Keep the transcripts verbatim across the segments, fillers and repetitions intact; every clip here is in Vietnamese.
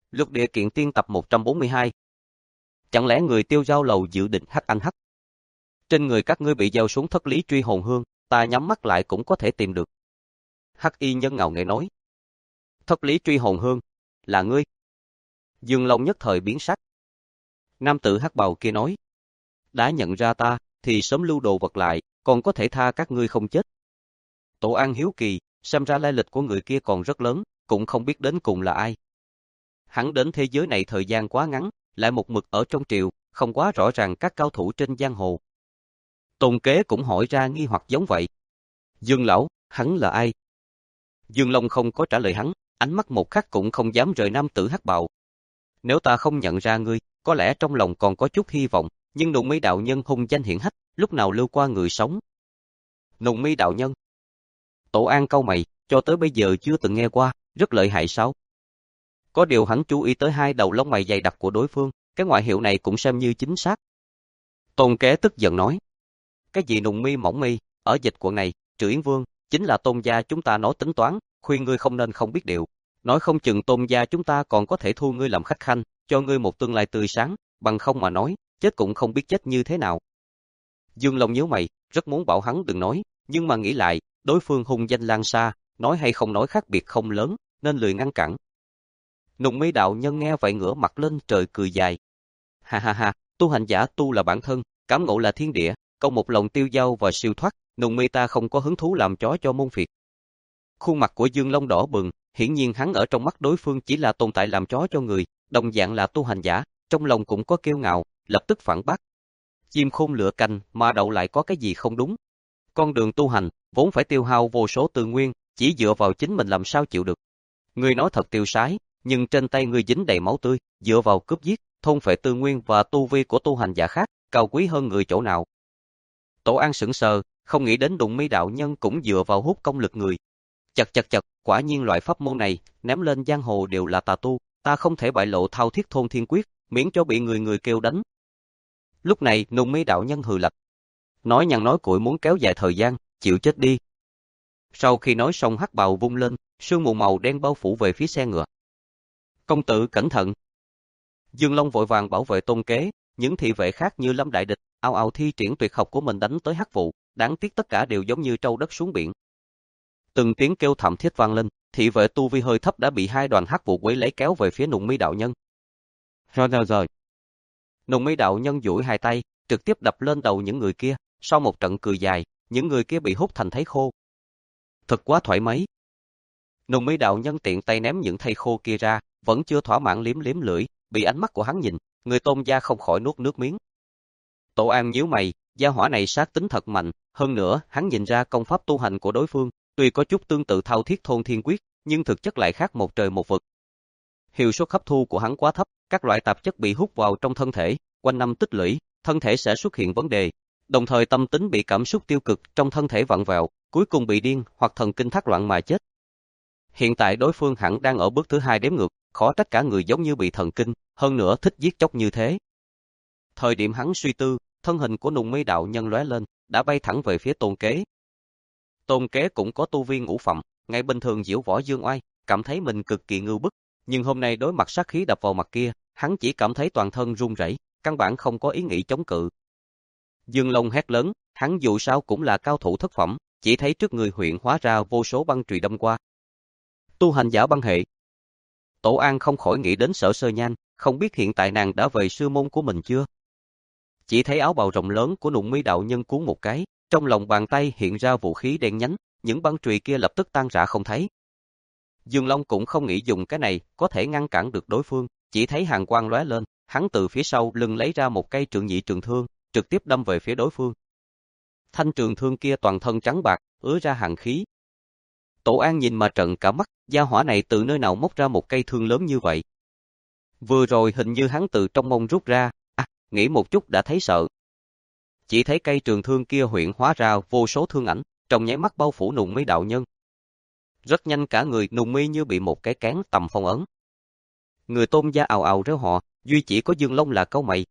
Lục Địa Kiện Tiên tập một trăm bốn mươi hai. Chẳng lẽ người Tiêu Giao Lầu dự định hắc anh hắc? Trên người các ngươi bị gieo xuống thất lý truy hồn hương, ta nhắm mắt lại cũng có thể tìm được. Hắc y nhân ngạo nghễ nói. Thất lý truy hồn hương, là ngươi? Dương Long nhất thời biến sắc. Nam tử hắc bào kia nói. Đã nhận ra ta, thì sớm lưu đồ vật lại, còn có thể tha các ngươi không chết. Tổ An hiếu kỳ, xem ra lai lịch của người kia còn rất lớn, cũng không biết đến cùng là ai. Hắn đến thế giới này thời gian quá ngắn, lại một mực ở trong triều, không quá rõ ràng các cao thủ trên giang hồ. Tôn Kế cũng hỏi ra nghi hoặc giống vậy. Dương lão, hắn là ai? Dương Long không có trả lời hắn, ánh mắt một khắc cũng không dám rời nam tử hắc bào. Nếu ta không nhận ra ngươi, có lẽ trong lòng còn có chút hy vọng, nhưng Nùng Mi đạo nhân hung danh hiển hách, lúc nào lưu qua người sống? Nùng Mi đạo nhân. Tổ An cau mày, cho tới bây giờ chưa từng nghe qua, rất lợi hại sao? Có điều hắn chú ý tới hai đầu lông mày dày đặc của đối phương, cái ngoại hiệu này cũng xem như chính xác. Tôn Kế tức giận nói. Cái gì Nùng Mi mỏng mi, ở dịch quận này, Trừ Yến Vương, chính là Tôn gia chúng ta nói tính toán, khuyên ngươi không nên không biết điều. Nói không chừng Tôn gia chúng ta còn có thể thu ngươi làm khách khanh, cho ngươi một tương lai tươi sáng, bằng không mà nói, chết cũng không biết chết như thế nào. Dương Long nhíu mày, rất muốn bảo hắn đừng nói, nhưng mà nghĩ lại, đối phương hung danh lan xa, nói hay không nói khác biệt không lớn, nên lười ngăn cản. Nùng Mi đạo nhân nghe vậy ngửa mặt lên trời cười dài. Ha ha ha, tu hành giả tu là bản thân, cảm ngộ là thiên địa, câu một lòng tiêu dao và siêu thoát, Nùng Mi ta không có hứng thú làm chó cho môn phiệt. Khuôn mặt của Dương Long đỏ bừng, hiển nhiên hắn ở trong mắt đối phương chỉ là tồn tại làm chó cho người, đồng dạng là tu hành giả, trong lòng cũng có kiêu ngạo, lập tức phản bác. Chim khôn lửa canh, mà đậu lại có cái gì không đúng? Con đường tu hành, vốn phải tiêu hao vô số tư nguyên, chỉ dựa vào chính mình làm sao chịu được. Ngươi nói thật tiêu sái, nhưng trên tay ngươi dính đầy máu tươi, dựa vào cướp giết, thôn phệ tư nguyên và tu vi của tu hành giả khác, cao quý hơn người chỗ nào? Tổ An sững sờ, không nghĩ đến Nùng Mi đạo nhân cũng dựa vào hút công lực người. Chật chật chật, quả nhiên loại pháp môn này, ném lên giang hồ đều là tà tu, ta không thể bại lộ thao thiết thôn thiên quyết, miễn cho bị người người kêu đánh. Lúc này, Nùng Mi đạo nhân hừ lạnh. Nói nhằn nói cuội muốn kéo dài thời gian, chịu chết đi. Sau khi nói xong hắc bào vung lên, sương mù màu đen bao phủ về phía xe ngựa. Công tử cẩn thận. Dương Long vội vàng bảo vệ Tôn Kế, những thị vệ khác như lâm đại địch, ào ào thi triển tuyệt học của mình đánh tới hắc vụ, đáng tiếc tất cả đều giống như trâu đất xuống biển. Từng tiếng kêu thảm thiết vang lên, thị vệ tu vi hơi thấp đã bị hai đoàn hắc vụ quấy lấy kéo về phía Nùng Mi đạo nhân. Rồi rồi rồi. Nùng Mi đạo nhân duỗi hai tay, trực tiếp đập lên đầu những người kia, sau một trận cười dài, những người kia bị hút thành thây khô. Thật quá thoải mái. Nùng Mi đạo nhân tiện tay ném những thây khô kia ra, vẫn chưa thỏa mãn liếm liếm lưỡi, bị ánh mắt của hắn nhìn, người Tôn gia không khỏi nuốt nước miếng. Tổ An nhíu mày, gia hỏa này sát tính thật mạnh, hơn nữa, hắn nhìn ra công pháp tu hành của đối phương, tuy có chút tương tự thao thiết thôn thiên quyết, nhưng thực chất lại khác một trời một vực. Hiệu suất hấp thu của hắn quá thấp, các loại tạp chất bị hút vào trong thân thể, quanh năm tích lũy, thân thể sẽ xuất hiện vấn đề, đồng thời tâm tính bị cảm xúc tiêu cực trong thân thể vặn vẹo, cuối cùng bị điên hoặc thần kinh thác loạn mà chết. Hiện tại đối phương hẳn đang ở bước thứ hai đếm ngược, khó trách cả người giống như bị thần kinh, hơn nữa thích giết chóc như thế. Thời điểm hắn suy tư, thân hình của Nùng Mi đạo nhân lóe lên, đã bay thẳng về phía Tôn Kế. Tôn Kế cũng có tu vi ngũ phẩm, ngày bình thường diễu võ dương oai, cảm thấy mình cực kỳ ngưu bức, nhưng hôm nay đối mặt sát khí đập vào mặt kia, hắn chỉ cảm thấy toàn thân run rẩy, căn bản không có ý nghĩ chống cự. Dương Long hét lớn, hắn dù sao cũng là cao thủ thất phẩm, chỉ thấy trước người huyện hóa ra vô số băng chùy đâm qua. Tu hành giả băng hệ. Tổ An không khỏi nghĩ đến Sở Sơ Nhan, không biết hiện tại nàng đã về sư môn của mình chưa? Chỉ thấy áo bào rộng lớn của Nùng Mi đạo nhân cuốn một cái, trong lòng bàn tay hiện ra vũ khí đen nhánh, những băng chùy kia lập tức tan rã không thấy. Dương Long cũng không nghĩ dùng cái này có thể ngăn cản được đối phương, chỉ thấy hàn quang lóe lên, hắn từ phía sau lưng lấy ra một cây trượng nhị trường thương, trực tiếp đâm về phía đối phương. Thanh trường thương kia toàn thân trắng bạc, ứa ra hàn khí. Tổ An nhìn mà trợn cả mắt, gia hỏa này từ nơi nào móc ra một cây thương lớn như vậy? Vừa rồi hình như hắn từ trong mông rút ra, à, nghĩ một chút đã thấy sợ. Chỉ thấy cây trường thương kia huyện hóa ra vô số thương ảnh, trong nháy mắt bao phủ Nùng Mi đạo nhân. Rất nhanh cả người Nùng Mi như bị một cái kén tầm phong ấn. Người Tôn gia ào ào reo họ, duy chỉ có Dương Long là cau mày.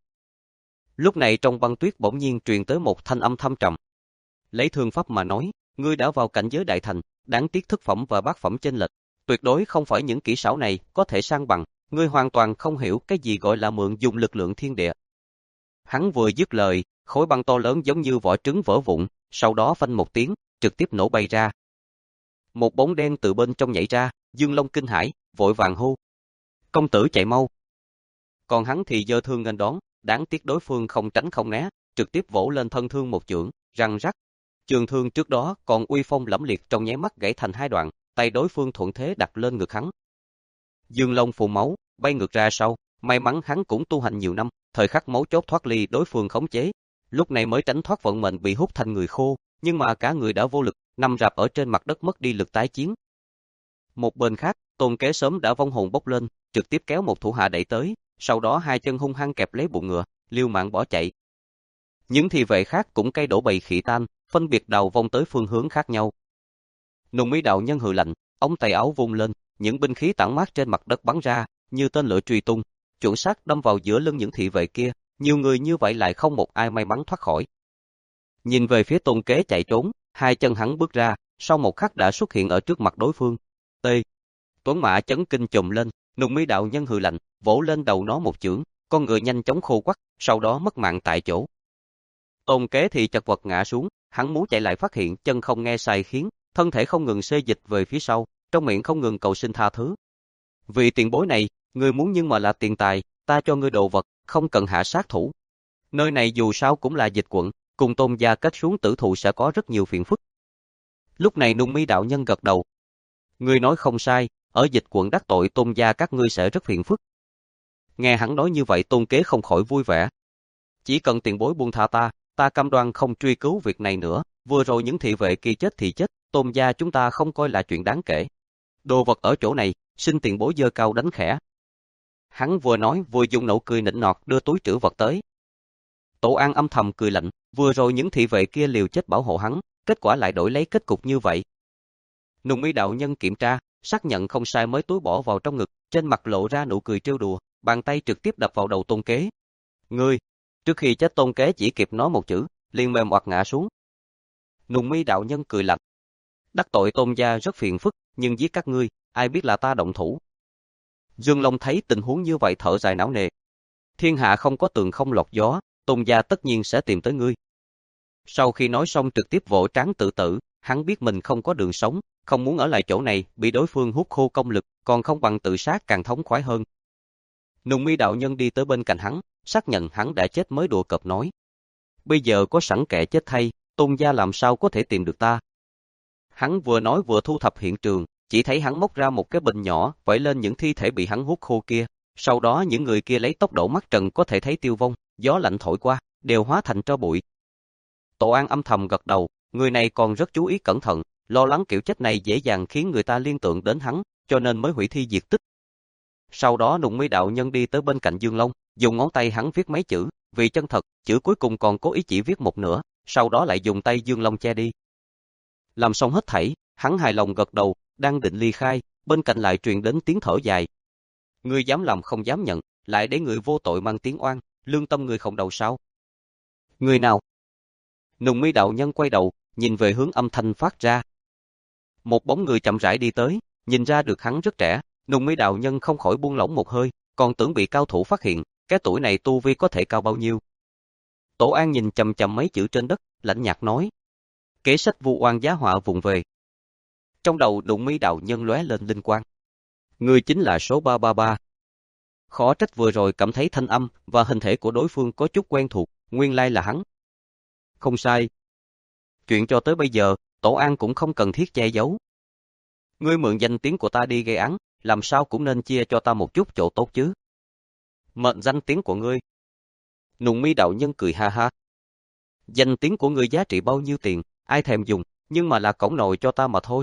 Lúc này trong băng tuyết bỗng nhiên truyền tới một thanh âm thâm trầm. Lấy thương pháp mà nói, ngươi đã vào cảnh giới đại thành, đáng tiếc thức phẩm và bát phẩm chênh lệch, tuyệt đối không phải những kỹ xảo này có thể san bằng, Ngươi hoàn toàn không hiểu cái gì gọi là mượn dùng lực lượng thiên địa. Hắn vừa dứt lời, khối băng to lớn giống như vỏ trứng vỡ vụn, sau đó phanh một tiếng, trực tiếp nổ bay ra. Một bóng đen từ bên trong nhảy ra, Dương Long kinh hãi, vội vàng hô: "Công tử chạy mau!" Còn hắn thì giơ thương nghênh đón, đáng tiếc đối phương không tránh không né, trực tiếp vỗ lên thân thương một chưởng, răng rắc. Trường thương trước đó còn uy phong lẫm liệt trong nháy mắt gãy thành hai đoạn, tay đối phương thuận thế đặt lên ngực hắn. Dương Long phun máu, bay ngược ra sau, may mắn hắn cũng tu hành nhiều năm, thời khắc mấu chốt thoát ly đối phương khống chế, lúc này mới tránh thoát vận mệnh bị hút thành người khô, nhưng mà cả người đã vô lực, nằm rạp ở trên mặt đất mất đi lực tái chiến. Một bên khác, Tôn Kế sớm đã vong hồn bốc lên, trực tiếp kéo một thủ hạ đẩy tới, sau đó hai chân hung hăng kẹp lấy bụng ngựa, liều mạng bỏ chạy. Những thị vệ khác cũng cây đổ bầy khỉ tan, phân biệt đầu vong tới phương hướng khác nhau. Nùng Mỹ đạo nhân hừ lạnh, ống tay áo vung lên, những binh khí tản mát trên mặt đất bắn ra, như tên lửa truy tung, chuẩn xác đâm vào giữa lưng những thị vệ kia, nhiều người như vậy lại không một ai may mắn thoát khỏi. Nhìn về phía Tôn Kế chạy trốn, hai chân hắn bước ra, sau một khắc đã xuất hiện ở trước mặt đối phương. T. Tuấn mã chấn kinh trùm lên, Nùng Mỹ đạo nhân hừ lạnh, vỗ lên đầu nó một chưởng, con ngựa nhanh chóng khô quắt, sau đó mất mạng tại chỗ. Tôn Kế thì chật vật ngã xuống, hắn muốn chạy lại phát hiện chân không nghe sai khiến, thân thể không ngừng xê dịch về phía sau, trong miệng không ngừng cầu xin tha thứ. Vì tiền bối này, ngươi muốn nhưng mà là tiền tài, ta cho ngươi đồ vật, không cần hạ sát thủ. Nơi này dù sao cũng là dịch quận, cùng Tôn gia kết xuống tử thù sẽ có rất nhiều phiền phức. Lúc này Nùng Mỹ đạo nhân gật đầu. Ngươi nói không sai, ở dịch quận đắc tội Tôn gia các ngươi sẽ rất phiền phức. Nghe hắn nói như vậy Tôn Kế không khỏi vui vẻ. Chỉ cần tiền bối buông tha ta, ta cam đoan không truy cứu việc này nữa, vừa rồi những thị vệ kia chết thì chết, Tôn gia chúng ta không coi là chuyện đáng kể. Đồ vật ở chỗ này, xin tiền bối giơ cao đánh khẽ. Hắn vừa nói vừa dùng nụ cười nịnh nọt đưa túi trữ vật tới. Tổ An âm thầm cười lạnh, vừa rồi những thị vệ kia liều chết bảo hộ hắn, kết quả lại đổi lấy kết cục như vậy. Nùng Mỹ đạo nhân kiểm tra, xác nhận không sai mới túi bỏ vào trong ngực, trên mặt lộ ra nụ cười trêu đùa, bàn tay trực tiếp đập vào đầu Tôn Kế. Ngươi! Trước khi chết Tôn Kế chỉ kịp nói một chữ, liền mềm oặt ngã xuống. Nùng Mỹ đạo nhân cười lạnh. Đắc tội Tôn gia rất phiền phức, nhưng giết các ngươi, ai biết là ta động thủ. Dương Long thấy tình huống như vậy thở dài não nề. Thiên hạ không có tường không lọt gió, Tôn gia tất nhiên sẽ tìm tới ngươi. Sau khi nói xong trực tiếp vỗ trán tự tử, hắn biết mình không có đường sống, không muốn ở lại chỗ này, bị đối phương hút khô công lực, còn không bằng tự sát càng thống khoái hơn. Nùng Mỹ đạo nhân đi tới bên cạnh hắn, xác nhận hắn đã chết mới đùa cợt nói. Bây giờ có sẵn kẻ chết thay, Tôn gia làm sao có thể tìm được ta. Hắn vừa nói vừa thu thập hiện trường, chỉ thấy hắn móc ra một cái bình nhỏ, vẩy lên những thi thể bị hắn hút khô kia, sau đó những người kia lấy tốc độ mắt trần có thể thấy tiêu vong, gió lạnh thổi qua, đều hóa thành tro bụi. Tổ An âm thầm gật đầu, người này còn rất chú ý cẩn thận, lo lắng kiểu chết này dễ dàng khiến người ta liên tưởng đến hắn, cho nên mới hủy thi diệt tích. Sau đó Nùng Mỹ đạo nhân đi tới bên cạnh Dương Long, dùng ngón tay hắn viết mấy chữ, vì chân thật, chữ cuối cùng còn cố ý chỉ viết một nửa, sau đó lại dùng tay Dương Long che đi. Làm xong hết thảy, hắn hài lòng gật đầu, đang định ly khai, bên cạnh lại truyền đến tiếng thở dài. Ngươi dám làm không dám nhận, lại để người vô tội mang tiếng oan, lương tâm người không đầu sao? Người nào? Nùng Mỹ đạo nhân quay đầu, nhìn về hướng âm thanh phát ra. Một bóng người chậm rãi đi tới, nhìn ra được hắn rất trẻ, Nùng Mỹ đạo nhân không khỏi buông lỏng một hơi, còn tưởng bị cao thủ phát hiện, cái tuổi này tu vi có thể cao bao nhiêu. Tổ An nhìn chằm chằm mấy chữ trên đất, lạnh nhạt nói. Kế sách vu oan giá họa vụng về. Trong đầu Nùng Mỹ đạo nhân lóe lên linh quang. Người chính là số ba ba ba. Khó trách vừa rồi cảm thấy thanh âm và hình thể của đối phương có chút quen thuộc, nguyên lai là hắn. Không sai. Chuyện cho tới bây giờ, Tổ An cũng không cần thiết che giấu. Ngươi mượn danh tiếng của ta đi gây án, làm sao cũng nên chia cho ta một chút chỗ tốt chứ. Mượn danh tiếng của ngươi. Nùng Mỹ đạo nhân cười ha ha. Danh tiếng của ngươi giá trị bao nhiêu tiền, ai thèm dùng, nhưng mà là cổng nồi cho ta mà thôi.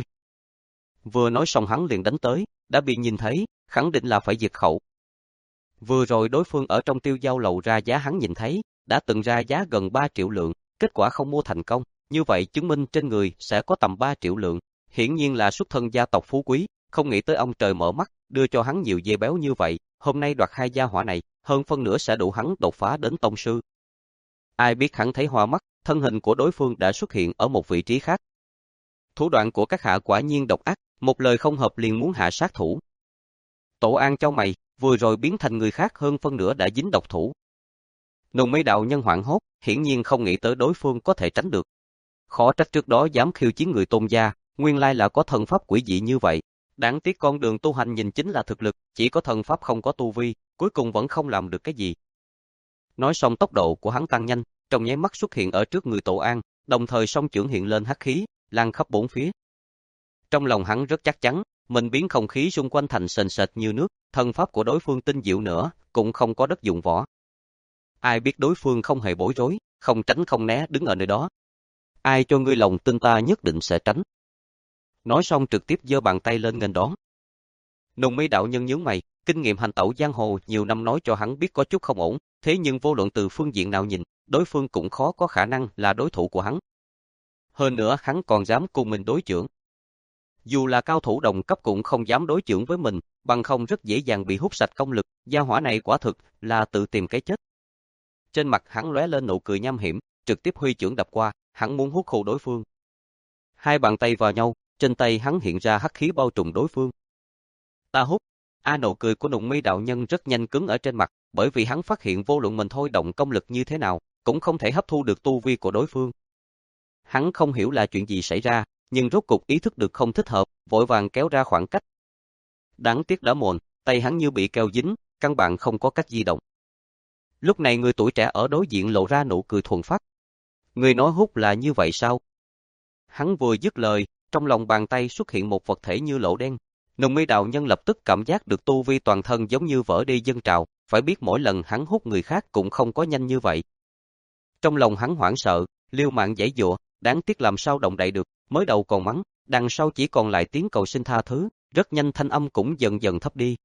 Vừa nói xong hắn liền đánh tới, đã bị nhìn thấy, khẳng định là phải diệt khẩu. Vừa rồi đối phương ở trong tiêu giao lầu ra giá hắn nhìn thấy, đã từng ra giá gần ba triệu lượng, kết quả không mua thành công, như vậy chứng minh trên người sẽ có tầm ba triệu lượng, hiển nhiên là xuất thân gia tộc phú quý, không nghĩ tới ông trời mở mắt, đưa cho hắn nhiều dê béo như vậy, hôm nay đoạt hai gia hỏa này, hơn phân nửa sẽ đủ hắn đột phá đến tông sư. Ai biết hắn thấy hoa mắt, thân hình của đối phương đã xuất hiện ở một vị trí khác. Thủ đoạn của các hạ quả nhiên độc ác, một lời không hợp liền muốn hạ sát thủ. Tổ An chau mày, vừa rồi biến thành người khác hơn phân nửa đã dính độc thủ. Nùng Mỹ đạo nhân hoảng hốt, hiển nhiên không nghĩ tới đối phương có thể tránh được. Khó trách trước đó dám khiêu chiến người Tôn gia, nguyên lai là có thần pháp quỷ dị như vậy. Đáng tiếc con đường tu hành nhìn chính là thực lực, chỉ có thần pháp không có tu vi, cuối cùng vẫn không làm được cái gì. Nói xong tốc độ của hắn tăng nhanh, trong nháy mắt xuất hiện ở trước người Tổ An, đồng thời song chưởng hiện lên hắc khí, lan khắp bốn phía. Trong lòng hắn rất chắc chắn, mình biến không khí xung quanh thành sền sệt như nước, thần pháp của đối phương tinh diệu nữa, cũng không có đất dụng võ. Ai biết đối phương không hề bối rối, không tránh không né đứng ở nơi đó. Ai cho ngươi lòng tin ta nhất định sẽ tránh. Nói xong trực tiếp giơ bàn tay lên nghênh đón. Nùng Mỹ đạo nhân nhướng mày, kinh nghiệm hành tẩu giang hồ nhiều năm nói cho hắn biết có chút không ổn, thế nhưng vô luận từ phương diện nào nhìn, đối phương cũng khó có khả năng là đối thủ của hắn. Hơn nữa hắn còn dám cùng mình đối chưởng. Dù là cao thủ đồng cấp cũng không dám đối chưởng với mình, bằng không rất dễ dàng bị hút sạch công lực, gia hỏa này quả thực là tự tìm cái chết. Trên mặt hắn lóe lên nụ cười nham hiểm, trực tiếp huy chưởng đập qua, hắn muốn hút khô đối phương. Hai bàn tay vào nhau, trên tay hắn hiện ra hắc khí bao trùm đối phương. Ta hút. A nụ cười của Nùng Mỹ đạo nhân rất nhanh cứng ở trên mặt, bởi vì hắn phát hiện vô luận mình thôi động công lực như thế nào, cũng không thể hấp thu được tu vi của đối phương. Hắn không hiểu là chuyện gì xảy ra, nhưng rốt cục ý thức được không thích hợp, vội vàng kéo ra khoảng cách. Đáng tiếc đã muộn, tay hắn như bị keo dính, căn bản không có cách di động. Lúc này người tuổi trẻ ở đối diện lộ ra nụ cười thuần phát. Người nói hút là như vậy sao? Hắn vừa dứt lời, trong lòng bàn tay xuất hiện một vật thể như lỗ đen. Nùng Mỹ đạo nhân lập tức cảm giác được tu vi toàn thân giống như vỡ đi dâng trào, phải biết mỗi lần hắn hút người khác cũng không có nhanh như vậy. Trong lòng hắn hoảng sợ, liều mạng giãy giụa, đáng tiếc làm sao động đậy được, mới đầu còn mắng, đằng sau chỉ còn lại tiếng cầu xin tha thứ, rất nhanh thanh âm cũng dần dần thấp đi.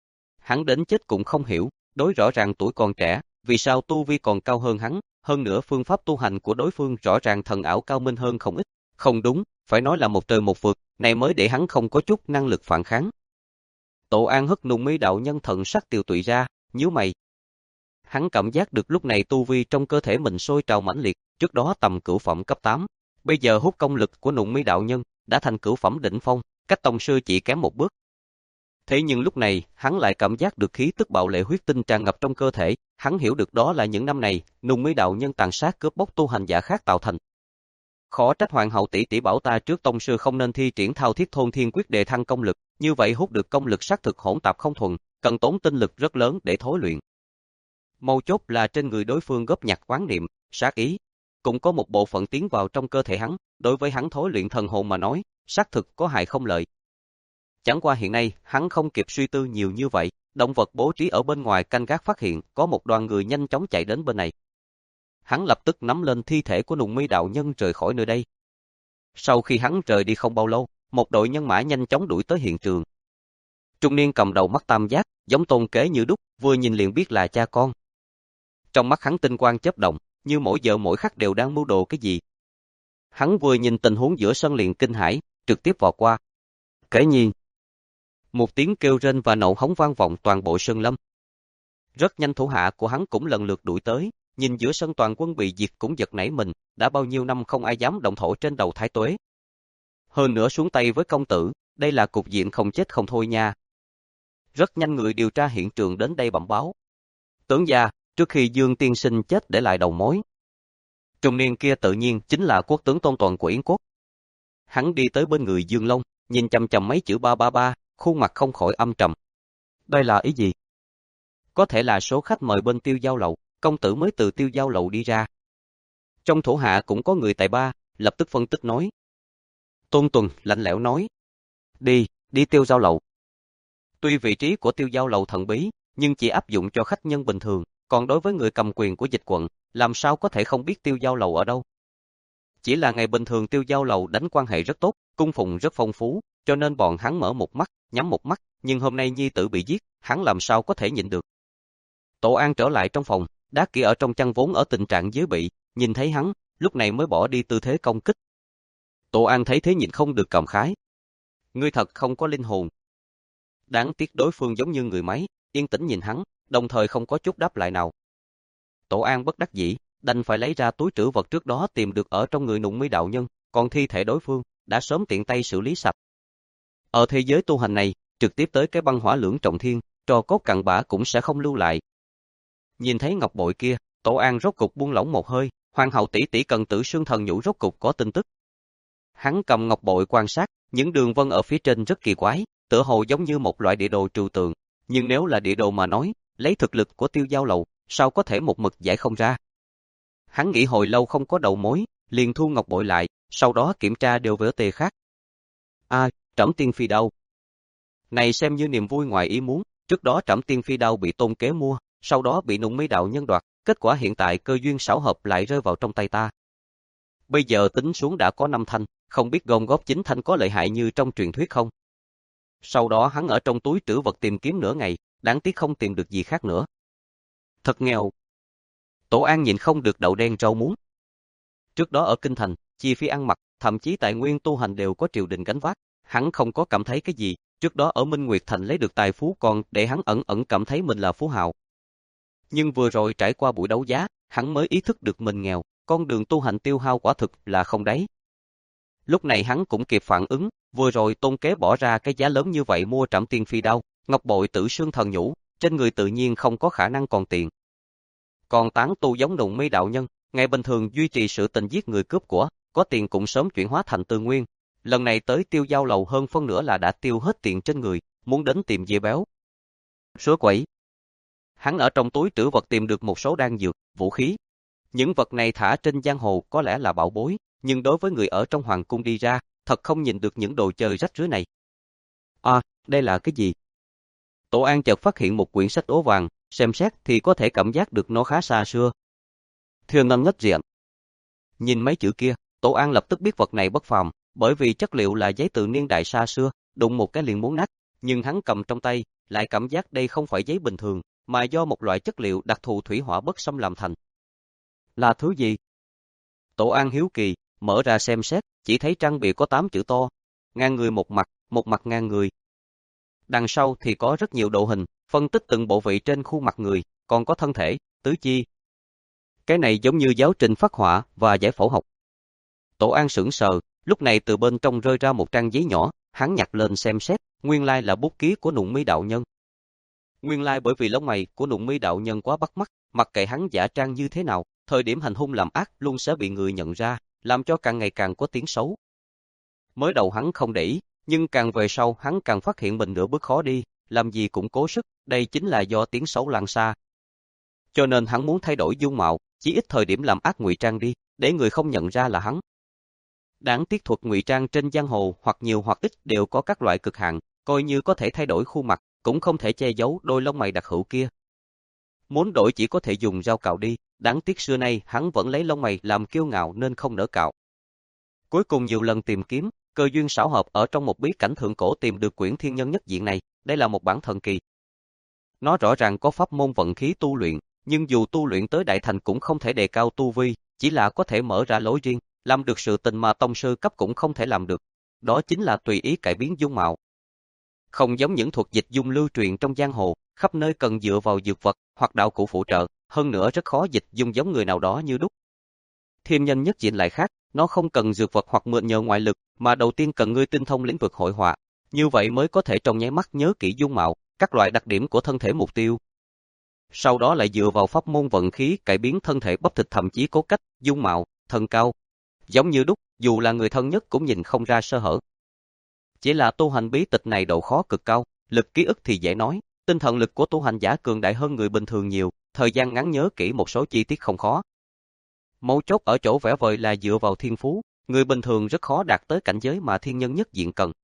Hắn đến chết cũng không hiểu, đối rõ ràng tuổi còn trẻ, vì sao tu vi còn cao hơn hắn, hơn nữa phương pháp tu hành của đối phương rõ ràng thần ảo cao minh hơn không ít. Không đúng, phải nói là một trời một vực, này mới để hắn không có chút năng lực phản kháng. Tổ An hất Nùng Mỹ đạo nhân thần sắc tiều tụy ra, nhíu mày. Hắn cảm giác được lúc này tu vi trong cơ thể mình sôi trào mãnh liệt, trước đó tầm cửu phẩm cấp tám, bây giờ hút công lực của Nùng Mỹ đạo nhân đã thành cửu phẩm đỉnh phong, cách tông sư chỉ kém một bước. Thế nhưng lúc này, hắn lại cảm giác được khí tức bạo lệ huyết tinh tràn ngập trong cơ thể, hắn hiểu được đó là những năm này, Nùng Mỹ đạo nhân tàn sát cướp bóc tu hành giả khác tạo thành. Khó trách hoàng hậu tỷ tỷ bảo ta trước tông sư không nên thi triển thao thiết thôn thiên quyết đề thăng công lực, như vậy hút được công lực xác thực hỗn tạp không thuần, cần tốn tinh lực rất lớn để thối luyện. Mấu chốt là trên người đối phương góp nhặt oán niệm, sát ý, cũng có một bộ phận tiến vào trong cơ thể hắn, đối với hắn thối luyện thần hồn mà nói, xác thực có hại không lợi. Chẳng qua hiện nay, hắn không kịp suy tư nhiều như vậy, động vật bố trí ở bên ngoài canh gác phát hiện, có một đoàn người nhanh chóng chạy đến bên này. Hắn lập tức nắm lên thi thể của Nùng Mỹ đạo nhân rời khỏi nơi đây. Sau khi hắn rời đi không bao lâu, một đội nhân mã nhanh chóng đuổi tới hiện trường. Trung niên cầm đầu mắt tam giác, giống tôn kế như đúc, vừa nhìn liền biết là cha con. Trong mắt hắn tinh quang chớp động, như mỗi giờ mỗi khắc đều đang mưu đồ cái gì. Hắn vừa nhìn tình huống giữa sân liền kinh hãi, trực tiếp vọt qua. Kế Nhi. Một tiếng kêu rên và nộ hống vang vọng toàn bộ sơn lâm. Rất nhanh thủ hạ của hắn cũng lần lượt đuổi tới, nhìn giữa sân toàn quân bị diệt cũng giật nảy mình, đã bao nhiêu năm không ai dám động thổ trên đầu Thái Tuế. Hơn nữa xuống tay với công tử, đây là cục diện không chết không thôi nha. Rất nhanh người điều tra hiện trường đến đây bẩm báo. Tướng gia, trước khi Dương tiên sinh chết để lại đầu mối. Trung niên kia tự nhiên chính là quốc tướng Tôn Toàn của Yến quốc. Hắn đi tới bên người Dương Long, nhìn chằm chằm mấy chữ ba ba ba, khuôn mặt không khỏi âm trầm. Đây là ý gì? Có thể là số khách mời bên Tiêu Giao lầu, công tử mới từ Tiêu Giao lầu đi ra. Trong thủ hạ cũng có người tài ba, lập tức phân tích nói. Tôn Tuần lạnh lẽo nói. Đi, đi Tiêu Giao lầu. Tuy vị trí của Tiêu Giao lầu thần bí, nhưng chỉ áp dụng cho khách nhân bình thường, còn đối với người cầm quyền của dịch quận, làm sao có thể không biết Tiêu Giao lầu ở đâu. Chỉ là ngày bình thường Tiêu Giao lầu đánh quan hệ rất tốt, cung phụng rất phong phú, cho nên bọn hắn mở một mắt, nhắm một mắt, nhưng hôm nay nhi tử bị giết, hắn làm sao có thể nhịn được. Tổ An trở lại trong phòng, Đá Kỷ ở trong chăn vốn ở tình trạng giới bị, nhìn thấy hắn, lúc này mới bỏ đi tư thế công kích. Tổ An thấy thế nhịn không được cảm khái. Ngươi thật không có linh hồn. Đáng tiếc đối phương giống như người máy, yên tĩnh nhìn hắn, đồng thời không có chút đáp lại nào. Tổ An bất đắc dĩ, đành phải lấy ra túi trữ vật trước đó tìm được ở trong người Nùng Mỹ đạo nhân, còn thi thể đối phương đã sớm tiện tay xử lý sạch. Ở thế giới tu hành này, trực tiếp tới cái băng hỏa lưỡng trọng thiên, trò cốt cặn bã cũng sẽ không lưu lại. Nhìn thấy ngọc bội kia, Tổ An rốt cục buông lỏng một hơi, Hoàng hậu tỷ tỷ Cần Tử Sương Thần Nhũ rốt cục có tin tức. Hắn cầm ngọc bội quan sát, những đường vân ở phía trên rất kỳ quái, tựa hồ giống như một loại địa đồ trừu tượng, nhưng nếu là địa đồ mà nói, lấy thực lực của Tiêu Giao Lầu, sao có thể một mực giải không ra. Hắn nghĩ hồi lâu không có đầu mối, liền thu ngọc bội lại, sau đó kiểm tra đều với tề khác. A, à, Trẫm Tiên Phi đâu? Này xem như niềm vui ngoài ý muốn, trước đó Trẫm Tiên Phi đao bị Tôn Kế mua, sau đó bị Nụng Mỹ đạo nhân đoạt, kết quả hiện tại cơ duyên xảo hợp lại rơi vào trong tay ta. Bây giờ tính xuống đã có năm thanh, không biết gom góp chín thanh có lợi hại như trong truyền thuyết không? Sau đó hắn ở trong túi trữ vật tìm kiếm nửa ngày, đáng tiếc không tìm được gì khác nữa. Thật nghèo. Tổ An nhịn không được đậu đen rau muống. Trước đó ở Kinh Thành, chi phí ăn mặc, thậm chí tài nguyên tu hành đều có triều đình gánh vác, hắn không có cảm thấy cái gì, trước đó ở Minh Nguyệt Thành lấy được tài phú còn để hắn ẩn ẩn cảm thấy mình là phú hào. Nhưng vừa rồi trải qua buổi đấu giá, hắn mới ý thức được mình nghèo, con đường tu hành tiêu hao quả thực là không đáy. Lúc này hắn cũng kịp phản ứng, vừa rồi Tôn Kế bỏ ra cái giá lớn như vậy mua Trảm Tiên Phi đao, ngọc bội Tử Sương Thần Nhũ, trên người tự nhiên không có khả năng còn tiền. Còn tán tu giống Nụng Mỹ đạo nhân, ngày bình thường duy trì sự tình giết người cướp của, có tiền cũng sớm chuyển hóa thành tư nguyên. Lần này tới Tiêu Giao Lầu hơn phân nửa là đã tiêu hết tiền trên người, muốn đến tìm dê béo. Số quẩy. Hắn ở trong túi trữ vật tìm được một số đan dược, vũ khí. Những vật này thả trên giang hồ có lẽ là bảo bối, nhưng đối với người ở trong hoàng cung đi ra, thật không nhìn được những đồ chơi rách rưới này. À, đây là cái gì? Tổ An chợt phát hiện một quyển sách ố vàng, xem xét thì có thể cảm giác được nó khá xa xưa. Thiên Ngân Nhất Diện. Nhìn mấy chữ kia, Tổ An lập tức biết vật này bất phàm, bởi vì chất liệu là giấy từ niên đại xa xưa, đụng một cái liền muốn nát, nhưng hắn cầm trong tay, lại cảm giác đây không phải giấy bình thường, mà do một loại chất liệu đặc thù thủy hỏa bất xâm làm thành. Là thứ gì? Tổ An hiếu kỳ, mở ra xem xét, chỉ thấy trang bìa có tám chữ to, ngang người một mặt, một mặt ngang người. Đằng sau thì có rất nhiều độ hình, phân tích từng bộ vị trên khuôn mặt người, còn có thân thể, tứ chi. Cái này giống như giáo trình phác họa và giải phẫu học. Tổ An sững sờ, lúc này từ bên trong rơi ra một trang giấy nhỏ, hắn nhặt lên xem xét, nguyên lai là bút ký của Nụng Mỹ đạo nhân. Nguyên lai bởi vì lông mày của Nụng Mỹ đạo nhân quá bắt mắt, mặc kệ hắn giả trang như thế nào, thời điểm hành hung làm ác luôn sẽ bị người nhận ra, làm cho càng ngày càng có tiếng xấu. Mới đầu hắn không để ý, nhưng càng về sau hắn càng phát hiện mình nửa bước khó đi, làm gì cũng cố sức, đây chính là do tiếng xấu lan xa. Cho nên hắn muốn thay đổi dung mạo, chỉ ít thời điểm làm ác ngụy trang đi, để người không nhận ra là hắn. Đáng tiếc thuật ngụy trang trên giang hồ hoặc nhiều hoặc ít đều có các loại cực hạn, coi như có thể thay đổi khuôn mặt, cũng không thể che giấu đôi lông mày đặc hữu kia. Muốn đổi chỉ có thể dùng dao cạo đi, đáng tiếc xưa nay hắn vẫn lấy lông mày làm kiêu ngạo nên không nỡ cạo. Cuối cùng nhiều lần tìm kiếm, cơ duyên xảo hợp ở trong một bí cảnh thượng cổ tìm được quyển Thiên Nhân Nhất Diện này, đây là một bản thần kỳ. Nó rõ ràng có pháp môn vận khí tu luyện, nhưng dù tu luyện tới đại thành cũng không thể đề cao tu vi, chỉ là có thể mở ra lối riêng, làm được sự tình mà tông sư cấp cũng không thể làm được. Đó chính là tùy ý cải biến dung mạo. Không giống những thuật dịch dung lưu truyền trong giang hồ, khắp nơi cần dựa vào dược vật hoặc đạo cụ phụ trợ, hơn nữa rất khó dịch dung giống người nào đó như đúc. Thiên Nhân Nhất Diện lại khác, nó không cần dược vật hoặc mượn nhờ ngoại lực, mà đầu tiên cần ngươi tinh thông lĩnh vực hội họa, như vậy mới có thể trong nháy mắt nhớ kỹ dung mạo, các loại đặc điểm của thân thể mục tiêu. Sau đó lại dựa vào pháp môn vận khí cải biến thân thể bắp thịt thậm chí cốt cách, dung mạo, thân cao. Giống như đúc, dù là người thân nhất cũng nhìn không ra sơ hở. Chỉ là tu hành bí tịch này độ khó cực cao, lực ký ức thì dễ nói, tinh thần lực của tu hành giả cường đại hơn người bình thường nhiều, thời gian ngắn nhớ kỹ một số chi tiết không khó. Mấu chốt ở chỗ vẽ vời là dựa vào thiên phú, người bình thường rất khó đạt tới cảnh giới mà Thiên Nhân Nhất Diện cần.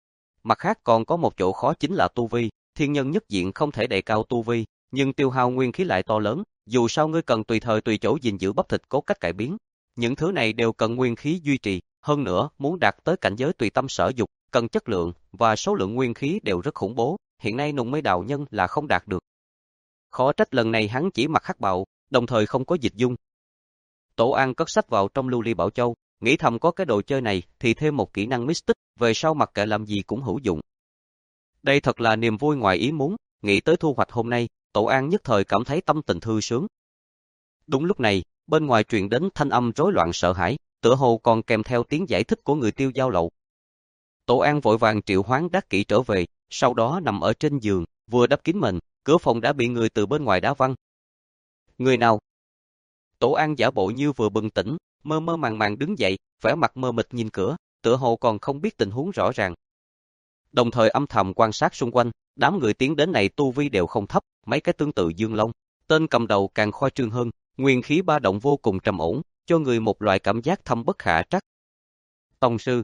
Mặt khác còn có một chỗ khó chính là tu vi, Thiên Nhân Nhất Diện không thể đề cao tu vi, nhưng tiêu hao nguyên khí lại to lớn, dù sao ngươi cần tùy thời tùy chỗ gìn giữ bắp thịt cốt cách cải biến. Những thứ này đều cần nguyên khí duy trì, hơn nữa muốn đạt tới cảnh giới tùy tâm sở dục, cần chất lượng và số lượng nguyên khí đều rất khủng bố, hiện nay Nụng Mỹ đạo nhân là không đạt được. Khó trách lần này hắn chỉ mặc hắc bào, đồng thời không có dịch dung. Tổ An cất sách vào trong lưu ly bảo châu, nghĩ thầm có cái đồ chơi này thì thêm một kỹ năng mystic, về sau mặc kệ làm gì cũng hữu dụng. Đây thật là niềm vui ngoài ý muốn, nghĩ tới thu hoạch hôm nay, Tổ An nhất thời cảm thấy tâm tình thư sướng. Đúng lúc này, bên ngoài truyền đến thanh âm rối loạn sợ hãi, tựa hồ còn kèm theo tiếng giải thích của người Tiêu Giao Lầu. Tổ An vội vàng triệu hoán Đắc Kỷ trở về, sau đó nằm ở trên giường, vừa đắp kín mền, cửa phòng đã bị người từ bên ngoài đá văng. Người nào? Tổ An giả bộ như vừa bừng tỉnh, mơ mơ màng màng đứng dậy, vẻ mặt mờ mịt nhìn cửa, tựa hồ còn không biết tình huống rõ ràng. Đồng thời âm thầm quan sát xung quanh, đám người tiến đến này tu vi đều không thấp, mấy cái tương tự Dương Long, tên cầm đầu càng khoa trương hơn, nguyên khí ba động vô cùng trầm ổn, cho người một loại cảm giác thâm bất khả trắc. Tông sư.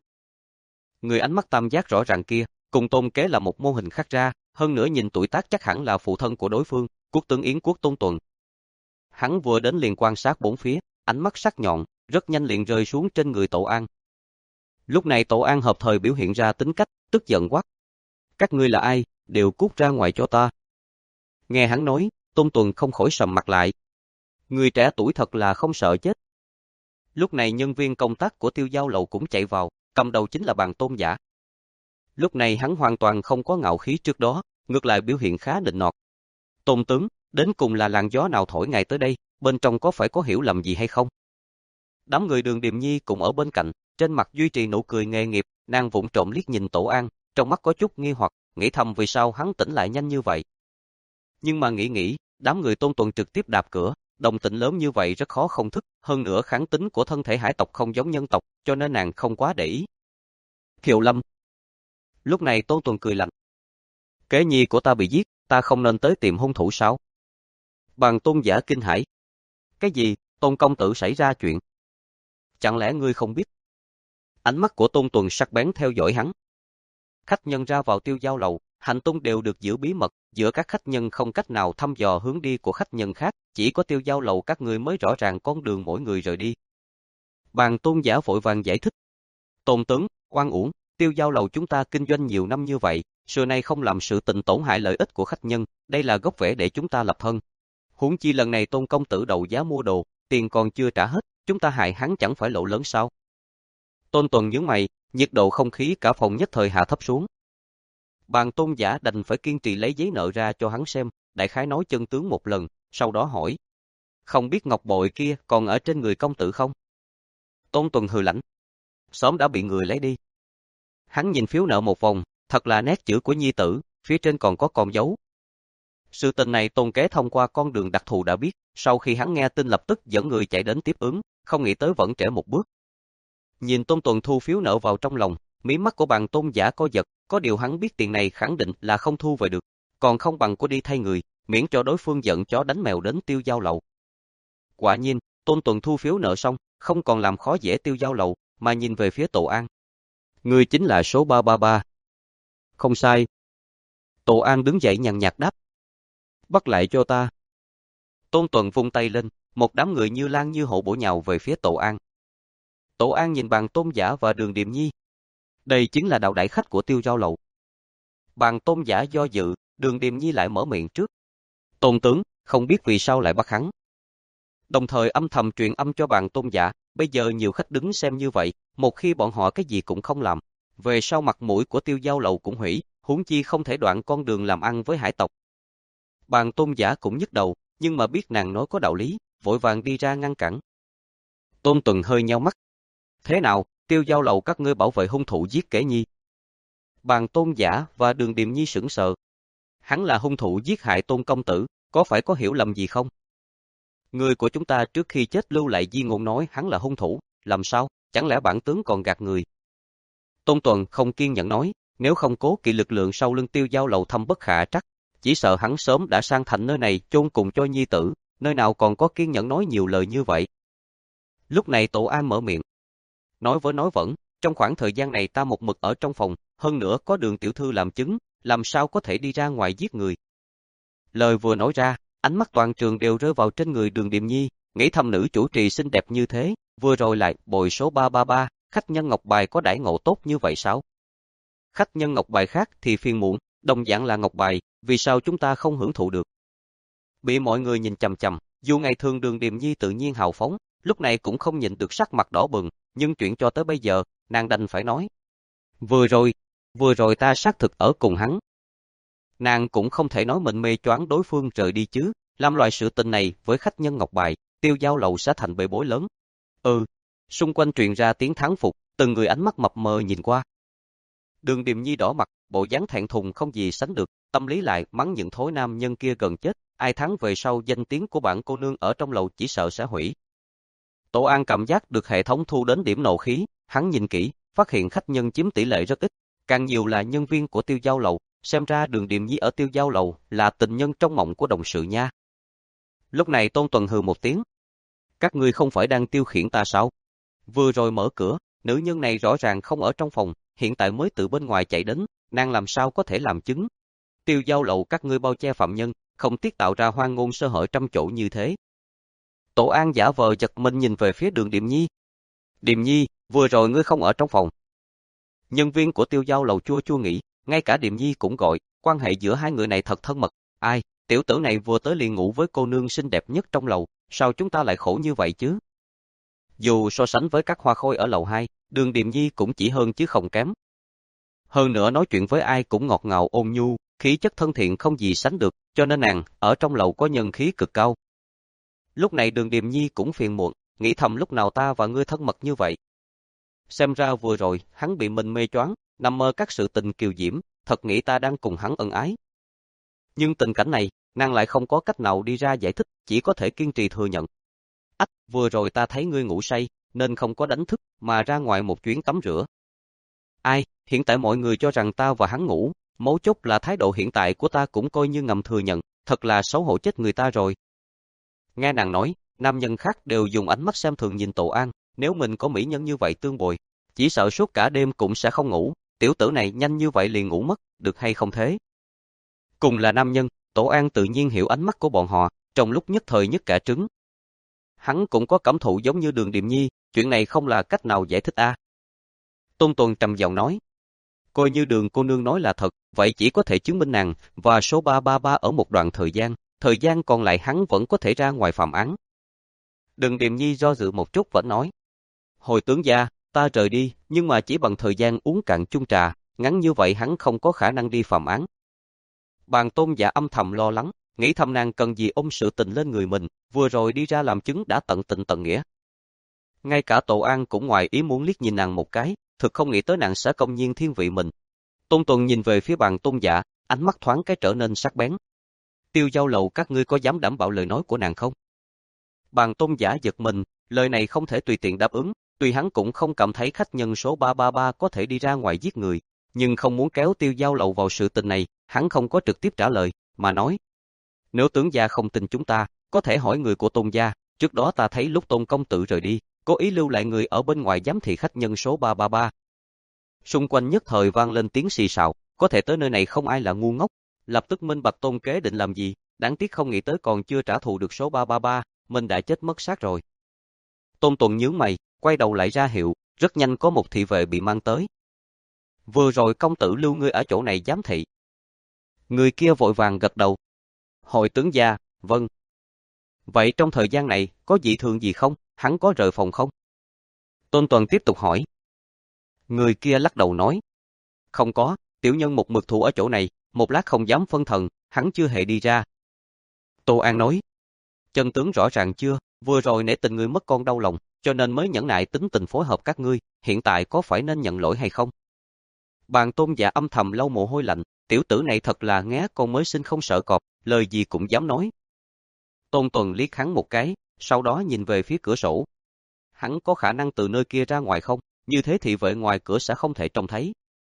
Người ánh mắt tam giác rõ ràng kia, cùng Tôn Kế là một mô hình khác ra, hơn nữa nhìn tuổi tác chắc hẳn là phụ thân của đối phương, Quốc tướng Yến Quốc Tôn Tuần. Hắn vừa đến liền quan sát bốn phía, ánh mắt sắc nhọn, rất nhanh liền rơi xuống trên người Tổ An. Lúc này Tổ An hợp thời biểu hiện ra tính cách, tức giận quát. Các ngươi là ai, đều cút ra ngoài cho ta. Nghe hắn nói, Tôn Tuần không khỏi sầm mặt lại. Người trẻ tuổi thật là không sợ chết. Lúc này nhân viên công tác của Tiêu Giao Lầu cũng chạy vào, cầm đầu chính là Bàn Tôn Giả. Lúc này hắn hoàn toàn không có ngạo khí trước đó, ngược lại biểu hiện khá nịnh nọt. Tôn tướng, đến cùng là làn gió nào thổi ngài tới đây, bên trong có phải có hiểu lầm gì hay không? Đám người Đường Điềm Nhi cũng ở bên cạnh, trên mặt duy trì nụ cười nghề nghiệp, nàng vụng trộm liếc nhìn Tổ An, trong mắt có chút nghi hoặc, nghĩ thầm vì sao hắn tỉnh lại nhanh như vậy. Nhưng mà nghĩ nghĩ, đám người Tôn Tuần trực tiếp đạp cửa, đồng tĩnh lớn như vậy rất khó không thức, hơn nữa kháng tính của thân thể hải tộc không giống nhân tộc, cho nên nàng không quá để ý. Thiệu Lâm. Lúc này Tôn Tuần cười lạnh. Kế nhi của ta bị giết, ta không nên tới tìm hung thủ sao? Bàn Tôn Giả kinh hãi. Cái gì, Tôn công tử xảy ra chuyện? Chẳng lẽ ngươi không biết? Ánh mắt của Tôn Tuần sắc bén theo dõi hắn. Khách nhân ra vào Tiêu Giao Lầu, hành tung đều được giữ bí mật, giữa các khách nhân không cách nào thăm dò hướng đi của khách nhân khác, chỉ có Tiêu Giao Lầu các người mới rõ ràng con đường mỗi người rời đi. Bàn Tôn Giả vội vàng giải thích. Tôn tướng, oan uổng, Tiêu Giao Lầu chúng ta kinh doanh nhiều năm như vậy, xưa nay không làm sự tình tổn hại lợi ích của khách nhân, đây là gốc rễ để chúng ta lập thân. Huống chi lần này Tôn công tử đầu giá mua đồ, tiền còn chưa trả hết, chúng ta hại hắn chẳng phải lỗ lớn sao? Tôn Tuần nhướng mày, nhiệt độ không khí cả phòng nhất thời hạ thấp xuống. Bàn Tôn Giả đành phải kiên trì lấy giấy nợ ra cho hắn xem, đại khái nói chân tướng một lần, sau đó hỏi. Không biết ngọc bội kia còn ở trên người công tử không? Tôn Tuần hừ lạnh. Sớm đã bị người lấy đi. Hắn nhìn phiếu nợ một vòng, thật là nét chữ của nhi tử, phía trên còn có con dấu. Sự tình này Tôn Kế thông qua con đường đặc thù đã biết, sau khi hắn nghe tin lập tức dẫn người chạy đến tiếp ứng, không nghĩ tới vẫn trễ một bước. Nhìn Tôn Tuần thu phiếu nợ vào trong lòng, mí mắt của Bàn Tôn Giả co giật, có điều hắn biết tiền này khẳng định là không thu về được, còn không bằng của đi thay người, miễn cho đối phương giận chó đánh mèo đến Tiêu Giao Lầu. Quả nhiên, Tôn Tuần thu phiếu nợ xong, không còn làm khó dễ Tiêu Giao Lầu, mà nhìn về phía Tổ An. Ngươi chính là số ba ba ba. Không sai. Tổ An đứng dậy nhàn nhạt đáp. Bắt lại cho ta. Tôn Tuần vung tay lên, một đám người như lan như hổ bổ nhào về phía Tổ An. Tổ An nhìn Bàn Tôn Giả và Đường Điềm Nhi. Đây chính là đạo đại khách của Tiêu Giao Lầu. Bàn Tôn Giả do dự, Đường Điềm Nhi lại mở miệng trước. Tôn tướng, không biết vì sao lại bắt hắn. Đồng thời âm thầm truyền âm cho Bàn Tôn Giả, bây giờ nhiều khách đứng xem như vậy, một khi bọn họ cái gì cũng không làm, về sau mặt mũi của Tiêu Giao Lầu cũng hủy, huống chi không thể đoạn con đường làm ăn với hải tộc. Bàn Tôn Giả cũng nhức đầu, nhưng mà biết nàng nói có đạo lý, vội vàng đi ra ngăn cản. Tôn Tuần hơi nheo mắt. Thế nào, Tiêu Giao Lầu các ngươi bảo vệ hung thủ giết Kế Nhi? Bàn Tôn Giả và Đường Điềm Nhi sững sờ. Hắn là hung thủ giết hại Tôn công tử, có phải có hiểu lầm gì không? Người của chúng ta trước khi chết lưu lại di ngôn nói hắn là hung thủ, làm sao, chẳng lẽ bản tướng còn gạt người? Tôn Tuần không kiên nhẫn nói, nếu không cố kỵ lực lượng sau lưng Tiêu Giao Lầu thâm bất khả trắc, chỉ sợ hắn sớm đã sang thành nơi này chôn cùng cho nhi tử, nơi nào còn có kiên nhẫn nói nhiều lời như vậy. Lúc này Tổ An mở miệng. Nói với nói vẫn, trong khoảng thời gian này ta một mực ở trong phòng, hơn nữa có Đường tiểu thư làm chứng, làm sao có thể đi ra ngoài giết người. Lời vừa nói ra, ánh mắt toàn trường đều rơi vào trên người Đường Điềm Nhi, nghĩ thầm nữ chủ trì xinh đẹp như thế, vừa rồi lại bồi số ba ba ba, khách nhân ngọc bài có đãi ngộ tốt như vậy sao? Khách nhân ngọc bài khác thì phiền muộn, đồng dạng là ngọc bài, vì sao chúng ta không hưởng thụ được? Bị mọi người nhìn chằm chằm, dù ngày thường Đường Điềm Nhi tự nhiên hào phóng, lúc này cũng không nhìn được sắc mặt đỏ bừng, nhưng chuyện cho tới bây giờ, nàng đành phải nói. Vừa rồi, vừa rồi ta xác thực ở cùng hắn. Nàng cũng không thể nói mình mê choáng đối phương rời đi chứ, làm loại sự tình này với khách nhân ngọc bài, Tiêu Giao Lầu sẽ thành bê bối lớn. Ừ, xung quanh truyền ra tiếng thán phục, từng người ánh mắt mập mờ nhìn qua. Đường Điềm Nhi đỏ mặt, bộ dáng thẹn thùng không gì sánh được, tâm lý lại mắng những thối nam nhân kia gần chết, ai thắng về sau danh tiếng của bản cô nương ở trong lầu chỉ sợ sẽ hủy. Tổ An cảm giác được hệ thống thu đến điểm nộ khí, hắn nhìn kỹ, phát hiện khách nhân chiếm tỷ lệ rất ít, càng nhiều là nhân viên của Tiêu Giao lầu, xem ra Đường Điềm Nhi ở Tiêu Giao lầu là tình nhân trong mộng của đồng sự nha. Lúc này Tôn Tuần hừ một tiếng. Các ngươi không phải đang tiêu khiển ta sao? Vừa rồi mở cửa, nữ nhân này rõ ràng không ở trong phòng, hiện tại mới từ bên ngoài chạy đến, nàng làm sao có thể làm chứng? Tiêu Giao lầu các ngươi bao che phạm nhân, không tiếc tạo ra hoang ngôn sơ hở trăm chỗ như thế. Tổ An giả vờ giật mình nhìn về phía Đường Điềm Nhi. Điềm Nhi, vừa rồi ngươi không ở trong phòng. Nhân viên của Tiêu Giao lầu chua chua nghĩ, ngay cả Điềm Nhi cũng gọi, quan hệ giữa hai người này thật thân mật. Ai, tiểu tử này vừa tới liền ngủ với cô nương xinh đẹp nhất trong lầu, sao chúng ta lại khổ như vậy chứ? Dù so sánh với các hoa khôi ở lầu hai, Đường Điềm Nhi cũng chỉ hơn chứ không kém. Hơn nữa nói chuyện với ai cũng ngọt ngào ôn nhu, khí chất thân thiện không gì sánh được, cho nên nàng ở trong lầu có nhân khí cực cao. Lúc này Đường Điềm Nhi cũng phiền muộn, nghĩ thầm lúc nào ta và ngươi thân mật như vậy. Xem ra vừa rồi, hắn bị mình mê choáng, nằm mơ các sự tình kiều diễm, thật nghĩ ta đang cùng hắn ân ái. Nhưng tình cảnh này, nàng lại không có cách nào đi ra giải thích, chỉ có thể kiên trì thừa nhận. Ách, vừa rồi ta thấy ngươi ngủ say, nên không có đánh thức, mà ra ngoài một chuyến tắm rửa. Ai, hiện tại mọi người cho rằng ta và hắn ngủ, mấu chốt là thái độ hiện tại của ta cũng coi như ngầm thừa nhận, thật là xấu hổ chết người ta rồi. Nghe nàng nói, nam nhân khác đều dùng ánh mắt xem thường nhìn Tổ An, nếu mình có mỹ nhân như vậy tương bồi, chỉ sợ suốt cả đêm cũng sẽ không ngủ, tiểu tử này nhanh như vậy liền ngủ mất, được hay không thế? Cùng là nam nhân, Tổ An tự nhiên hiểu ánh mắt của bọn họ, trong lúc nhất thời nhất cả trứng. Hắn cũng có cảm thụ giống như Đường Điềm Nhi, chuyện này không là cách nào giải thích a. À? Tôn Tuần trầm giọng nói, coi như Đường cô nương nói là thật, vậy chỉ có thể chứng minh nàng và số ba ba ba ở một đoạn thời gian, thời gian còn lại hắn vẫn có thể ra ngoài phạm án. Đường Điềm Nhi do dự một chút vẫn nói, hồi tướng gia, ta rời đi, nhưng mà chỉ bằng thời gian uống cạn chung trà, ngắn như vậy hắn không có khả năng đi phạm án. Bàn Tôn giả âm thầm lo lắng, nghĩ thầm nàng cần gì ôm sự tình lên người mình, vừa rồi đi ra làm chứng đã tận tình tận nghĩa. Ngay cả Tổ An cũng ngoài ý muốn liếc nhìn nàng một cái, thực không nghĩ tới nàng sẽ công nhiên thiên vị mình. Tôn Tuần nhìn về phía Bàn Tôn giả, ánh mắt thoáng cái trở nên sắc bén. Tiêu Giao lầu các ngươi có dám đảm bảo lời nói của nàng không? Bàn Tôn giả giật mình, lời này không thể tùy tiện đáp ứng, tuy hắn cũng không cảm thấy khách nhân số ba ba ba có thể đi ra ngoài giết người, nhưng không muốn kéo Tiêu Giao lầu vào sự tình này, hắn không có trực tiếp trả lời, mà nói. Nếu tướng gia không tin chúng ta, có thể hỏi người của Tôn gia, trước đó ta thấy lúc Tôn công tử rời đi, cố ý lưu lại người ở bên ngoài giám thị khách nhân số ba ba ba. Xung quanh nhất thời vang lên tiếng xì xào, có thể tới nơi này không ai là ngu ngốc, lập tức minh bạch Tôn kế định làm gì, đáng tiếc không nghĩ tới còn chưa trả thù được số ba ba ba, mình đã chết mất xác rồi. Tôn Tuần nhướng mày, quay đầu lại ra hiệu, rất nhanh có một thị vệ bị mang tới. Vừa rồi công tử lưu ngươi ở chỗ này giám thị. Người kia vội vàng gật đầu. Hội tướng gia, vâng. Vậy trong thời gian này, có dị thường gì không? Hắn có rời phòng không? Tôn Tuần tiếp tục hỏi. Người kia lắc đầu nói. Không có, tiểu nhân một mực thủ ở chỗ này, một lát không dám phân thần, hắn chưa hề đi ra. Tô An nói. Chân tướng rõ ràng chưa, vừa rồi nể tình người mất con đau lòng, cho nên mới nhẫn nại tính tình phối hợp các ngươi, hiện tại có phải nên nhận lỗi hay không? Bàn Tôn giả âm thầm lau mồ hôi lạnh, tiểu tử này thật là ngé con mới sinh không sợ cọp, lời gì cũng dám nói. Tôn Tuần liếc hắn một cái, sau đó nhìn về phía cửa sổ. Hắn có khả năng từ nơi kia ra ngoài không? Như thế thì vệ ngoài cửa sẽ không thể trông thấy.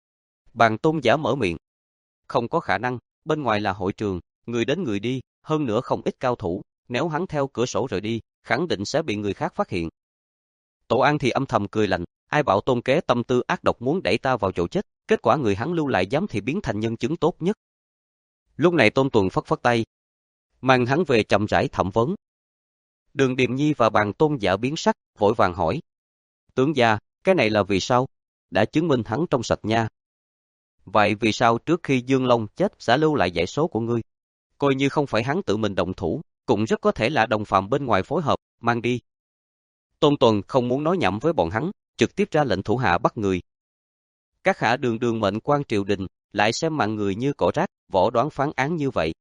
Bàn Tôn giả mở miệng. Không có khả năng, bên ngoài là hội trường, người đến người đi, hơn nữa không ít cao thủ, nếu hắn theo cửa sổ rời đi, khẳng định sẽ bị người khác phát hiện. Tổ An thì âm thầm cười lạnh, ai bảo Tôn kế tâm tư ác độc muốn đẩy ta vào chỗ chết, kết quả người hắn lưu lại dám thì biến thành nhân chứng tốt nhất. Lúc này Tôn Tuần phất phất tay, mang hắn về chậm rãi thẩm vấn. Đường Điềm Nhi và Bàn Tôn giả biến sắc, vội vàng hỏi. Tướng gia, cái này là vì sao? Đã chứng minh hắn trong sạch nha. Vậy vì sao trước khi Dương Long chết sẽ lưu lại dãy số của ngươi? Coi như không phải hắn tự mình động thủ, cũng rất có thể là đồng phạm bên ngoài phối hợp, mang đi. Tôn Tuần không muốn nói nhảm với bọn hắn, trực tiếp ra lệnh thủ hạ bắt người. Các hạ đường đường mệnh quan triều đình, lại xem mạng người như cỏ rác, võ đoán phán án như vậy.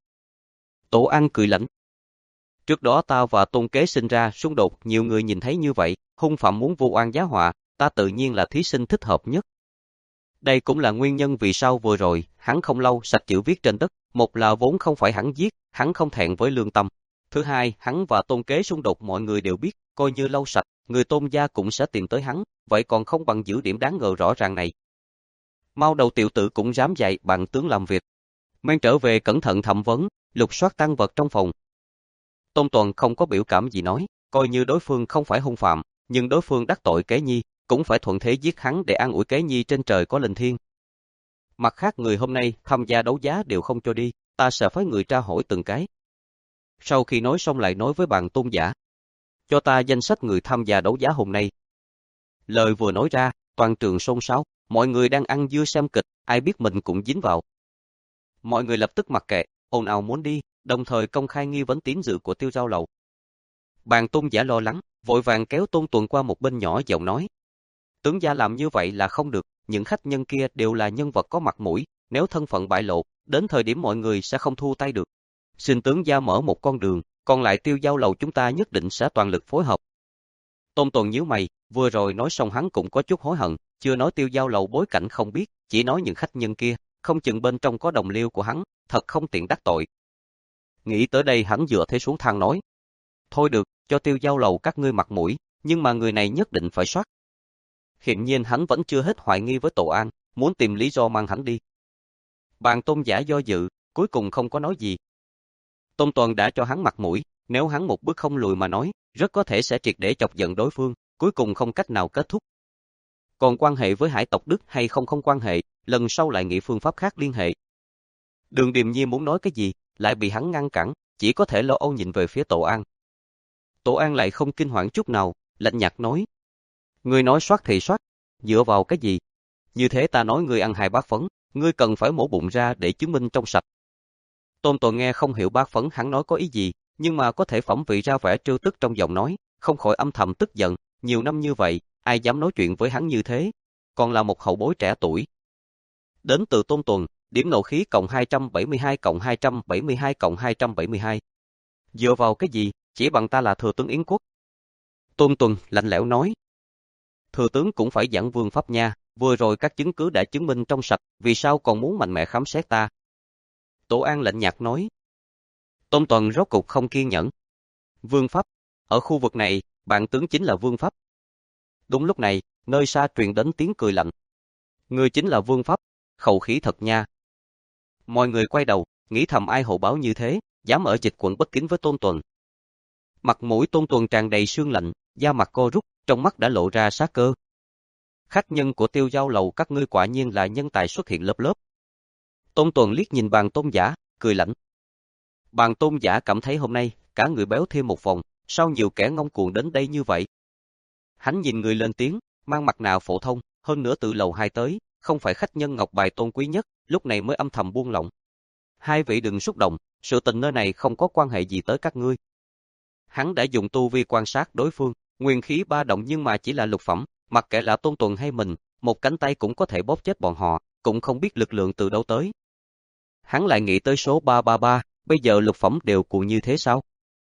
Tổ An cười lạnh. Trước đó ta và Tôn kế sinh ra xung đột, nhiều người nhìn thấy như vậy, hung phạm muốn vu oan giá họa, ta tự nhiên là thí sinh thích hợp nhất. Đây cũng là nguyên nhân vì sao vừa rồi, hắn không lâu sạch chữ viết trên đất, Một là vốn không phải hắn giết, hắn không thẹn với lương tâm. Thứ hai, hắn và Tôn Kế xung đột mọi người đều biết, coi như lau sạch, người Tôn gia cũng sẽ tìm tới hắn, vậy còn không bằng giữ điểm đáng ngờ rõ ràng này. Mau đầu tiểu tử cũng dám dạy bạn tướng làm việc. Mang trở về cẩn thận thẩm vấn, lục soát tang vật trong phòng. Tôn Toàn không có biểu cảm gì nói, coi như đối phương không phải hung phạm, nhưng đối phương đắc tội Kế Nhi, cũng phải thuận thế giết hắn để an ủi Kế Nhi trên trời có linh thiêng. Mặt khác người hôm nay tham gia đấu giá đều không cho đi, ta sẽ phái người tra hỏi từng cái. Sau khi nói xong lại nói với bạn Tôn giả, cho ta danh sách người tham gia đấu giá hôm nay. Lời vừa nói ra, toàn trường xôn xao, mọi người đang ăn dưa xem kịch, ai biết mình cũng dính vào. Mọi người lập tức mặc kệ, ồn ào muốn đi, đồng thời công khai nghi vấn tín dự của Tiêu Giao Lầu. Bàn Tôn giả lo lắng, vội vàng kéo Tôn Tuần qua một bên nhỏ giọng nói. Tướng gia làm như vậy là không được, những khách nhân kia đều là nhân vật có mặt mũi, nếu thân phận bại lộ, đến thời điểm mọi người sẽ không thu tay được. Xin tướng gia mở một con đường, còn lại Tiêu Giao Lầu chúng ta nhất định sẽ toàn lực phối hợp. Tôn Tuần nhíu mày, vừa rồi nói xong hắn cũng có chút hối hận, chưa nói Tiêu Giao Lầu bối cảnh không biết, chỉ nói những khách nhân kia, không chừng bên trong có đồng liêu của hắn, thật không tiện đắc tội. Nghĩ tới đây hắn dựa thế xuống thang nói. Thôi được, cho Tiêu Giao Lầu các ngươi mặt mũi, nhưng mà người này nhất định phải soát. Hiển nhiên hắn vẫn chưa hết hoài nghi với Tổ An, muốn tìm lý do mang hắn đi. Bàn Tôn giả do dự, cuối cùng không có nói gì. Tôn Toàn đã cho hắn mặt mũi, nếu hắn một bước không lùi mà nói, rất có thể sẽ triệt để chọc giận đối phương, cuối cùng không cách nào kết thúc. Còn quan hệ với Hải tộc Đức hay không không quan hệ, lần sau lại nghĩ phương pháp khác liên hệ. Đường Điềm Nhi muốn nói cái gì, lại bị hắn ngăn cản, chỉ có thể lo âu nhìn về phía Tổ An. Tổ An lại không kinh hoảng chút nào, lạnh nhạt nói. Ngươi nói soát thì soát, dựa vào cái gì? Như thế ta nói ngươi ăn hai bát phấn, ngươi cần phải mổ bụng ra để chứng minh trong sạch. Tôn Toàn nghe không hiểu bát phấn hắn nói có ý gì, nhưng mà có thể phẩm vị ra vẻ trêu tức trong giọng nói, không khỏi âm thầm tức giận, nhiều năm như vậy, ai dám nói chuyện với hắn như thế, còn là một hậu bối trẻ tuổi. Đến từ Tôn Tuần, điểm nộ khí cộng hai trăm bảy mươi hai cộng hai trăm bảy mươi hai cộng hai trăm bảy mươi hai. Dựa vào cái gì, chỉ bằng ta là thừa tướng Yến Quốc. Tôn Tuần lạnh lẽo nói. Thừa tướng cũng phải giảng vương pháp nha, vừa rồi các chứng cứ đã chứng minh trong sạch, vì sao còn muốn mạnh mẽ khám xét ta? Tổ An lạnh nhạt nói. Tôn Tuần rốt cục không kiên nhẫn. Vương pháp, ở khu vực này, bạn tướng chính là vương pháp. Đúng lúc này, nơi xa truyền đến tiếng cười lạnh. Ngươi chính là vương pháp, khẩu khí thật nha. Mọi người quay đầu, nghĩ thầm ai hộ báo như thế, dám ở dịch quận bất kính với Tôn Tuần. Mặt mũi Tôn Tuần tràn đầy sương lạnh, da mặt co rút, trong mắt đã lộ ra sát cơ. Khách nhân của Tiêu Giao Lầu các ngươi quả nhiên là nhân tài xuất hiện lớp lớp. Tôn Tuần liếc nhìn Bàn Tôn giả, cười lạnh. Bàn Tôn giả cảm thấy hôm nay, cả người béo thêm một vòng, sao nhiều kẻ ngông cuồng đến đây như vậy? Hắn nhìn người lên tiếng, mang mặt nạ phổ thông, hơn nữa từ lầu hai tới, không phải khách nhân ngọc bài tôn quý nhất, lúc này mới âm thầm buông lỏng. Hai vị đừng xúc động, sự tình nơi này không có quan hệ gì tới các ngươi. Hắn đã dùng tu vi quan sát đối phương, nguyên khí ba động nhưng mà chỉ là lục phẩm, mặc kệ là Tôn Tuần hay mình, một cánh tay cũng có thể bóp chết bọn họ, cũng không biết lực lượng từ đâu tới. Hắn lại nghĩ tới số ba ba ba, bây giờ lục phẩm đều cuồng như thế sao?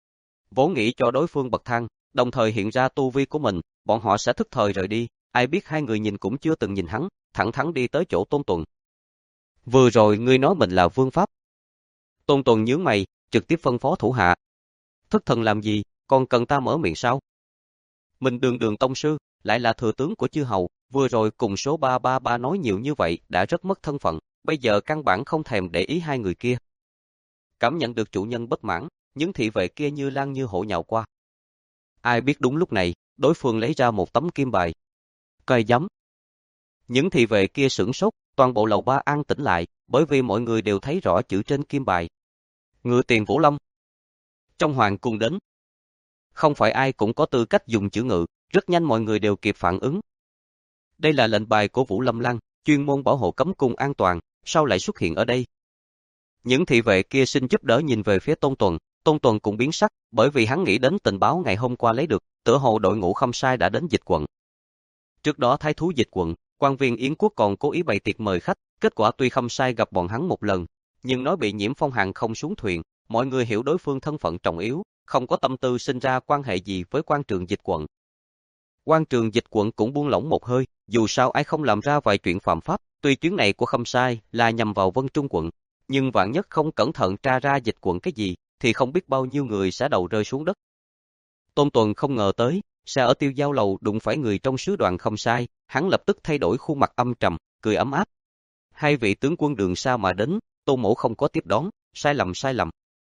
Vốn nghĩ cho đối phương bậc thang, đồng thời hiện ra tu vi của mình, bọn họ sẽ thức thời rời đi, ai biết hai người nhìn cũng chưa từng nhìn hắn, thẳng thắn đi tới chỗ Tôn Tuần. Vừa rồi ngươi nói mình là vương pháp. Tôn Tuần nhướng mày, trực tiếp phân phó thủ hạ. Thất thần làm gì, còn cần ta mở miệng sao? Mình đường đường tông sư, lại là thừa tướng của chư hầu, vừa rồi cùng số ba ba ba nói nhiều như vậy đã rất mất thân phận, bây giờ căn bản không thèm để ý hai người kia. Cảm nhận được chủ nhân bất mãn, những thị vệ kia như lang như hổ nhào qua. Ai biết đúng lúc này, đối phương lấy ra một tấm kim bài. Coi giấm. Những thị vệ kia sửng sốt, toàn bộ lầu ba an tĩnh lại, bởi vì mọi người đều thấy rõ chữ trên kim bài. Ngựa tiền Vũ Lâm. Trong hoàng cung đến. Không phải ai cũng có tư cách dùng chữ ngự, rất nhanh mọi người đều kịp phản ứng. Đây là lệnh bài của Vũ Lâm Lăng, chuyên môn bảo hộ cấm cung an toàn, sao lại xuất hiện ở đây? Những thị vệ kia xin giúp đỡ nhìn về phía Tôn Tuần, Tôn Tuần cũng biến sắc, bởi vì hắn nghĩ đến tình báo ngày hôm qua lấy được, tựa hồ đội ngũ Khâm Sai đã đến dịch quận. Trước đó thái thú dịch quận, quan viên Yến Quốc còn cố ý bày tiệc mời khách, kết quả tuy Khâm Sai gặp bọn hắn một lần, nhưng nói bị nhiễm phong hàn không xuống thuyền, mọi người hiểu đối phương thân phận trọng yếu, không có tâm tư sinh ra quan hệ gì với quan trường dịch quận. Quan trường dịch quận cũng buông lỏng một hơi, dù sao ai không làm ra vài chuyện phạm pháp, tuy chuyến này của Khâm Sai là nhằm vào Vân Trung quận, Nhưng vạn nhất không cẩn thận tra ra dịch quận cái gì, thì không biết bao nhiêu người sẽ đầu rơi xuống đất. Tôn Tuần không ngờ tới, sẽ ở Tiêu Giao Lầu đụng phải người trong sứ đoàn không sai, hắn lập tức thay đổi khuôn mặt âm trầm, cười ấm áp. Hai vị tướng quân đường xa mà đến, Tôn mỗ không có tiếp đón, sai lầm sai lầm.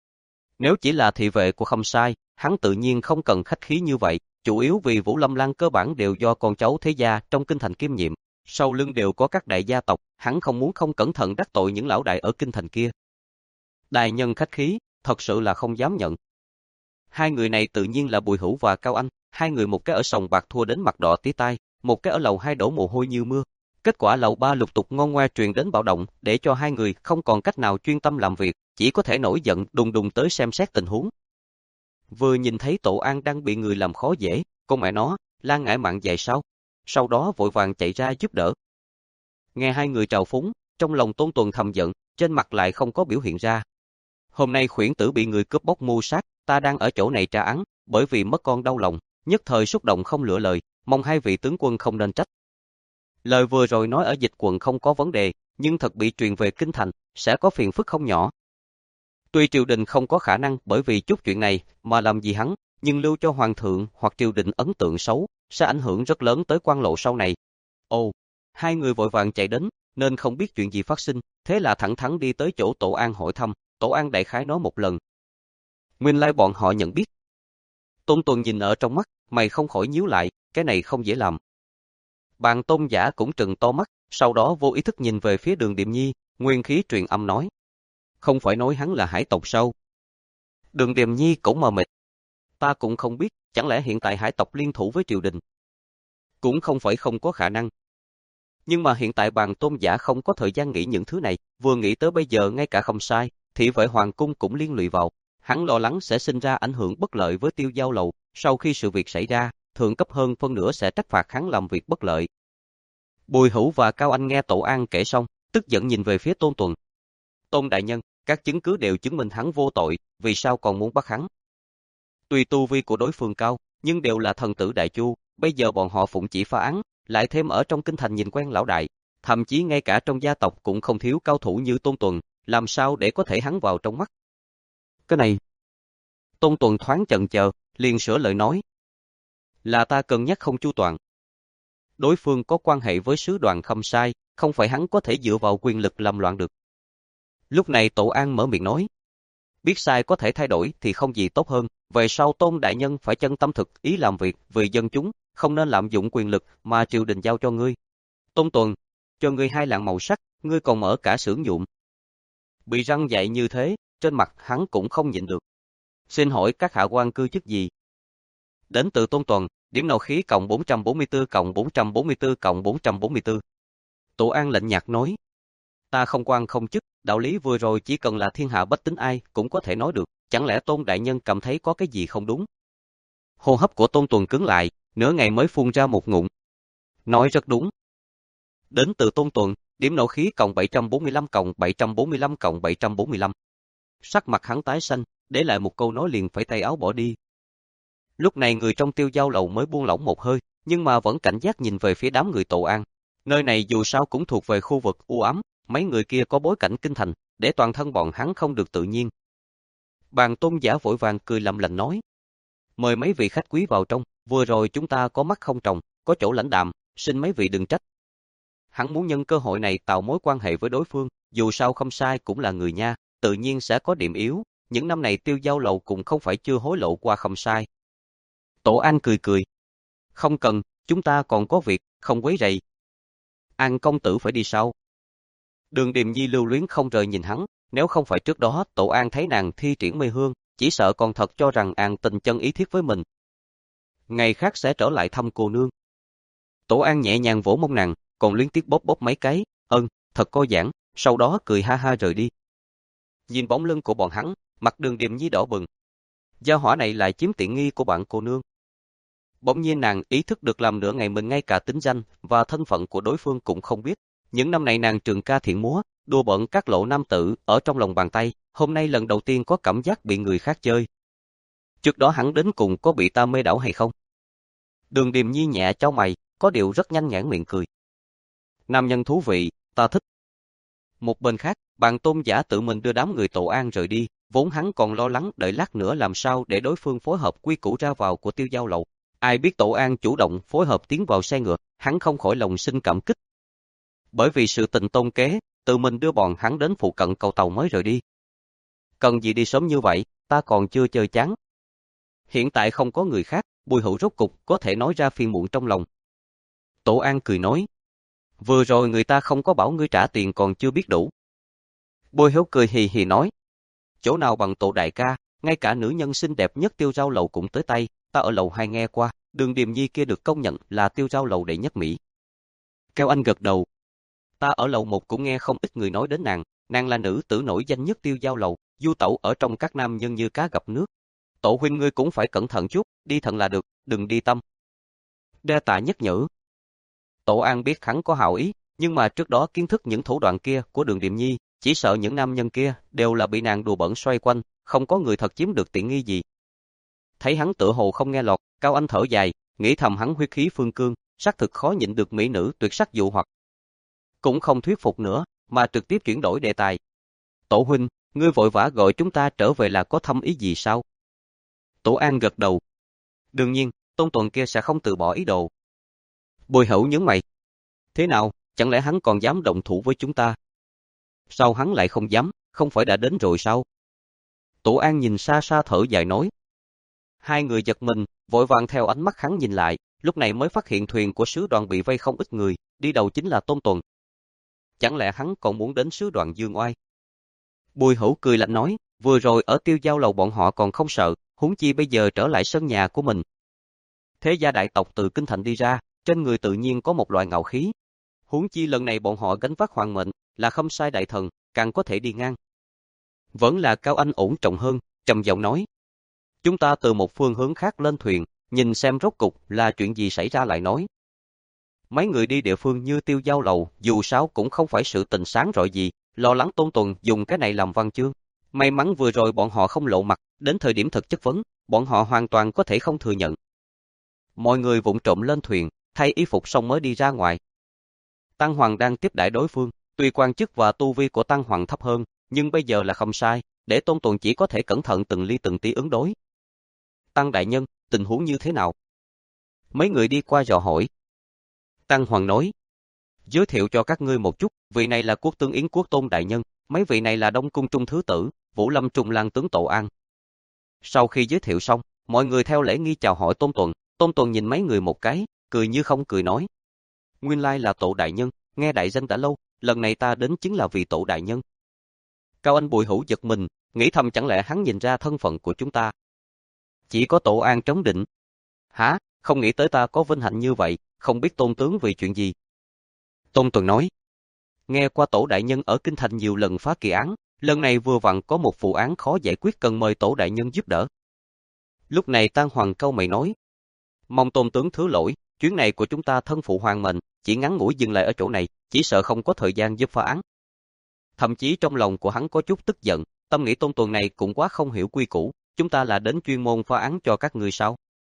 Nếu chỉ là thị vệ của không sai, hắn tự nhiên không cần khách khí như vậy, chủ yếu vì Vũ Lâm Lan cơ bản đều do con cháu thế gia trong kinh thành kiêm nhiệm, sau lưng đều có các đại gia tộc, hắn không muốn không cẩn thận đắc tội những lão đại ở kinh thành kia. Đại nhân khách khí, thật sự là không dám nhận. Hai người này tự nhiên là Bùi Hữu và Cao Anh, hai người một cái ở sòng bạc thua đến mặt đỏ tía tai, một cái ở lầu hai đổ mồ hôi như mưa. Kết quả lầu ba lục tục ngon ngoe truyền đến bạo động, để cho hai người không còn cách nào chuyên tâm làm việc, chỉ có thể nổi giận đùng đùng tới xem xét tình huống. Vừa nhìn thấy Tổ An đang bị người làm khó dễ, con mẹ nó, Lan ngải mạn dài sao? Sau đó vội vàng chạy ra giúp đỡ. Nghe hai người trào phúng, trong lòng Tôn Tuần thầm giận, trên mặt lại không có biểu hiện ra. Hôm nay khuyển tử bị người cướp bóc mưu sát, ta đang ở chỗ này tra án, bởi vì mất con đau lòng, nhất thời xúc động không lựa lời, mong hai vị tướng quân không nên trách. Lời vừa rồi nói ở dịch quận không có vấn đề, nhưng thật bị truyền về kinh thành, sẽ có phiền phức không nhỏ. Tuy triều đình không có khả năng bởi vì chút chuyện này mà làm gì hắn, nhưng lưu cho hoàng thượng hoặc triều đình ấn tượng xấu, sẽ ảnh hưởng rất lớn tới quan lộ sau này. Ồ, hai người vội vàng chạy đến, nên không biết chuyện gì phát sinh, thế là thẳng thắn đi tới chỗ Tổ An hỏi thăm, Tổ An đại khái nói một lần. Nguyên lai bọn họ nhận biết. Tôn Tuần nhìn ở trong mắt, mày không khỏi nhíu lại, cái này không dễ làm. Bàn Tôn giả cũng trừng to mắt, sau đó vô ý thức nhìn về phía Đường Điềm Nhi, nguyên khí truyền âm nói. Không phải nói hắn là hải tộc sao? Đường Điềm Nhi cũng mờ mịt. Ta cũng không biết, chẳng lẽ hiện tại hải tộc liên thủ với triều đình? Cũng không phải không có khả năng. Nhưng mà hiện tại Bàn Tôn giả không có thời gian nghĩ những thứ này, vừa nghĩ tới bây giờ ngay cả không sai, thị vệ hoàng cung cũng liên lụy vào. Hắn lo lắng sẽ sinh ra ảnh hưởng bất lợi với Tiêu Giao Lầu, sau khi sự việc xảy ra, thượng cấp hơn phân nửa sẽ trách phạt hắn làm việc bất lợi. Bùi Hữu và Cao Anh nghe Tổ An kể xong, tức giận nhìn về phía Tôn Tuần. Tôn đại nhân, các chứng cứ đều chứng minh hắn vô tội, vì sao còn muốn bắt hắn? Tuy tu vi của đối phương cao, nhưng đều là thần tử đại chu, bây giờ bọn họ phụng chỉ phá án, lại thêm ở trong kinh thành nhìn quen lão đại, thậm chí ngay cả trong gia tộc cũng không thiếu cao thủ như Tôn Tuần, làm sao để có thể hắn vào trong mắt? Cái này... Tôn Tuần thoáng chần chờ, liền sửa lời nói. Là ta cân nhắc không chu toàn. Đối phương có quan hệ với sứ đoàn không sai, không phải hắn có thể dựa vào quyền lực làm loạn được. Lúc này Tổ An mở miệng nói. Biết sai có thể thay đổi thì không gì tốt hơn, về sau Tôn đại nhân phải chân tâm thực ý làm việc vì dân chúng, không nên lạm dụng quyền lực mà triều đình giao cho ngươi. Tôn Tuần, cho ngươi hai lạng màu sắc, ngươi còn mở cả xưởng nhuộm. Bị răng dạy như thế, trên mặt hắn cũng không nhịn được. Xin hỏi các hạ quan cư chức gì? Đến từ Tôn Tuần, điểm nộ khí cộng bốn trăm bốn mươi tư cộng bốn trăm bốn mươi tư cộng bốn trăm bốn mươi tư. Tổ An lạnh nhạt nói. Ta không quan không chức, đạo lý vừa rồi chỉ cần là thiên hạ bách tính ai cũng có thể nói được, chẳng lẽ Tôn đại nhân cảm thấy có cái gì không đúng? Hô hấp của Tôn Tuần cứng lại, nửa ngày mới phun ra một ngụm. Nói rất đúng. Đến từ Tôn Tuần, điểm nộ khí cộng bảy trăm bốn mươi lăm cộng bảy trăm bốn mươi lăm cộng bảy trăm bốn mươi lăm. Sắc mặt hắn tái xanh, để lại một câu nói liền phải tay áo bỏ đi. Lúc này người trong Tiêu Giao Lầu mới buông lỏng một hơi, nhưng mà vẫn cảnh giác nhìn về phía đám người Tổ An. Nơi này dù sao cũng thuộc về khu vực u ám, mấy người kia có bối cảnh kinh thành, để toàn thân bọn hắn không được tự nhiên. Bàn Tôn giả vội vàng cười làm lành nói. Mời mấy vị khách quý vào trong, vừa rồi chúng ta có mắt không tròng, có chỗ lãnh đạm, xin mấy vị đừng trách. Hắn muốn nhân cơ hội này tạo mối quan hệ với đối phương, dù sao không sai cũng là người nha, tự nhiên sẽ có điểm yếu, những năm này Tiêu Giao Lầu cũng không phải chưa hối lộ qua không sai. Tổ An cười cười. Không cần, chúng ta còn có việc, không quấy rầy. An công tử phải đi sau. Đường Điềm Nhi lưu luyến không rời nhìn hắn, nếu không phải trước đó Tổ An thấy nàng thi triển mê hương, chỉ sợ còn thật cho rằng An tình chân ý thiết với mình. Ngày khác sẽ trở lại thăm cô nương. Tổ An nhẹ nhàng vỗ mông nàng, còn liên tiếp bóp bóp mấy cái, ơn, thật có giãn, sau đó cười ha ha rời đi. Nhìn bóng lưng của bọn hắn, mặt Đường Điềm Nhi đỏ bừng. Gia hỏa này lại chiếm tiện nghi của bạn cô nương. Bỗng nhiên nàng ý thức được làm nửa ngày mình ngay cả tính danh và thân phận của đối phương cũng không biết. Những năm này nàng trường ca thiện múa, đùa bỡn các lộ nam tử ở trong lòng bàn tay, hôm nay lần đầu tiên có cảm giác bị người khác chơi. Trước đó hắn đến cùng có bị ta mê đảo hay không? Đường Điềm Nhi nhẹ chau mày, có điều rất nhanh nhãn miệng cười. Nam nhân thú vị, ta thích. Một bên khác, Bàn Tôn Giả tự mình đưa đám người Tổ An rời đi, vốn hắn còn lo lắng đợi lát nữa làm sao để đối phương phối hợp quy củ ra vào của Tiêu Giao Lầu. Ai biết Tổ An chủ động phối hợp tiến vào xe ngựa, hắn không khỏi lòng sinh cảm kích. Bởi vì sự tình tôn kế, tự mình đưa bọn hắn đến phụ cận cầu tàu mới rời đi. Cần gì đi sớm như vậy, ta còn chưa chơi chán. Hiện tại không có người khác, Bùi Hữu rốt cục có thể nói ra phiền muộn trong lòng. Tổ An cười nói, vừa rồi người ta không có bảo ngươi trả tiền còn chưa biết đủ. Bùi Hữu cười hì hì nói, chỗ nào bằng Tổ đại ca, ngay cả nữ nhân xinh đẹp nhất Tiêu Giao Lầu cũng tới tay, ta ở lầu hai nghe qua, Đường Điềm Nhi kia được công nhận là Tiêu Giao Lầu đệ nhất mỹ. Cao Anh gật đầu, ta ở lầu một cũng nghe không ít người nói đến nàng, nàng là nữ tử nổi danh nhất Tiêu Giao Lầu, du tẩu ở trong các nam nhân như cá gặp nước. Tổ huynh ngươi cũng phải cẩn thận chút, đi thận là được, đừng đi tâm. Đa tạ nhắc nhở. Tổ An biết hắn có hảo ý, nhưng mà trước đó kiến thức những thủ đoạn kia của Đường Điềm Nhi, chỉ sợ những nam nhân kia đều là bị nàng đùa bỡn xoay quanh, không có người thật chiếm được tiện nghi gì. Thấy hắn tựa hồ không nghe lọt, Cao Anh thở dài, nghĩ thầm hắn huyết khí phương cương, xác thực khó nhịn được mỹ nữ tuyệt sắc dụ hoặc. Cũng không thuyết phục nữa, mà trực tiếp chuyển đổi đề tài. Tổ huynh, ngươi vội vã gọi chúng ta trở về là có thâm ý gì sao? Tổ An gật đầu. Đương nhiên, Tôn Tuần kia sẽ không từ bỏ ý đồ. Bùi Hữu nhướng mày. Thế nào, chẳng lẽ hắn còn dám động thủ với chúng ta? Sao hắn lại không dám, không phải đã đến rồi sao? Tổ An nhìn xa xa thở dài nói. Hai người giật mình, vội vàng theo ánh mắt hắn nhìn lại, lúc này mới phát hiện thuyền của sứ đoàn bị vây không ít người, đi đầu chính là Tôn Tuần. Chẳng lẽ hắn còn muốn đến sứ đoàn Dương Oai? Bùi Hữu cười lạnh nói, vừa rồi ở Tiêu Giao Lầu bọn họ còn không sợ, huống chi bây giờ trở lại sân nhà của mình. Thế gia đại tộc từ kinh thành đi ra, trên người tự nhiên có một loại ngạo khí. Huống chi lần này bọn họ gánh vác hoàng mệnh, là Khâm Sai đại thần, càng có thể đi ngang. Vẫn là Cao Anh ổn trọng hơn, trầm giọng nói. Chúng ta từ một phương hướng khác lên thuyền, nhìn xem rốt cục là chuyện gì xảy ra lại nói. Mấy người đi địa phương như Tiêu Giao Lầu, dù sao cũng không phải sự tình sáng rọi gì, lo lắng Tôn Tuần dùng cái này làm văn chương. May mắn vừa rồi bọn họ không lộ mặt, đến thời điểm thực chất vấn, bọn họ hoàn toàn có thể không thừa nhận. Mọi người vụng trộm lên thuyền, thay y phục xong mới đi ra ngoài. Tăng Hoàng đang tiếp đãi đối phương, tuy quan chức và tu vi của Tăng Hoàng thấp hơn, nhưng bây giờ là không sai, để Tôn Tuần chỉ có thể cẩn thận từng ly từng tí ứng đối. Tăng đại nhân, tình huống như thế nào? Mấy người đi qua dò hỏi. Tăng Hoàng nói, giới thiệu cho các ngươi một chút, vị này là Quốc Tương Yến Quốc Tôn đại nhân, mấy vị này là Đông Cung Trung Thứ Tử, Vũ Lâm Trung Lang tướng Tổ An. Sau khi giới thiệu xong, mọi người theo lễ nghi chào hỏi Tôn Tuần, Tôn Tuần nhìn mấy người một cái, cười như không cười nói. Nguyên lai là Tổ đại nhân, nghe đại danh đã lâu, lần này ta đến chính là vì Tổ đại nhân. Cao Anh Bùi Hữu giật mình, nghĩ thầm chẳng lẽ hắn nhìn ra thân phận của chúng ta. Chỉ có Tổ An trấn định. Hả, không nghĩ tới ta có vinh hạnh như vậy, không biết Tôn tướng vì chuyện gì. Tôn Tuần nói, nghe qua Tổ đại nhân ở Kinh Thành nhiều lần phá kỳ án, lần này vừa vặn có một vụ án khó giải quyết cần mời Tổ đại nhân giúp đỡ. Lúc này Tăng Hoàng câu mày nói, mong Tôn tướng thứ lỗi, chuyến này của chúng ta thân phụ hoàng mệnh, chỉ ngắn ngủi dừng lại ở chỗ này, chỉ sợ không có thời gian giúp phá án. Thậm chí trong lòng của hắn có chút tức giận, tâm nghĩ Tôn Tuần này cũng quá không hiểu quy củ, chúng ta là đến chuyên môn phá án cho các người sao?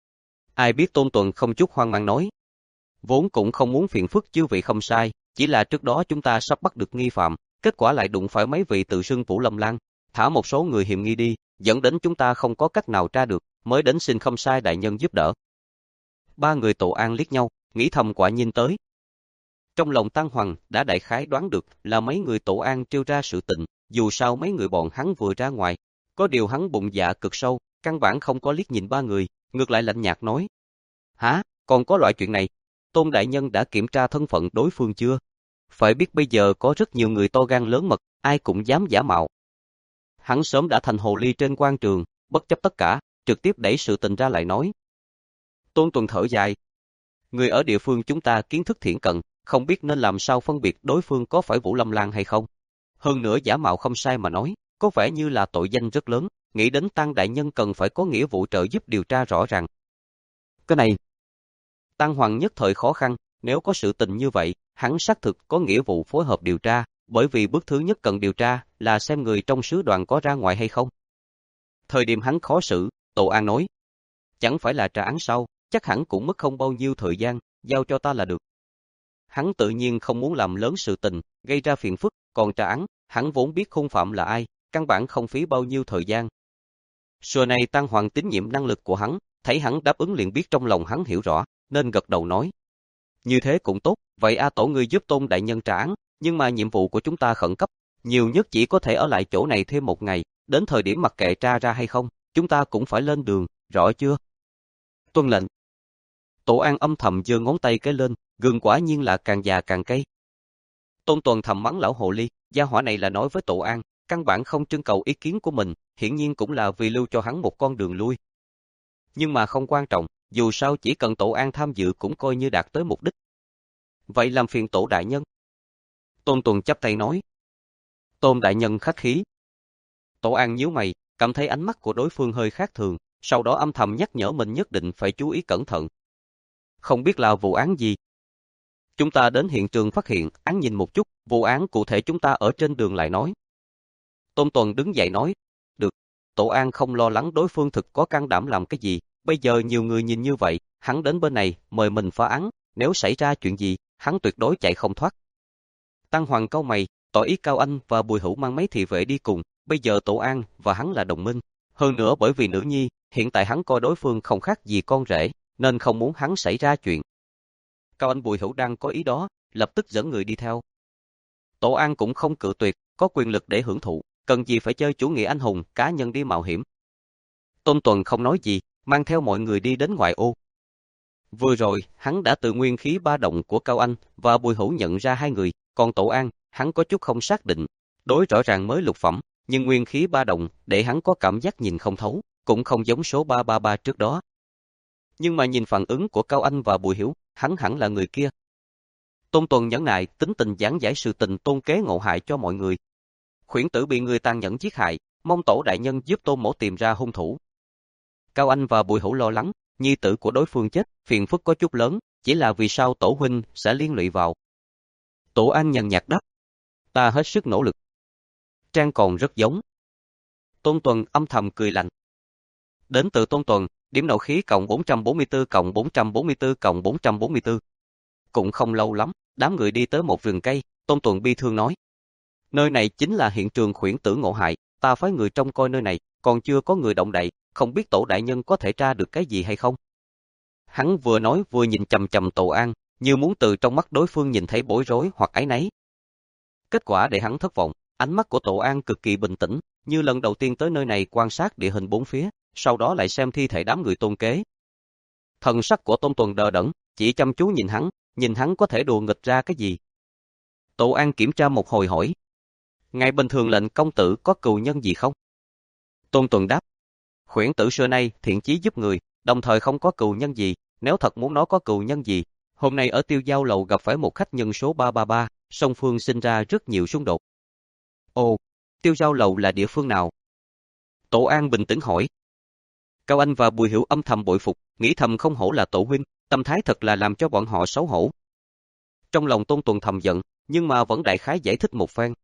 Ai biết Tôn Tuần không chút hoang mang nói, vốn cũng không muốn phiền phức chư vị không sai, chỉ là trước đó chúng ta sắp bắt được nghi phạm, kết quả lại đụng phải mấy vị tự xưng Vũ Lâm Lang, thả một số người hiểm nghi đi, dẫn đến chúng ta không có cách nào tra được, mới đến xin không sai đại nhân giúp đỡ. Ba người Tổ An liếc nhau, nghĩ thầm quả nhiên tới. Trong lòng Tăng Hoàng đã đại khái đoán được là mấy người Tổ An trêu ra sự tình, dù sao mấy người bọn hắn vừa ra ngoài, có điều hắn bụng dạ cực sâu, căn bản không có liếc nhìn ba người, ngược lại lạnh nhạt nói. Hả, còn có loại chuyện này? Tôn đại nhân đã kiểm tra thân phận đối phương chưa? Phải biết bây giờ có rất nhiều người to gan lớn mật, ai cũng dám giả mạo. Hắn sớm đã thành hồ ly trên quan trường, bất chấp tất cả, trực tiếp đẩy sự tình ra lại nói. Tôn Tuần thở dài. Người ở địa phương chúng ta kiến thức thiển cận, không biết nên làm sao phân biệt đối phương có phải Vũ Lâm Lang hay không. Hơn nữa giả mạo không sai mà nói, có vẻ như là tội danh rất lớn, nghĩ đến Tăng đại nhân cần phải có nghĩa vụ trợ giúp điều tra rõ ràng. Cái này, Tăng Hoàng nhất thời khó khăn, nếu có sự tình như vậy, hắn xác thực có nghĩa vụ phối hợp điều tra, bởi vì bước thứ nhất cần điều tra là xem người trong sứ đoàn có ra ngoài hay không. Thời điểm hắn khó xử, Tổ An nói, chẳng phải là trả án sau, chắc hẳn cũng mất không bao nhiêu thời gian, giao cho ta là được. Hắn tự nhiên không muốn làm lớn sự tình, gây ra phiền phức, còn tra án, hắn vốn biết hung phạm là ai, căn bản không phí bao nhiêu thời gian. Xưa này Tăng Hoàng tín nhiệm năng lực của hắn, thấy hắn đáp ứng liền biết trong lòng hắn hiểu rõ, nên gật đầu nói. Như thế cũng tốt, vậy A Tổ ngươi giúp Tôn đại nhân tra án, nhưng mà nhiệm vụ của chúng ta khẩn cấp, nhiều nhất chỉ có thể ở lại chỗ này thêm một ngày, đến thời điểm mặc kệ tra ra hay không, chúng ta cũng phải lên đường, rõ chưa? Tuân lệnh. Tổ An âm thầm giơ ngón tay cái lên, gừng quả nhiên là càng già càng cay. Tôn Tuần thầm mắng lão hồ ly, gia hỏa này là nói với Tổ An, căn bản không trưng cầu ý kiến của mình, hiển nhiên cũng là vì lưu cho hắn một con đường lui. Nhưng mà không quan trọng, dù sao chỉ cần Tổ An tham dự cũng coi như đạt tới mục đích. Vậy làm phiền Tổ đại nhân. Tôn Tuần chắp tay nói. Tôn đại nhân khách khí. Tổ An nhíu mày, cảm thấy ánh mắt của đối phương hơi khác thường, sau đó âm thầm nhắc nhở mình nhất định phải chú ý cẩn thận. Không biết là vụ án gì? Chúng ta đến hiện trường phát hiện, án nhìn một chút, vụ án cụ thể chúng ta ở trên đường lại nói. Tôn Tuần đứng dậy nói, được, Tổ An không lo lắng đối phương thực có can đảm làm cái gì, bây giờ nhiều người nhìn như vậy, hắn đến bên này, mời mình phá án, nếu xảy ra chuyện gì, hắn tuyệt đối chạy không thoát. Tăng Hoàng cau mày, tỏ ý Cao Anh và Bùi Hữu mang mấy thị vệ đi cùng, bây giờ Tổ An và hắn là đồng minh, hơn nữa bởi vì nữ nhi, hiện tại hắn coi đối phương không khác gì con rể, nên không muốn hắn xảy ra chuyện. Cao Anh Bùi Hữu đang có ý đó, lập tức dẫn người đi theo. Tổ An cũng không cự tuyệt, có quyền lực để hưởng thụ, cần gì phải chơi chủ nghĩa anh hùng, cá nhân đi mạo hiểm. Tôn Tuần không nói gì, mang theo mọi người đi đến ngoại ô. Vừa rồi, hắn đã từ nguyên khí ba động của Cao Anh và Bùi Hữu nhận ra hai người, còn Tổ An, hắn có chút không xác định. Đối rõ ràng mới lục phẩm, nhưng nguyên khí ba động để hắn có cảm giác nhìn không thấu, cũng không giống số ba ba ba trước đó. Nhưng mà nhìn phản ứng của Cao Anh và Bùi Hiểu, hắn hẳn là người kia. Tôn Tuần nhẫn nại, tính tình giảng giải sự tình Tôn kế ngộ hại cho mọi người. Khuyển tử bị người tàn nhẫn giết hại, mong Tổ đại nhân giúp Tôn mỗ tìm ra hung thủ. Cao Anh và Bùi Hữu lo lắng, nhi tử của đối phương chết, phiền phức có chút lớn, chỉ là vì sao Tổ huynh sẽ liên lụy vào. Tổ An nhàn nhạt đáp, ta hết sức nỗ lực. Trang còn rất giống. Tôn Tuần âm thầm cười lạnh. Đến từ Tôn Tuần, điểm nộ khí cộng bốn trăm bốn mươi tư cộng bốn trăm bốn mươi tư cộng bốn trăm bốn mươi tư. Cũng không lâu lắm, đám người đi tới một vườn cây, Tôn Tuần bi thương nói. Nơi này chính là hiện trường khuyển tử ngộ hại, ta phái người trông coi nơi này, còn chưa có người động đậy, không biết Tổ đại nhân có thể tra được cái gì hay không. Hắn vừa nói vừa nhìn chầm chầm Tổ An, như muốn từ trong mắt đối phương nhìn thấy bối rối hoặc áy náy. Kết quả để hắn thất vọng, ánh mắt của Tổ An cực kỳ bình tĩnh, như lần đầu tiên tới nơi này quan sát địa hình bốn phía, sau đó lại xem thi thể đám người Tôn kế. Thần sắc của Tôn Tuần đờ đẫn, chỉ chăm chú nhìn hắn, nhìn hắn có thể đùa nghịch ra cái gì. Tổ An kiểm tra một hồi hỏi. Ngài bình thường lệnh công tử có cừu nhân gì không? Tôn Tuần đáp. Khuyển tử xưa nay thiện chí giúp người, đồng thời không có cừu nhân gì, nếu thật muốn nó có cừu nhân gì, hôm nay ở Tiêu Giao lầu gặp phải một khách nhân số ba ba ba, song phương sinh ra rất nhiều xung đột. Ồ, Tiêu Giao lầu là địa phương nào? Tổ An bình tĩnh hỏi. Cao Anh và Bùi Hiểu âm thầm bội phục, nghĩ thầm không hổ là Tổ huynh, tâm thái thật là làm cho bọn họ xấu hổ. Trong lòng Tôn Tuần thầm giận, nhưng mà vẫn đại khái giải thích một phen.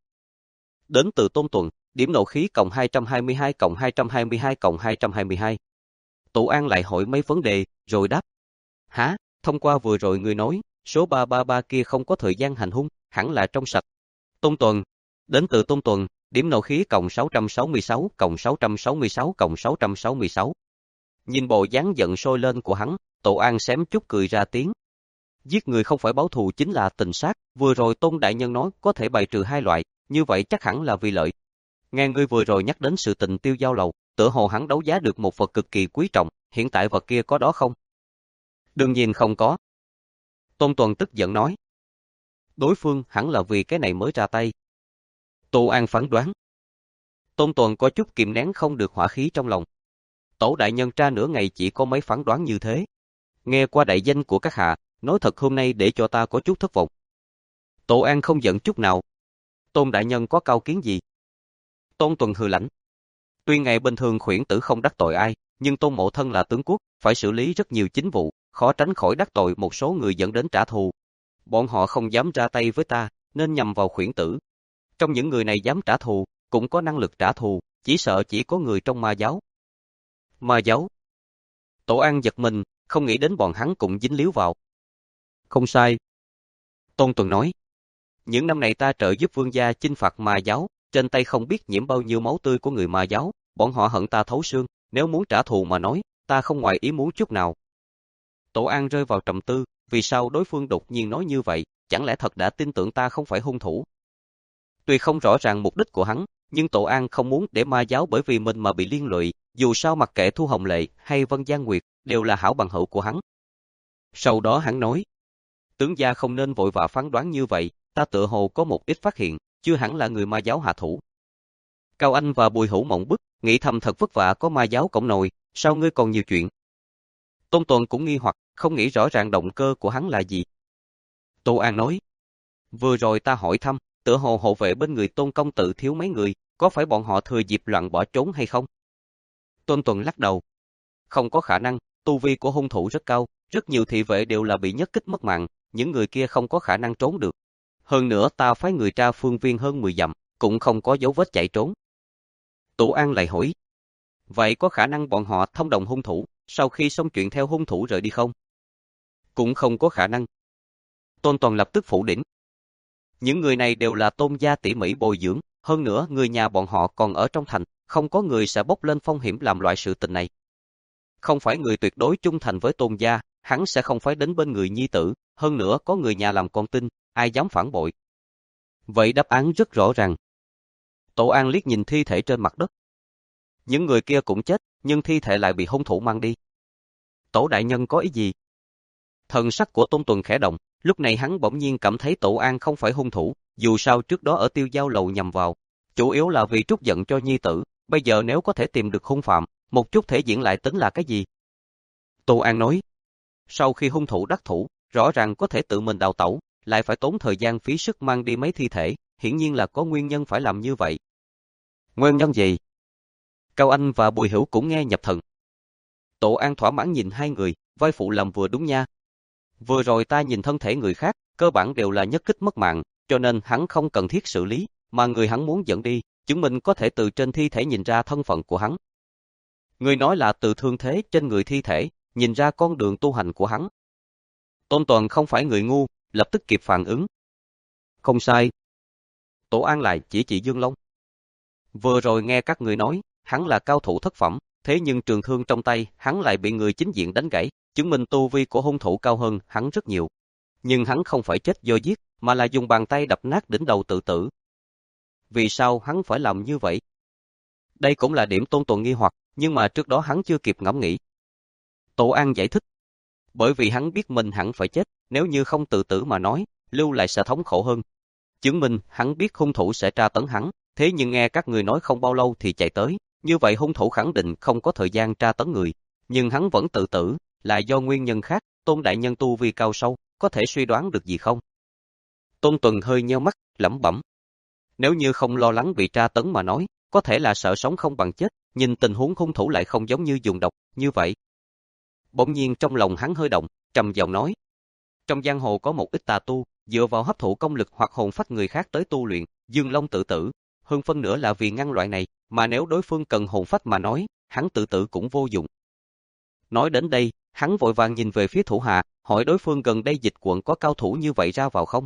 Đến từ Tôn Tuần, điểm nộ khí cộng hai trăm hai mươi hai cộng hai trăm hai mươi hai cộng hai trăm hai mươi hai. Tổ An lại hỏi mấy vấn đề, rồi đáp. Hả, thông qua vừa rồi người nói, số ba ba ba kia không có thời gian hành hung, hẳn là trong sạch. Tôn Tuần, đến từ Tôn Tuần, điểm nộ khí cộng sáu trăm sáu mươi sáu cộng sáu trăm sáu mươi sáu cộng sáu trăm sáu mươi sáu. Nhìn bộ dáng giận sôi lên của hắn, Tổ An xém chút cười ra tiếng. Giết người không phải báo thù chính là tình sát, vừa rồi Tôn đại nhân nói có thể bài trừ hai loại, như vậy chắc hẳn là vì lợi. Nghe ngươi vừa rồi nhắc đến sự tình Tiêu Giao lầu, tựa hồ hắn đấu giá được một vật cực kỳ quý trọng, hiện tại vật kia có đó không? Đương nhiên không có. Tôn Tuần tức giận nói. Đối phương hẳn là vì cái này mới ra tay. Tô An phán đoán. Tôn Tuần có chút kìm nén không được hỏa khí trong lòng. Tổ đại nhân tra nửa ngày chỉ có mấy phán đoán như thế. Nghe qua đại danh của các hạ, nói thật hôm nay để cho ta có chút thất vọng. Tổ An không giận chút nào. Tôn đại nhân có cao kiến gì? Tôn Tuần hừ lạnh. Tuy ngày bình thường khuyển tử không đắc tội ai, nhưng Tôn mộ thân là tướng quốc, phải xử lý rất nhiều chính vụ, khó tránh khỏi đắc tội một số người dẫn đến trả thù. Bọn họ không dám ra tay với ta, nên nhằm vào khuyển tử. Trong những người này dám trả thù, cũng có năng lực trả thù, chỉ sợ chỉ có người trong ma giáo. Ma giáo? Tổ An giật mình, không nghĩ đến bọn hắn cũng dính líu vào. Không sai. Tôn Tuần nói. Những năm này ta trợ giúp vương gia chinh phạt Ma giáo, trên tay không biết nhiễm bao nhiêu máu tươi của người Ma giáo, bọn họ hận ta thấu xương, nếu muốn trả thù mà nói, ta không ngoài ý muốn chút nào. Tổ An rơi vào trầm tư, vì sao đối phương đột nhiên nói như vậy, chẳng lẽ thật đã tin tưởng ta không phải hung thủ? Tuy không rõ ràng mục đích của hắn, nhưng Tổ An không muốn để Ma giáo bởi vì mình mà bị liên lụy, dù sao mặc kệ Thu Hồng Lệ hay Vân Giang Nguyệt, đều là hảo bằng hữu của hắn. Sau đó hắn nói, tướng gia không nên vội vã phán đoán như vậy, ta tựa hồ có một ít phát hiện, chưa hẳn là người Ma giáo hạ thủ. Cao Anh và Bùi Hữu mộng bức, nghĩ thầm thật vất vả có Ma giáo cổng nồi, sao ngươi còn nhiều chuyện? Tôn Tuần cũng nghi hoặc, không nghĩ rõ ràng động cơ của hắn là gì. Tô An nói, vừa rồi ta hỏi thăm, tựa hồ hộ vệ bên người Tôn công tử thiếu mấy người, có phải bọn họ thừa dịp loạn bỏ trốn hay không? Tôn Tuần lắc đầu, không có khả năng, tu vi của hung thủ rất cao, rất nhiều thị vệ đều là bị nhất kích mất mạng, những người kia không có khả năng trốn được. Hơn nữa ta phái người tra phương viên hơn mười dặm, cũng không có dấu vết chạy trốn. Tổ An lại hỏi, vậy có khả năng bọn họ thông đồng hung thủ, sau khi xong chuyện theo hung thủ rời đi không? Cũng không có khả năng. Tôn Toàn lập tức phủ định. Những người này đều là Tôn gia tỉ mỉ bồi dưỡng, hơn nữa người nhà bọn họ còn ở trong thành, không có người sẽ bốc lên phong hiểm làm loại sự tình này. Không phải người tuyệt đối trung thành với Tôn gia, hắn sẽ không phải đến bên người nhi tử, hơn nữa có người nhà làm con tin, ai dám phản bội. Vậy đáp án rất rõ ràng. Tổ An liếc nhìn thi thể trên mặt đất. Những người kia cũng chết, nhưng thi thể lại bị hung thủ mang đi. Tổ đại nhân có ý gì? Thần sắc của Tôn Tuần khẽ động, lúc này hắn bỗng nhiên cảm thấy Tổ An không phải hung thủ, dù sao trước đó ở Tiêu Giao lầu nhằm vào, chủ yếu là vì trút giận cho nhi tử, bây giờ nếu có thể tìm được hung phạm, một chút thể diện lại tính là cái gì? Tô An nói, sau khi hung thủ đắc thủ, rõ ràng có thể tự mình đào tẩu, lại phải tốn thời gian phí sức mang đi mấy thi thể, hiển nhiên là có nguyên nhân phải làm như vậy. Nguyên nhân gì? Cao Anh và Bùi Hữu cũng nghe nhập thần. Tổ An thỏa mãn nhìn hai người, vai phụ làm vừa đúng nha. Vừa rồi ta nhìn thân thể người khác, cơ bản đều là nhất kích mất mạng, cho nên hắn không cần thiết xử lý, mà người hắn muốn dẫn đi, chứng minh có thể từ trên thi thể nhìn ra thân phận của hắn. Người nói là từ thương thế trên người thi thể, nhìn ra con đường tu hành của hắn. Tôn Toàn không phải người ngu, lập tức kịp phản ứng. Không sai. Tổ An lại chỉ chỉ Dương Long. Vừa rồi nghe các người nói, hắn là cao thủ thất phẩm, thế nhưng trường thương trong tay, hắn lại bị người chính diện đánh gãy, chứng minh tu vi của hung thủ cao hơn hắn rất nhiều. Nhưng hắn không phải chết do giết, mà là dùng bàn tay đập nát đỉnh đầu tự tử. Vì sao hắn phải làm như vậy? Đây cũng là điểm Tôn Tuần nghi hoặc, nhưng mà trước đó hắn chưa kịp ngẫm nghĩ. Tổ An giải thích. Bởi vì hắn biết mình hẳn phải chết, nếu như không tự tử mà nói, lưu lại sẽ thống khổ hơn. Chứng minh hắn biết hung thủ sẽ tra tấn hắn, thế nhưng nghe các người nói không bao lâu thì chạy tới, như vậy hung thủ khẳng định không có thời gian tra tấn người, nhưng hắn vẫn tự tử, là do nguyên nhân khác. Tôn đại nhân tu vi cao sâu, có thể suy đoán được gì không? Tôn Tuần hơi nheo mắt, lẩm bẩm. Nếu như không lo lắng bị tra tấn mà nói, có thể là sợ sống không bằng chết, nhìn tình huống hung thủ lại không giống như dùng độc, như vậy. Bỗng nhiên trong lòng hắn hơi động, trầm giọng nói. Trong giang hồ có một ít tà tu, dựa vào hấp thụ công lực hoặc hồn phách người khác tới tu luyện, Dương Long tự tử, hơn phân nửa là vì ngăn loại này, mà nếu đối phương cần hồn phách mà nói, hắn tự tử cũng vô dụng. Nói đến đây, hắn vội vàng nhìn về phía thủ hạ, hỏi đối phương gần đây dịch quận có cao thủ như vậy ra vào không?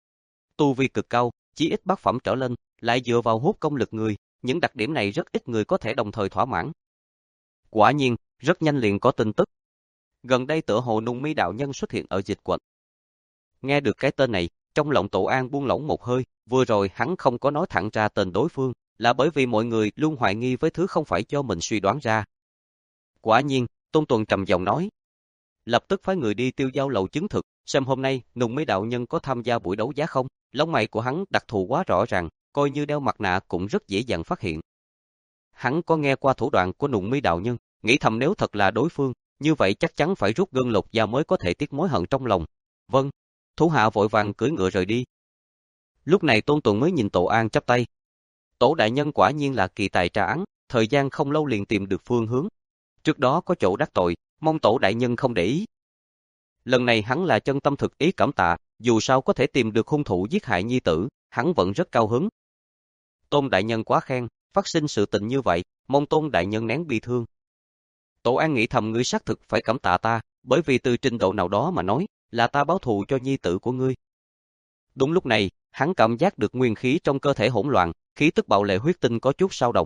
Tu vi cực cao, chỉ ít bát phẩm trở lên, lại dựa vào hút công lực người, những đặc điểm này rất ít người có thể đồng thời thỏa mãn. Quả nhiên, rất nhanh liền có tin tức. Gần đây tựa hồ Nùng Mi đạo nhân xuất hiện ở dịch quận. Nghe được cái tên này, trong lòng Tổ An buông lỏng một hơi, vừa rồi hắn không có nói thẳng ra tên đối phương, là bởi vì mọi người luôn hoài nghi với thứ không phải do mình suy đoán ra. Quả nhiên, Tôn Tuần trầm giọng nói. Lập tức phái người đi Tiêu Giao lầu chứng thực, xem hôm nay Nùng Mi đạo nhân có tham gia buổi đấu giá không, lông mày của hắn đặc thù quá rõ ràng, coi như đeo mặt nạ cũng rất dễ dàng phát hiện. Hắn có nghe qua thủ đoạn của Nùng Mi đạo nhân, nghĩ thầm nếu thật là đối phương, như vậy chắc chắn phải rút gân lột da mới có thể tiết mối hận trong lòng. Vâng, thủ hạ vội vàng cưỡi ngựa rời đi. Lúc này Tôn Tuần mới nhìn Tổ An chắp tay. Tổ đại nhân quả nhiên là kỳ tài tra án, thời gian không lâu liền tìm được phương hướng. Trước đó có chỗ đắc tội, mong Tổ đại nhân không để ý. Lần này hắn là chân tâm thực ý cảm tạ, dù sao có thể tìm được hung thủ giết hại nhi tử, hắn vẫn rất cao hứng. Tôn đại nhân quá khen, phát sinh sự tình như vậy, mong Tôn đại nhân nén bi thương. Tổ An nghĩ thầm ngươi xác thực phải cảm tạ ta, bởi vì từ trình độ nào đó mà nói, là ta báo thù cho nhi tử của ngươi. Đúng lúc này, hắn cảm giác được nguyên khí trong cơ thể hỗn loạn, khí tức bạo lệ huyết tinh có chút dao động.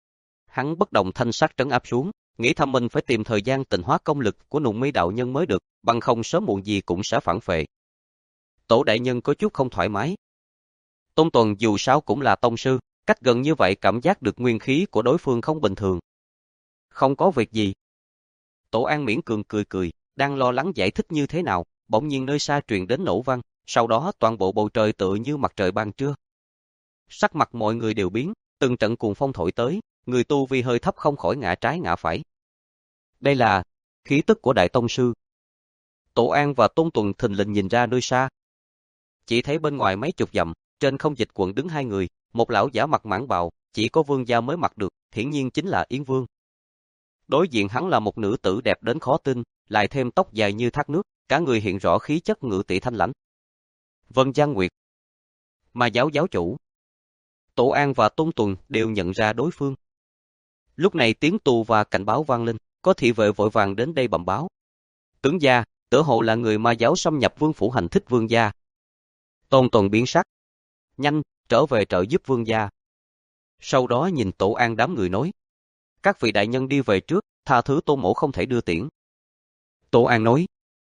Hắn bất động thanh sắc trấn áp xuống, nghĩ thầm mình phải tìm thời gian tịnh hóa công lực của Nùng Mi đạo nhân mới được, bằng không sớm muộn gì cũng sẽ phản phệ. Tổ đại nhân có chút không thoải mái. Tôn Tuần dù sao cũng là tông sư, cách gần như vậy cảm giác được nguyên khí của đối phương không bình thường. Không có việc gì. Tổ An miễn cường cười cười, đang lo lắng giải thích như thế nào, bỗng nhiên nơi xa truyền đến nổ vang, sau đó toàn bộ bầu trời tựa như mặt trời ban trưa. Sắc mặt mọi người đều biến, từng trận cuồng phong thổi tới, người tu vi hơi thấp không khỏi ngã trái ngã phải. Đây là khí tức của Đại Tông Sư. Tổ An và Tôn Tuần thình lình nhìn ra nơi xa. Chỉ thấy bên ngoài mấy chục dặm, trên không dịch quận đứng hai người, một lão giả mặc mãng bào, chỉ có vương gia mới mặc được, hiển nhiên chính là Yến Vương. Đối diện hắn là một nữ tử đẹp đến khó tin, lại thêm tóc dài như thác nước, cả người hiện rõ khí chất ngự tỷ thanh lãnh. Vân Giang Nguyệt, Ma giáo giáo chủ. Tổ An và Tôn Tuần đều nhận ra đối phương. Lúc này tiếng tù và cảnh báo vang lên, có thị vệ vội vàng đến đây bẩm báo. Tướng gia, tựa hồ là người Ma giáo xâm nhập vương phủ hành thích vương gia. Tôn Tuần biến sắc. Nhanh, trở về trợ giúp vương gia. Sau đó nhìn Tổ An đám người nói. Các vị đại nhân đi về trước, tha thứ Tôn mỗ không thể đưa tiễn. Tổ An nói.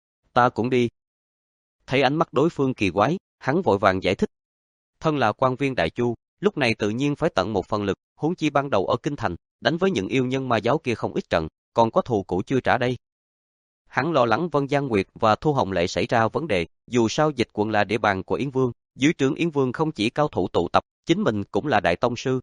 Ta cũng đi. Thấy ánh mắt đối phương kỳ quái, hắn vội vàng giải thích. Thân là quan viên đại chu, lúc này tự nhiên phải tận một phần lực, huống chi ban đầu ở kinh thành, đánh với những yêu nhân Ma giáo kia không ít trận, còn có thù cũ chưa trả đây. Hắn lo lắng Vân Giang Nguyệt và Thu Hồng Lệ xảy ra vấn đề, dù sao dịch quận là địa bàn của Yến Vương, dưới trướng Yến Vương không chỉ cao thủ tụ tập, chính mình cũng là đại tông sư.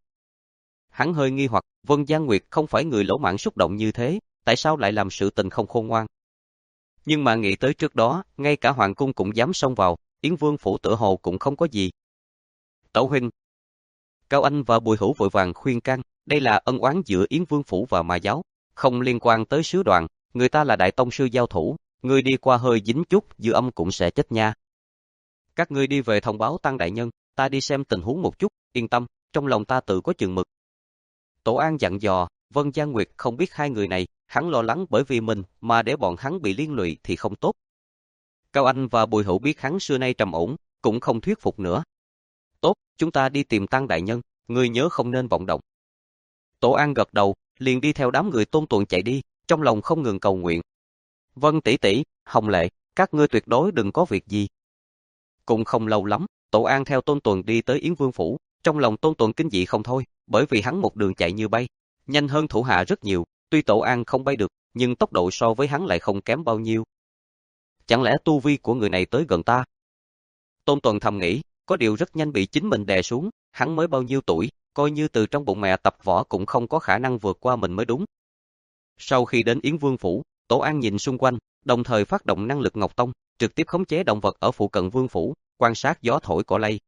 Hắn hơi nghi hoặc, Vân Giang Nguyệt không phải người lỗ mãng xúc động như thế, tại sao lại làm sự tình không khôn ngoan. Nhưng mà nghĩ tới trước đó, ngay cả hoàng cung cũng dám xông vào, Yến Vương phủ tựa hồ cũng không có gì. Tẩu huynh. Cao Anh và Bùi Hữu vội vàng khuyên can, đây là ân oán giữa Yến Vương phủ và Ma giáo, không liên quan tới sứ đoàn, người ta là đại tông sư giao thủ, người đi qua hơi dính chút, dư âm cũng sẽ chết nha. Các ngươi đi về thông báo Tăng đại nhân, ta đi xem tình huống một chút, yên tâm, trong lòng ta tự có chừng mực. Tổ An dặn dò, Vân Giang Nguyệt không biết hai người này, hắn lo lắng bởi vì mình mà để bọn hắn bị liên lụy thì không tốt. Cao Anh và Bùi Hữu biết hắn xưa nay trầm ổn, cũng không thuyết phục nữa. Tốt, chúng ta đi tìm Tăng đại nhân, ngươi nhớ không nên vọng động. Tổ An gật đầu, liền đi theo đám người Tôn Tuần chạy đi, trong lòng không ngừng cầu nguyện. Vân tỷ tỷ, Hồng Lệ, các ngươi tuyệt đối đừng có việc gì. Cũng không lâu lắm, Tổ An theo Tôn Tuần đi tới Yến Vương phủ, trong lòng Tôn Tuần kinh dị không thôi, bởi vì hắn một đường chạy như bay, nhanh hơn thủ hạ rất nhiều, tuy Tổ An không bay được, nhưng tốc độ so với hắn lại không kém bao nhiêu. Chẳng lẽ tu vi của người này tới gần ta? Tôn Tuần thầm nghĩ, có điều rất nhanh bị chính mình đè xuống, hắn mới bao nhiêu tuổi, coi như từ trong bụng mẹ tập võ cũng không có khả năng vượt qua mình mới đúng. Sau khi đến Yến Vương phủ, Tổ An nhìn xung quanh, đồng thời phát động năng lực Ngọc Tông, trực tiếp khống chế động vật ở phụ cận Vương phủ, quan sát gió thổi cỏ lay.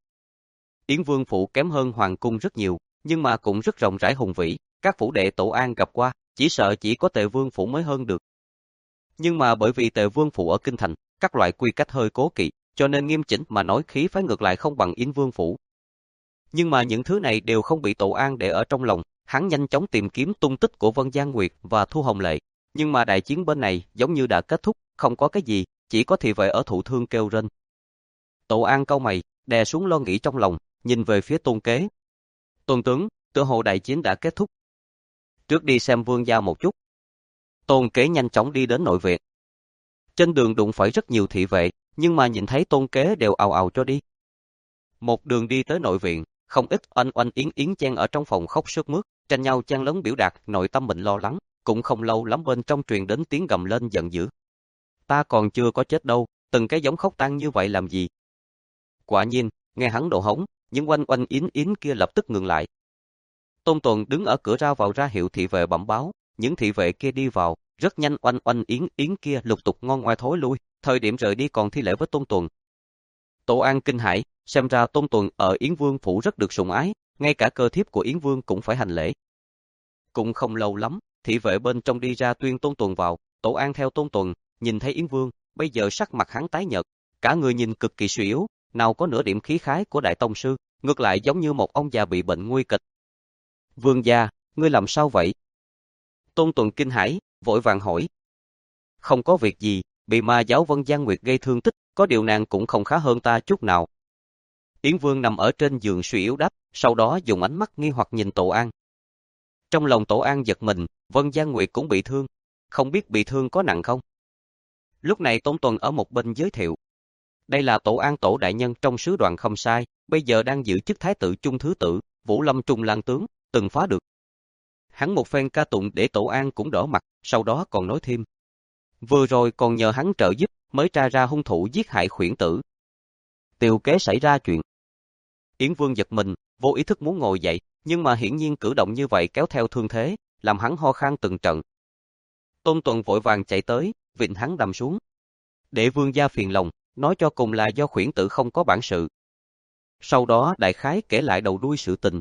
Yến Vương phủ kém hơn hoàng cung rất nhiều, nhưng mà cũng rất rộng rãi hùng vĩ, các phủ đệ Tổ An gặp qua, chỉ sợ chỉ có Tề Vương phủ mới hơn được. Nhưng mà bởi vì Tề Vương phủ ở kinh thành, các loại quy cách hơi cố kỵ, cho nên nghiêm chỉnh mà nói khí phái ngược lại không bằng Yến Vương phủ. Nhưng mà những thứ này đều không bị Tổ An để ở trong lòng, hắn nhanh chóng tìm kiếm tung tích của Vân Giang Nguyệt và Thu Hồng Lệ, nhưng mà đại chiến bên này giống như đã kết thúc, không có cái gì, chỉ có thị vệ ở thụ thương kêu rên. Tổ An cau mày, đè xuống lo nghĩ trong lòng, nhìn về phía Tôn Kế. Tôn tướng, tựa hồ đại chiến đã kết thúc. Trước đi xem vương gia một chút. Tôn Kế nhanh chóng đi đến nội viện. Trên đường đụng phải rất nhiều thị vệ, nhưng mà nhìn thấy Tôn Kế đều ào ào cho đi. Một đường đi tới nội viện, không ít oanh oanh yến yến chen ở trong phòng khóc sướt mướt, tranh nhau chen lấn biểu đạt nội tâm mình lo lắng, cũng không lâu lắm bên trong truyền đến tiếng gầm lên giận dữ. Ta còn chưa có chết đâu, từng cái giống khóc tang như vậy làm gì? Quả nhiên, nghe hắn độ hống, những oanh oanh yến yến kia lập tức ngừng lại. Tôn Tuần đứng ở cửa ra vào ra hiệu thị vệ bẩm báo, những thị vệ kia đi vào, rất nhanh oanh oanh yến yến kia lục tục ngon ngoe thối lui, thời điểm rời đi còn thi lễ với Tôn Tuần. Tổ An kinh hãi, xem ra Tôn Tuần ở Yến Vương phủ rất được sủng ái, ngay cả cơ thiếp của Yến Vương cũng phải hành lễ. Cũng không lâu lắm, thị vệ bên trong đi ra tuyên Tôn Tuần vào, Tổ An theo Tôn Tuần, nhìn thấy Yến Vương, bây giờ sắc mặt hắn tái nhợt, cả người nhìn cực kỳ suy yếu, nào có nửa điểm khí khái của đại tông sư, ngược lại giống như một ông già bị bệnh nguy kịch. Vương gia, ngươi làm sao vậy? Tôn Tuần kinh hãi, vội vàng hỏi. Không có việc gì, bị Ma giáo Vân Giang Nguyệt gây thương tích, có điều nàng cũng không khá hơn ta chút nào. Yến Vương nằm ở trên giường suy yếu đáp, sau đó dùng ánh mắt nghi hoặc nhìn Tổ An. Trong lòng Tổ An giật mình, Vân Giang Nguyệt cũng bị thương, không biết bị thương có nặng không? Lúc này Tôn Tuần ở một bên giới thiệu. Đây là Tổ An Tổ đại nhân trong sứ đoàn không sai, bây giờ đang giữ chức thái tử trung thứ tử, Vũ Lâm Trung Lang tướng, từng phá được. Hắn một phen ca tụng để Tổ An cũng đỏ mặt, sau đó còn nói thêm. Vừa rồi còn nhờ hắn trợ giúp, mới tra ra hung thủ giết hại khuyển tử. Tiều kế xảy ra chuyện. Yến Vương giật mình, vô ý thức muốn ngồi dậy, nhưng mà hiển nhiên cử động như vậy kéo theo thương thế, làm hắn ho khan từng trận. Tôn Tuần vội vàng chạy tới, vịn hắn đầm xuống. Để vương gia phiền lòng, nói cho cùng là do khuyển tử không có bản sự. Sau đó đại khái kể lại đầu đuôi sự tình.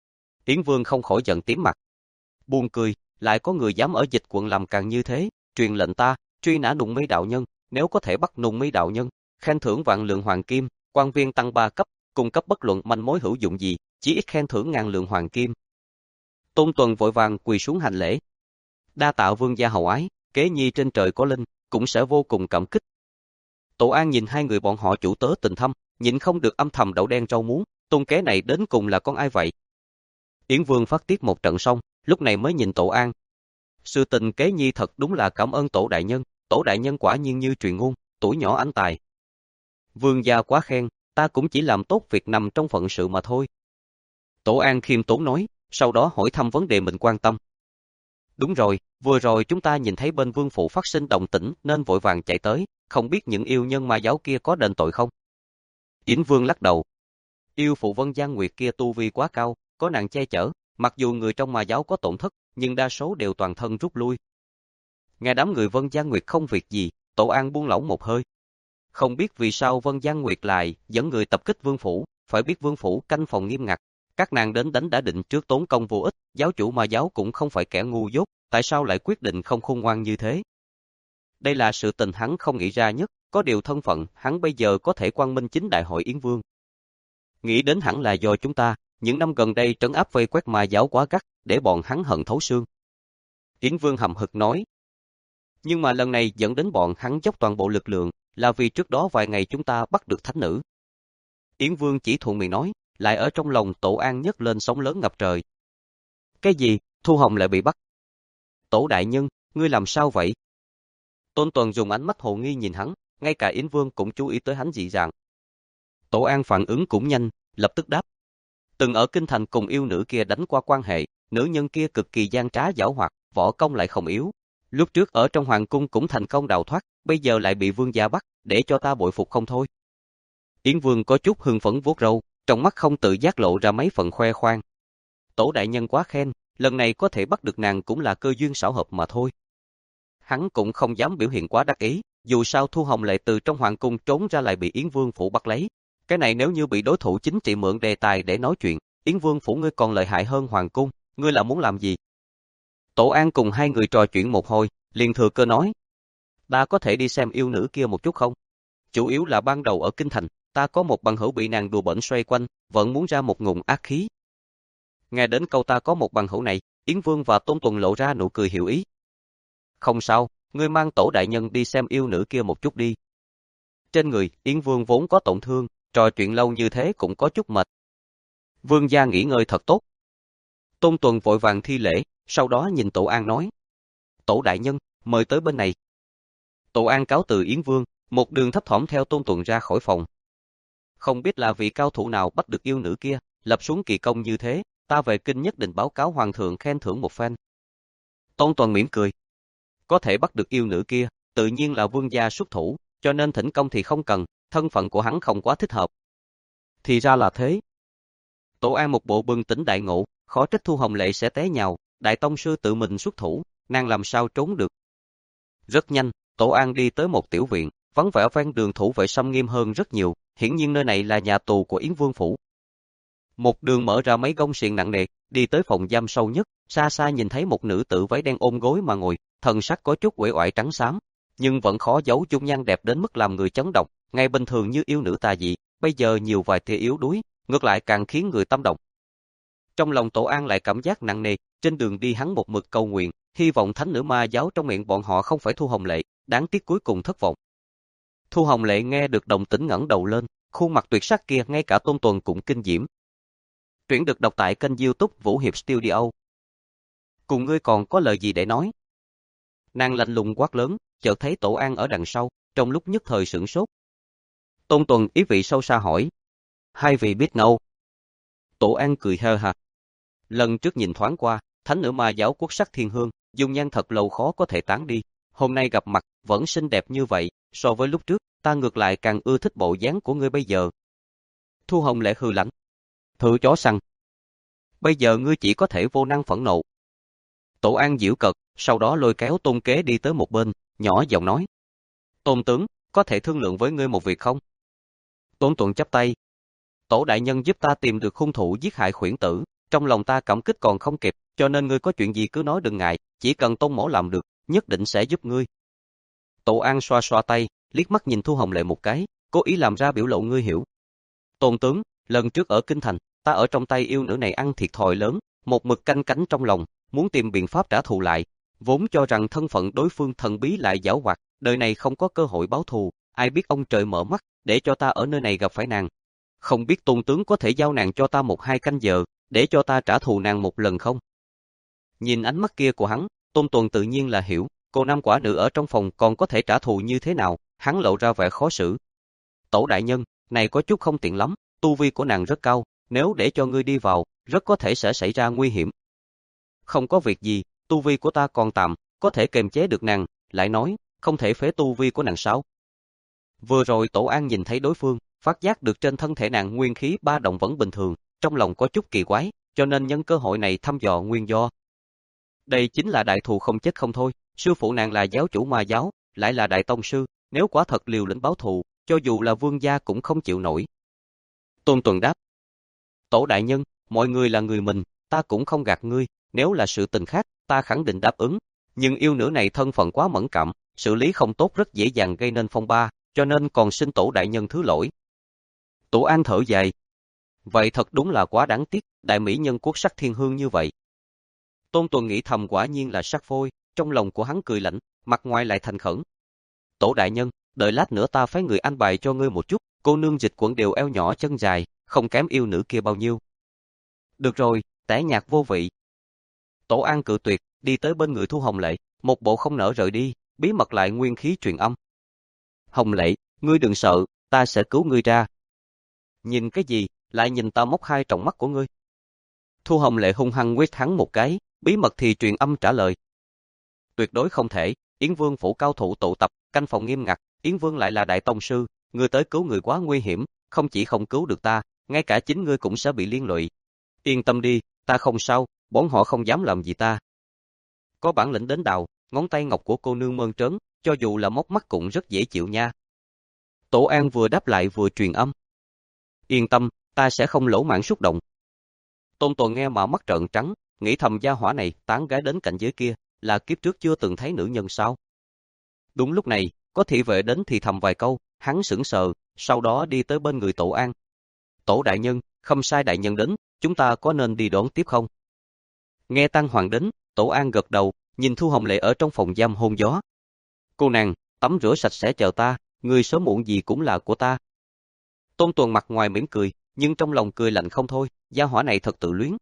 Yến Vương không khỏi giận tím mặt. Buồn cười, lại có người dám ở dịch quận làm càng như thế, truyền lệnh ta, truy nã Nùng Mi đạo nhân, nếu có thể bắt Nùng Mi đạo nhân, khen thưởng vạn lượng hoàng kim, quan viên tăng ba cấp, cung cấp bất luận manh mối hữu dụng gì, chỉ ít khen thưởng ngàn lượng hoàng kim. Tôn Tuần vội vàng quỳ xuống hành lễ. Đa tạ vương gia hậu ái, kế nhi trên trời có linh, cũng sẽ vô cùng cảm kích. Tổ An nhìn hai người bọn họ chủ tớ tình thâm, nhịn không được âm thầm đậu đen rau muống, Tôn kế này đến cùng là con ai vậy? Yến Vương phát tiết một trận xong, lúc này mới nhìn Tổ An. Sự tình kế nhi thật đúng là cảm ơn Tổ đại nhân, Tổ đại nhân quả nhiên như truyền ngôn, tuổi nhỏ anh tài. Vương gia quá khen, ta cũng chỉ làm tốt việc nằm trong phận sự mà thôi. Tổ An khiêm tốn nói, sau đó hỏi thăm vấn đề mình quan tâm. Đúng rồi, vừa rồi chúng ta nhìn thấy bên vương phủ phát sinh động tĩnh nên vội vàng chạy tới, không biết những yêu nhân ma giáo kia có đền tội không? Yến Vương lắc đầu. Yêu phụ Vân Giang Nguyệt kia tu vi quá cao, có nàng che chở, mặc dù người trong ma giáo có tổn thất, nhưng đa số đều toàn thân rút lui. Nghe đám người Vân Giang Nguyệt không việc gì, Tổ An buông lỏng một hơi. Không biết vì sao Vân Giang Nguyệt lại dẫn người tập kích vương phủ, phải biết vương phủ canh phòng nghiêm ngặt. Các nàng đến đánh đã định trước tốn công vô ích, giáo chủ ma giáo cũng không phải kẻ ngu dốt, tại sao lại quyết định không khôn ngoan như thế? Đây là sự tình hắn không nghĩ ra nhất, có điều thân phận, hắn bây giờ có thể quang minh chính đại hội Yến Vương. Nghĩ đến hẳn là do chúng ta, những năm gần đây trấn áp vây quét ma giáo quá gắt, để bọn hắn hận thấu xương. Yến Vương hậm hực nói. Nhưng mà lần này dẫn đến bọn hắn dốc toàn bộ lực lượng, là vì trước đó vài ngày chúng ta bắt được thánh nữ. Yến Vương chỉ thuận miệng nói, lại ở trong lòng Tổ An nhấc lên sóng lớn ngập trời. Cái gì, Thu Hồng lại bị bắt? Tổ đại nhân, ngươi làm sao vậy? Tôn Tuần dùng ánh mắt hồ nghi nhìn hắn, ngay cả Yến Vương cũng chú ý tới hắn dị dạng. Tổ An phản ứng cũng nhanh, lập tức đáp. Từng ở kinh thành cùng yêu nữ kia đánh qua quan hệ, nữ nhân kia cực kỳ gian trá giảo hoạt, võ công lại không yếu. Lúc trước ở trong hoàng cung cũng thành công đào thoát, bây giờ lại bị vương gia bắt, để cho ta bội phục không thôi. Yến Vương có chút hưng phấn vuốt râu, trong mắt không tự giác lộ ra mấy phần khoe khoang. Tổ đại nhân quá khen, lần này có thể bắt được nàng cũng là cơ duyên xảo hợp mà thôi. Hắn cũng không dám biểu hiện quá đắc ý, dù sao Thu Hồng Lệ từ trong hoàng cung trốn ra lại bị Yến Vương phủ bắt lấy. Cái này nếu như bị đối thủ chính trị mượn đề tài để nói chuyện, Yến Vương phủ ngươi còn lợi hại hơn hoàng cung, ngươi là muốn làm gì? Tổ An cùng hai người trò chuyện một hồi, liền thừa cơ nói. Ta có thể đi xem yêu nữ kia một chút không? Chủ yếu là ban đầu ở kinh thành, ta có một bằng hữu bị nàng đùa bỡn xoay quanh, vẫn muốn ra một ngụm ác khí. Nghe đến câu ta có một bằng hữu này, Yến Vương và Tôn Tuần lộ ra nụ cười hiểu ý. Không sao, ngươi mang Tổ đại nhân đi xem yêu nữ kia một chút đi. Trên người, Yến Vương vốn có tổn thương, trò chuyện lâu như thế cũng có chút mệt. Vương gia nghỉ ngơi thật tốt. Tôn Tuần vội vàng thi lễ, sau đó nhìn Tổ An nói. Tổ đại nhân, mời tới bên này. Tổ An cáo từ Yến Vương, một đường thấp thỏm theo Tôn Tuần ra khỏi phòng. Không biết là vị cao thủ nào bắt được yêu nữ kia, lập xuống kỳ công như thế, ta về kinh nhất định báo cáo hoàng thượng khen thưởng một phen. Tôn Tuần mỉm cười. Có thể bắt được yêu nữ kia, tự nhiên là vương gia xuất thủ, cho nên thỉnh công thì không cần, thân phận của hắn không quá thích hợp. Thì ra là thế. Tổ An một bộ bừng tỉnh đại ngộ, khó trách Thu Hồng Lệ sẽ té nhào, đại tông sư tự mình xuất thủ, nàng làm sao trốn được. Rất nhanh, Tổ An đi tới một tiểu viện, vắng vẻ ven đường thủ vệ xâm nghiêm hơn rất nhiều, hiển nhiên nơi này là nhà tù của Yến Vương phủ. Một đường mở ra mấy gông xiềng nặng nề, đi tới phòng giam sâu nhất, xa xa nhìn thấy một nữ tử váy đen ôm gối mà ngồi, thần sắc có chút uể oải trắng xám, nhưng vẫn khó giấu dung nhan đẹp đến mức làm người chấn động, ngày bình thường như yêu nữ tà dị, bây giờ nhiều vài tia yếu đuối, ngược lại càng khiến người tâm động. Trong lòng Tổ An lại cảm giác nặng nề, trên đường đi hắn một mực cầu nguyện, hy vọng thánh nữ ma giáo trong miệng bọn họ không phải Thu Hồng Lệ, đáng tiếc cuối cùng thất vọng. Thu Hồng Lệ nghe được động tĩnh ngẩng đầu lên, khuôn mặt tuyệt sắc kia ngay cả Tôn Tuần cũng kinh diễm. Truyện được đọc tại kênh YouTube Vũ Hiệp Studio. Cùng ngươi còn có lời gì để nói? Nàng lạnh lùng quát lớn, chợt thấy Tổ An ở đằng sau, trong lúc nhất thời sửng sốt. Tôn Tuần ý vị sâu xa hỏi. Hai vị biết nhau. Tổ An cười hơ hả. Lần trước nhìn thoáng qua, thánh nữ ma giáo Quốc Sắc Thiên Hương, dung nhan thật lâu khó có thể tán đi. Hôm nay gặp mặt, vẫn xinh đẹp như vậy, so với lúc trước, ta ngược lại càng ưa thích bộ dáng của ngươi bây giờ. Thu Hồng Lệ hừ lạnh. Thử chó săn. Bây giờ ngươi chỉ có thể vô năng phẫn nộ. Tổ An giễu cợt, sau đó lôi kéo Tôn Kế đi tới một bên, nhỏ giọng nói. Tôn tướng, có thể thương lượng với ngươi một việc không? Tôn Tuần chắp tay. Tổ đại nhân giúp ta tìm được hung thủ giết hại Khuyển Tử, trong lòng ta cảm kích còn không kịp, cho nên ngươi có chuyện gì cứ nói đừng ngại, chỉ cần Tôn mỗ làm được, nhất định sẽ giúp ngươi. Tổ An xoa xoa tay, liếc mắt nhìn Thu Hồng Lệ một cái, cố ý làm ra biểu lộ ngươi hiểu. Tôn tướng, lần trước ở Kinh Thành, ta ở trong tay yêu nữ này ăn thiệt thòi lớn, một mực canh cánh trong lòng, muốn tìm biện pháp trả thù lại, vốn cho rằng thân phận đối phương thần bí lại giảo hoạt, đời này không có cơ hội báo thù, ai biết ông trời mở mắt, để cho ta ở nơi này gặp phải nàng. Không biết Tôn tướng có thể giao nàng cho ta một hai canh giờ, để cho ta trả thù nàng một lần không? Nhìn ánh mắt kia của hắn, Tôn Tuần tự nhiên là hiểu, cô nam quả nữ ở trong phòng còn có thể trả thù như thế nào, hắn lộ ra vẻ khó xử. Tổ đại nhân, này có chút không tiện lắm, tu vi của nàng rất cao, nếu để cho ngươi đi vào, rất có thể sẽ xảy ra nguy hiểm. Không có việc gì, tu vi của ta còn tạm, có thể kiềm chế được nàng, lại nói, không thể phế tu vi của nàng sao? Vừa rồi Tổ An nhìn thấy đối phương, phát giác được trên thân thể nàng nguyên khí ba động vẫn bình thường, trong lòng có chút kỳ quái, cho nên nhân cơ hội này thăm dò nguyên do. Đây chính là đại thù không chết không thôi, sư phụ nàng là giáo chủ ma giáo, lại là đại tông sư, nếu quả thật liều lĩnh báo thù, cho dù là vương gia cũng không chịu nổi. Tôn Tuần đáp. Tổ đại nhân, mọi người là người mình, ta cũng không gạt ngươi, nếu là sự tình khác, ta khẳng định đáp ứng, nhưng yêu nữ này thân phận quá mẫn cảm, xử lý không tốt rất dễ dàng gây nên phong ba, cho nên còn xin Tổ đại nhân thứ lỗi. Tổ An thở dài. Vậy thật đúng là quá đáng tiếc, đại mỹ nhân Quốc Sắc Thiên Hương như vậy. Tôn Tuần nghĩ thầm quả nhiên là sắc phôi, trong lòng của hắn cười lạnh, mặt ngoài lại thành khẩn. Tổ đại nhân, đợi lát nữa ta phái người an bài cho ngươi một chút, cô nương Dịch Quận đều eo nhỏ chân dài, không kém yêu nữ kia bao nhiêu. Được rồi, tẻ nhạt vô vị. Tổ An cự tuyệt, đi tới bên người Thu Hồng Lệ, một bộ không nỡ rời đi, bí mật lại nguyên khí truyền âm. Hồng Lệ, ngươi đừng sợ, ta sẽ cứu ngươi ra. Nhìn cái gì, lại nhìn ta móc hai tròng mắt của ngươi. Thu Hồng Lệ hung hăng quét hắn một cái, bí mật thì truyền âm trả lời. Tuyệt đối không thể, Yến Vương phủ cao thủ tụ tập, canh phòng nghiêm ngặt, Yến Vương lại là đại tông sư, ngươi tới cứu người quá nguy hiểm, không chỉ không cứu được ta, ngay cả chính ngươi cũng sẽ bị liên lụy. Yên tâm đi, ta không sao, bọn họ không dám làm gì ta. Có bản lĩnh đến đào, ngón tay ngọc của cô nương mơn trớn, cho dù là móc mắt cũng rất dễ chịu nha. Tổ An vừa đáp lại vừa truyền âm. Yên tâm, ta sẽ không lỗ mãng xúc động. Tôn Tuần nghe mà mắt trợn trắng, nghĩ thầm gia hỏa này tán gái đến cảnh giới kia, là kiếp trước chưa từng thấy nữ nhân sao. Đúng lúc này, có thị vệ đến thì thầm vài câu, hắn sững sờ, sau đó đi tới bên người Tổ An. Tổ đại nhân, không sai đại nhân đến, chúng ta có nên đi đón tiếp không? Nghe Tăng Hoàng đến, Tổ An gật đầu, nhìn Thu Hồng Lệ ở trong phòng giam hôn gió. Cô nàng, tắm rửa sạch sẽ chờ ta, người sớm muộn gì cũng là của ta. Tôn Tuần mặt ngoài mỉm cười, nhưng trong lòng cười lạnh không thôi, gia hỏa này thật tự luyến.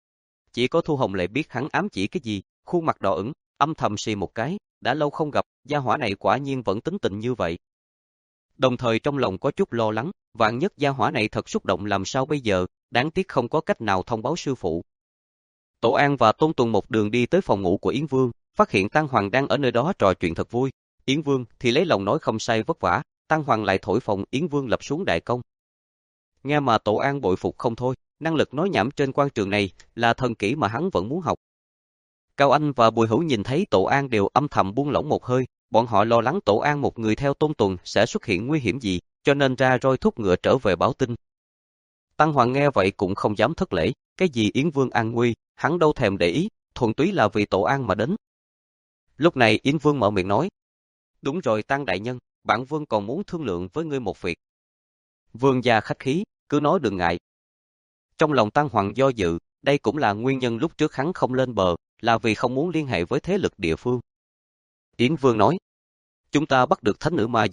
Chỉ có Thu Hồng Lệ biết hắn ám chỉ cái gì, khuôn mặt đỏ ửng, âm thầm xì một cái, đã lâu không gặp, gia hỏa này quả nhiên vẫn tính tình như vậy. Đồng thời trong lòng có chút lo lắng, vạn nhất gia hỏa này thật xúc động làm sao bây giờ, đáng tiếc không có cách nào thông báo sư phụ. Tổ An và Tôn Tuần một đường đi tới phòng ngủ của Yến Vương, phát hiện Tăng Hoàng đang ở nơi đó trò chuyện thật vui. Yến Vương thì lấy lòng nói không sai vất vả, Tăng Hoàng lại thổi phồng Yến Vương lập xuống đại công. Nghe mà Tổ An bội phục không thôi, năng lực nói nhảm trên quan trường này là thần kỹ mà hắn vẫn muốn học. Cao Anh và Bùi Hữu nhìn thấy Tổ An đều âm thầm buông lỏng một hơi, bọn họ lo lắng Tổ An một người theo Tôn Tuần sẽ xuất hiện nguy hiểm gì, cho nên ra roi thúc ngựa trở về báo tin. Tăng Hoàng nghe vậy cũng không dám thất lễ, cái gì Yến Vương an nguy, hắn đâu thèm để ý, thuần túy là vì Tổ An mà đến. Lúc này Yến Vương mở miệng nói, đúng rồi Tăng đại nhân, bản Vương còn muốn thương lượng với ngươi một việc. Vương gia khách khí, cứ nói đừng ngại. Trong lòng Tăng Hoàng do dự, đây cũng là nguyên nhân lúc trước hắn không lên bờ, là vì không muốn liên hệ với thế lực địa phương. Yến Vương nói, chúng ta bắt được thánh nữ ma giáo,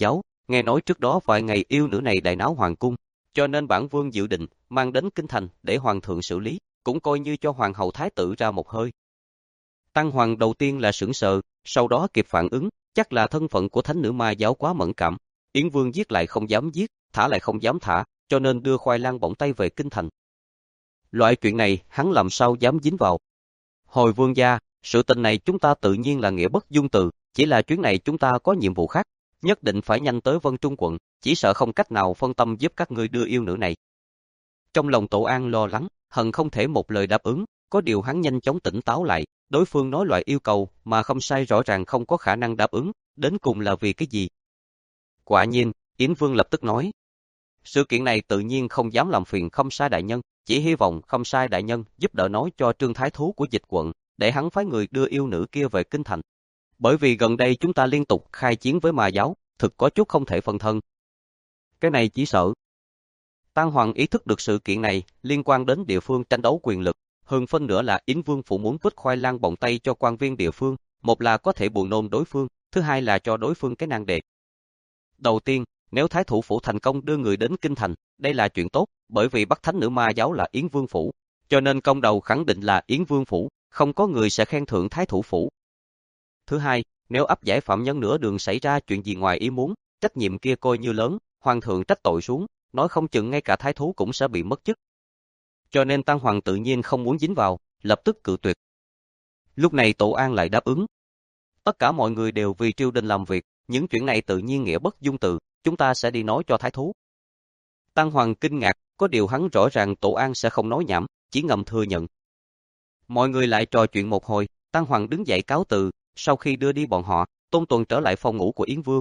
Nghe nói trước đó vài ngày yêu nữ này đại náo hoàng cung, cho nên bản vương dự định mang đến kinh thành để hoàng thượng xử lý, cũng coi như cho hoàng hậu thái tử ra một hơi. Tăng Hoàng đầu tiên là sửng sờ, sau đó kịp phản ứng, chắc là thân phận của thánh nữ ma giáo quá mẫn cảm. Yến Vương giết lại không dám giết, thả lại không dám thả, cho nên đưa khoai lang bỏng tay về kinh thành. Loại chuyện này hắn làm sao dám dính vào. Hồi vương gia, sự tình này chúng ta tự nhiên là nghĩa bất dung từ, chỉ là chuyến này chúng ta có nhiệm vụ khác, nhất định phải nhanh tới Vân Trung quận, chỉ sợ không cách nào phân tâm giúp các ngươi đưa yêu nữ này. Trong lòng Tổ An lo lắng, hận không thể một lời đáp ứng, có điều hắn nhanh chóng tỉnh táo lại, đối phương nói loại yêu cầu mà không sai rõ ràng không có khả năng đáp ứng, đến cùng là vì cái gì? Quả nhiên, Yến Vương lập tức nói, sự kiện này tự nhiên không dám làm phiền Khâm Sai đại nhân, chỉ hy vọng Khâm Sai đại nhân giúp đỡ nói cho Trương Thái Thú của Dịch quận, để hắn phái người đưa yêu nữ kia về kinh thành. Bởi vì gần đây chúng ta liên tục khai chiến với ma giáo, thực có chút không thể phân thân. Cái này chỉ sợ. Tăng Hoàng ý thức được sự kiện này liên quan đến địa phương tranh đấu quyền lực, hơn phân nữa là Yến Vương phủ muốn vứt khoai lang bỏng tay cho quan viên địa phương, một là có thể buồn nôn đối phương, thứ hai là cho đối phương cái nan đề. Đầu tiên, nếu Thái thủ phủ thành công đưa người đến kinh thành, đây là chuyện tốt, bởi vì bắt thánh nữ ma giáo là Yến Vương phủ, cho nên công đầu khẳng định là Yến Vương phủ, không có người sẽ khen thưởng Thái thủ phủ. Thứ hai, nếu áp giải phạm nhân nửa đường xảy ra chuyện gì ngoài ý muốn, trách nhiệm kia coi như lớn, hoàng thượng trách tội xuống, nói không chừng ngay cả thái thú cũng sẽ bị mất chức. Cho nên Tăng Hoàng tự nhiên không muốn dính vào, lập tức cự tuyệt. Lúc này Tổ An lại đáp ứng. Tất cả mọi người đều vì triều đình làm việc, những chuyện này tự nhiên nghĩa bất dung từ, chúng ta sẽ đi nói cho thái thú. Tăng Hoàng kinh ngạc, có điều hắn rõ ràng Tổ An sẽ không nói nhảm, chỉ ngầm thừa nhận. Mọi người lại trò chuyện một hồi, Tăng Hoàng đứng dậy cáo từ, sau khi đưa đi bọn họ, Tôn Tuần trở lại phòng ngủ của Yến Vương.